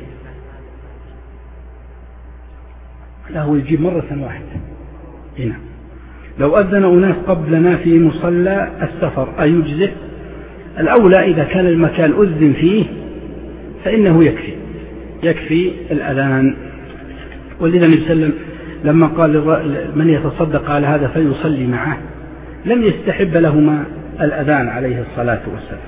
لا هو يجيب مرة واحدة. هنا لو أذن أناس قبلنا في مصلى السفر أيجزئ؟ الأولى إذا كان المكان أذن فيه فإنه يكفي يكفي الأذان. ولذا النبي صلى الله عليه وسلم لما قال من يتصدق على هذا فيصلي معه لم يستحب لهما الأذان عليه الصلاة والسلام.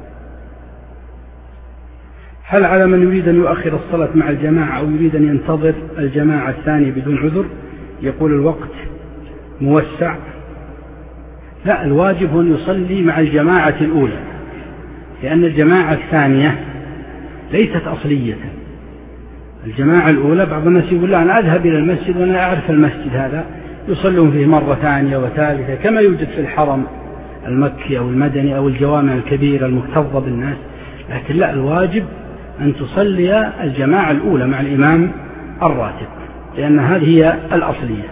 هل على من يريد أن يؤخر الصلاة مع الجماعة أو يريد أن ينتظر الجماعة الثانية بدون عذر؟ يقول الوقت موسع. لا، الواجب أن يصلي مع الجماعة الأولى، لأن الجماعة الثانية ليست أصلية. الجماعة الأولى بعض الناس يقول لا أنا أذهب إلى المسجد وأنا أعرف المسجد هذا، يصلون فيه مرة ثانية وثالثة كما يوجد في الحرم المكي أو المدني أو الجوامع الكبيرة المكتظة بالناس. لكن لا، الواجب أن تصلي الجماعة الأولى مع الإمام الراتب، لأن هذه هي الأصلية.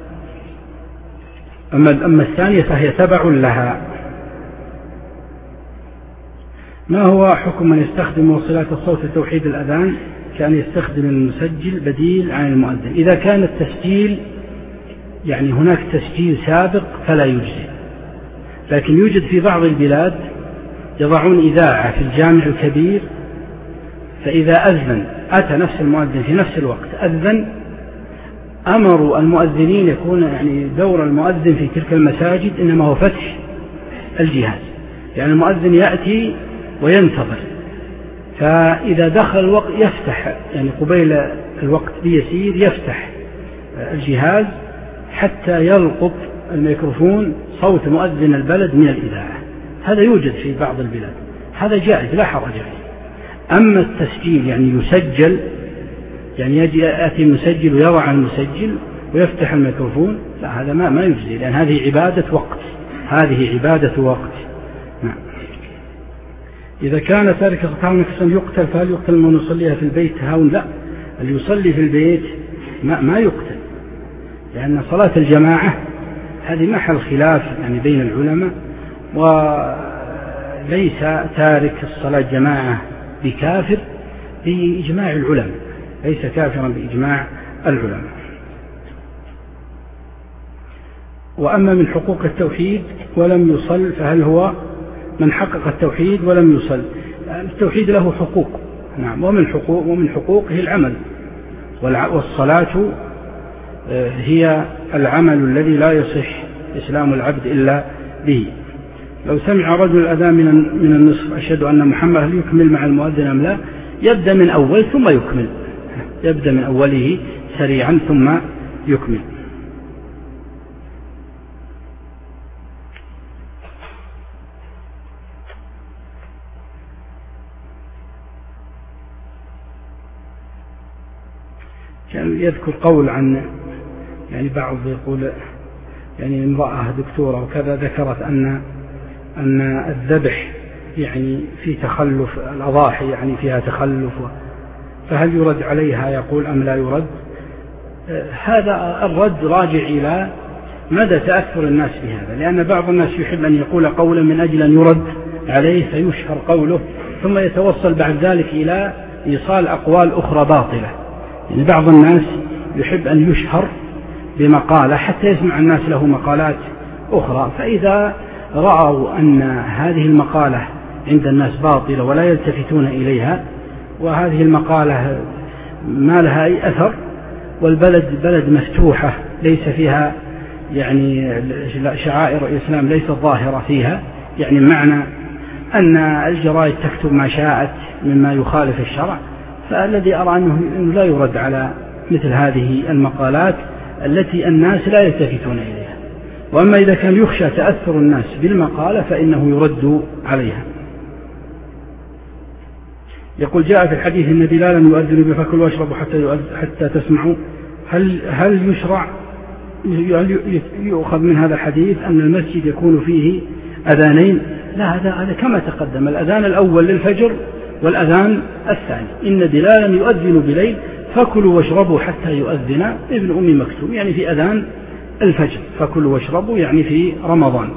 أما الثانية فهي تبع لها. ما هو حكم من يستخدم وصلات الصوت لتوحيد الأذان كان يستخدم المسجل بديل عن المؤذن؟ إذا كان التسجيل يعني هناك تسجيل سابق فلا يجزي، لكن يوجد في بعض البلاد يضعون إذاعة في الجامع الكبير، فإذا أذن أتى نفس المؤذن في نفس الوقت أذن، أمروا المؤذنين يكون يعني دور المؤذن في تلك المساجد إنما هو فتح الجهاز، يعني المؤذن يأتي وينتظر، فإذا دخل الوقت يفتح يعني قبيل الوقت بيسير يفتح الجهاز حتى يلقط الميكروفون صوت مؤذن البلد من الإذاعة. هذا يوجد في بعض البلاد، هذا جائز لا حرج فيه. أما التسجيل يعني يسجل، يعني يجي يأتي المسجل ويضع المسجل ويفتح الميكروفون، لا هذا ما ما يجزي، لأن هذه عبادة وقت، هذه عبادة وقت. نعم. إذا كان تارك القرآن نفسا يقتل فهل يقتل من يصليها في البيت هاون؟ لا، اللي يصلي في البيت ما, ما يقتل، لأن صلاة الجماعة هذه محل خلاف يعني بين العلماء، وليس تارك الصلاة جماعة بكافر بإجماع العلماء، ليس كافرا بإجماع العلماء. وأما من حقوق التوحيد ولم يصل فهل هو من حقق التوحيد ولم يصل؟ التوحيد له حقوق، نعم، ومن حقوق ومن حقوقه العمل، والصلاة هي العمل الذي لا يصح إسلام العبد إلا به. لو سمع رجل الأذان من النصف أشهد أن محمد، هل يكمل مع المؤذن أم لا؟ يبدأ من أول ثم يكمل، يبدأ من أوله سريعا ثم يكمل. كان يذكر قول عن يعني بعض يقول يعني امرأة دكتورة وكذا ذكرت أن أن الذبح يعني في تخلف، الأضاحي يعني فيها تخلف، فهل يرد عليها يقول أم لا يرد؟ هذا الرد راجع إلى مدى تأثر الناس بهذا، لأن بعض الناس يحب أن يقول قولا من أجل أن يرد عليه فيشهر قوله، ثم يتوصل بعد ذلك إلى إيصال أقوال أخرى باطلة. يعني بعض الناس يحب أن يشهر بمقالة حتى يسمع الناس له مقالات أخرى، فإذا رأوا أن هذه المقالة عند الناس باطلة ولا يلتفتون إليها، وهذه المقالة ما لها أي أثر، والبلد بلد مفتوحة ليس فيها يعني شعائر الإسلام ليست ظاهرة فيها، يعني معنى أن الجرائد تكتب ما شاءت مما يخالف الشرع، فالذي أرى أنه لا يرد على مثل هذه المقالات التي الناس لا يلتفتون إليها. وأما إذا كان يخشى تأثر الناس بالمقالة فإنه يرد عليها. يقول جاء في الحديث إن بلالا يؤذن بفكل واشربوا حتى حتى تسمعوا. هل هل يشرع يؤخذ من هذا الحديث أن المسجد يكون فيه أذانين؟ لا، هذا هذا كما تقدم، الأذان الأول للفجر والأذان الثاني. إن بلالا يؤذن بليل فكلوا واشربوا حتى يؤذن ابن أم مكتوم، يعني في أذان الفجر، فكلوا واشربوا يعني في رمضان.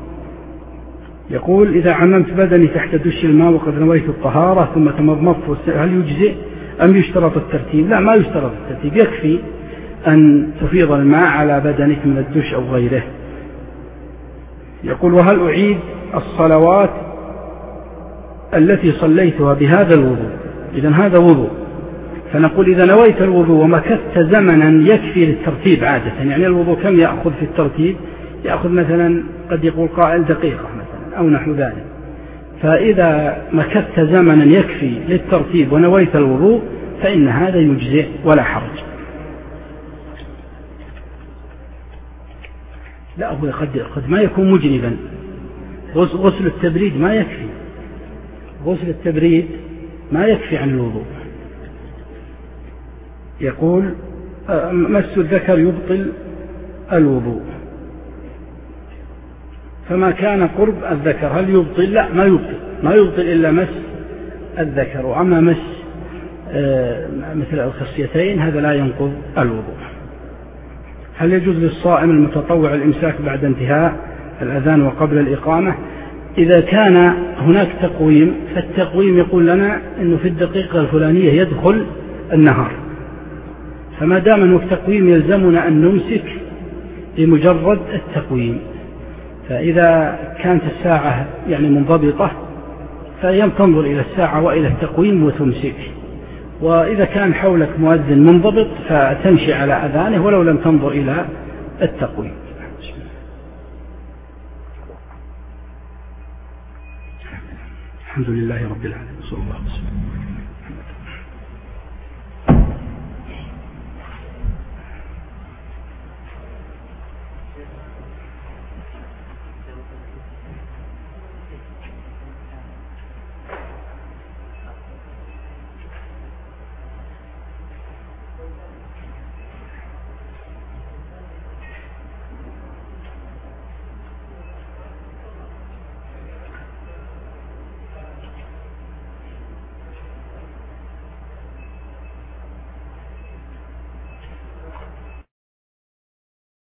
يقول إذا عممت بدني تحت دش الماء وقد نويت الطهارة ثم تمضمضت هل يجزئ أم يشترط الترتيب؟ لا، ما يشترط الترتيب، يكفي أن تفيض الماء على بدنك من الدش أو غيره. يقول وهل أعيد الصلوات التي صليتها بهذا الوضوء؟ إذن هذا وضوء، فنقول إذا نويت الوضوء ومكثت زمنا يكفي للترتيب عادة، يعني الوضوء كم يأخذ في الترتيب؟ يأخذ مثلا قد يقول قائل دقيقة مثلا أو نحو ذلك، فإذا مكثت زمنا يكفي للترتيب ونويت الوضوء فإن هذا يجزئ ولا حرج. لا، هو قد, قد ما يكون مجنبا، غسل التبريد ما يكفي، غسل التبريد ما يكفي عن الوضوء. يقول مس الذكر يبطل الوضوء، فما كان قرب الذكر هل يبطل؟ لا، ما يبطل، ما يبطل إلا مس الذكر. وأما مس مثل الخصيتين هذا لا ينقض الوضوء. هل يجوز للصائم المتطوع الإمساك بعد انتهاء الأذان وقبل الإقامة؟ إذا كان هناك تقويم، فالتقويم يقول لنا أنه في الدقيقة الفلانية يدخل النهار، فما دام أنه التقويم يلزمنا أن نمسك بمجرد التقويم. فإذا كانت الساعة يعني منضبطة فيم تنظر إلى الساعة وإلى التقويم وتمسك، وإذا كان حولك مؤذن منضبط فتمشي على أذانه ولو لم تنظر إلى التقويم. الحمد لله رب العالمين، صلى الله عليه وسلم.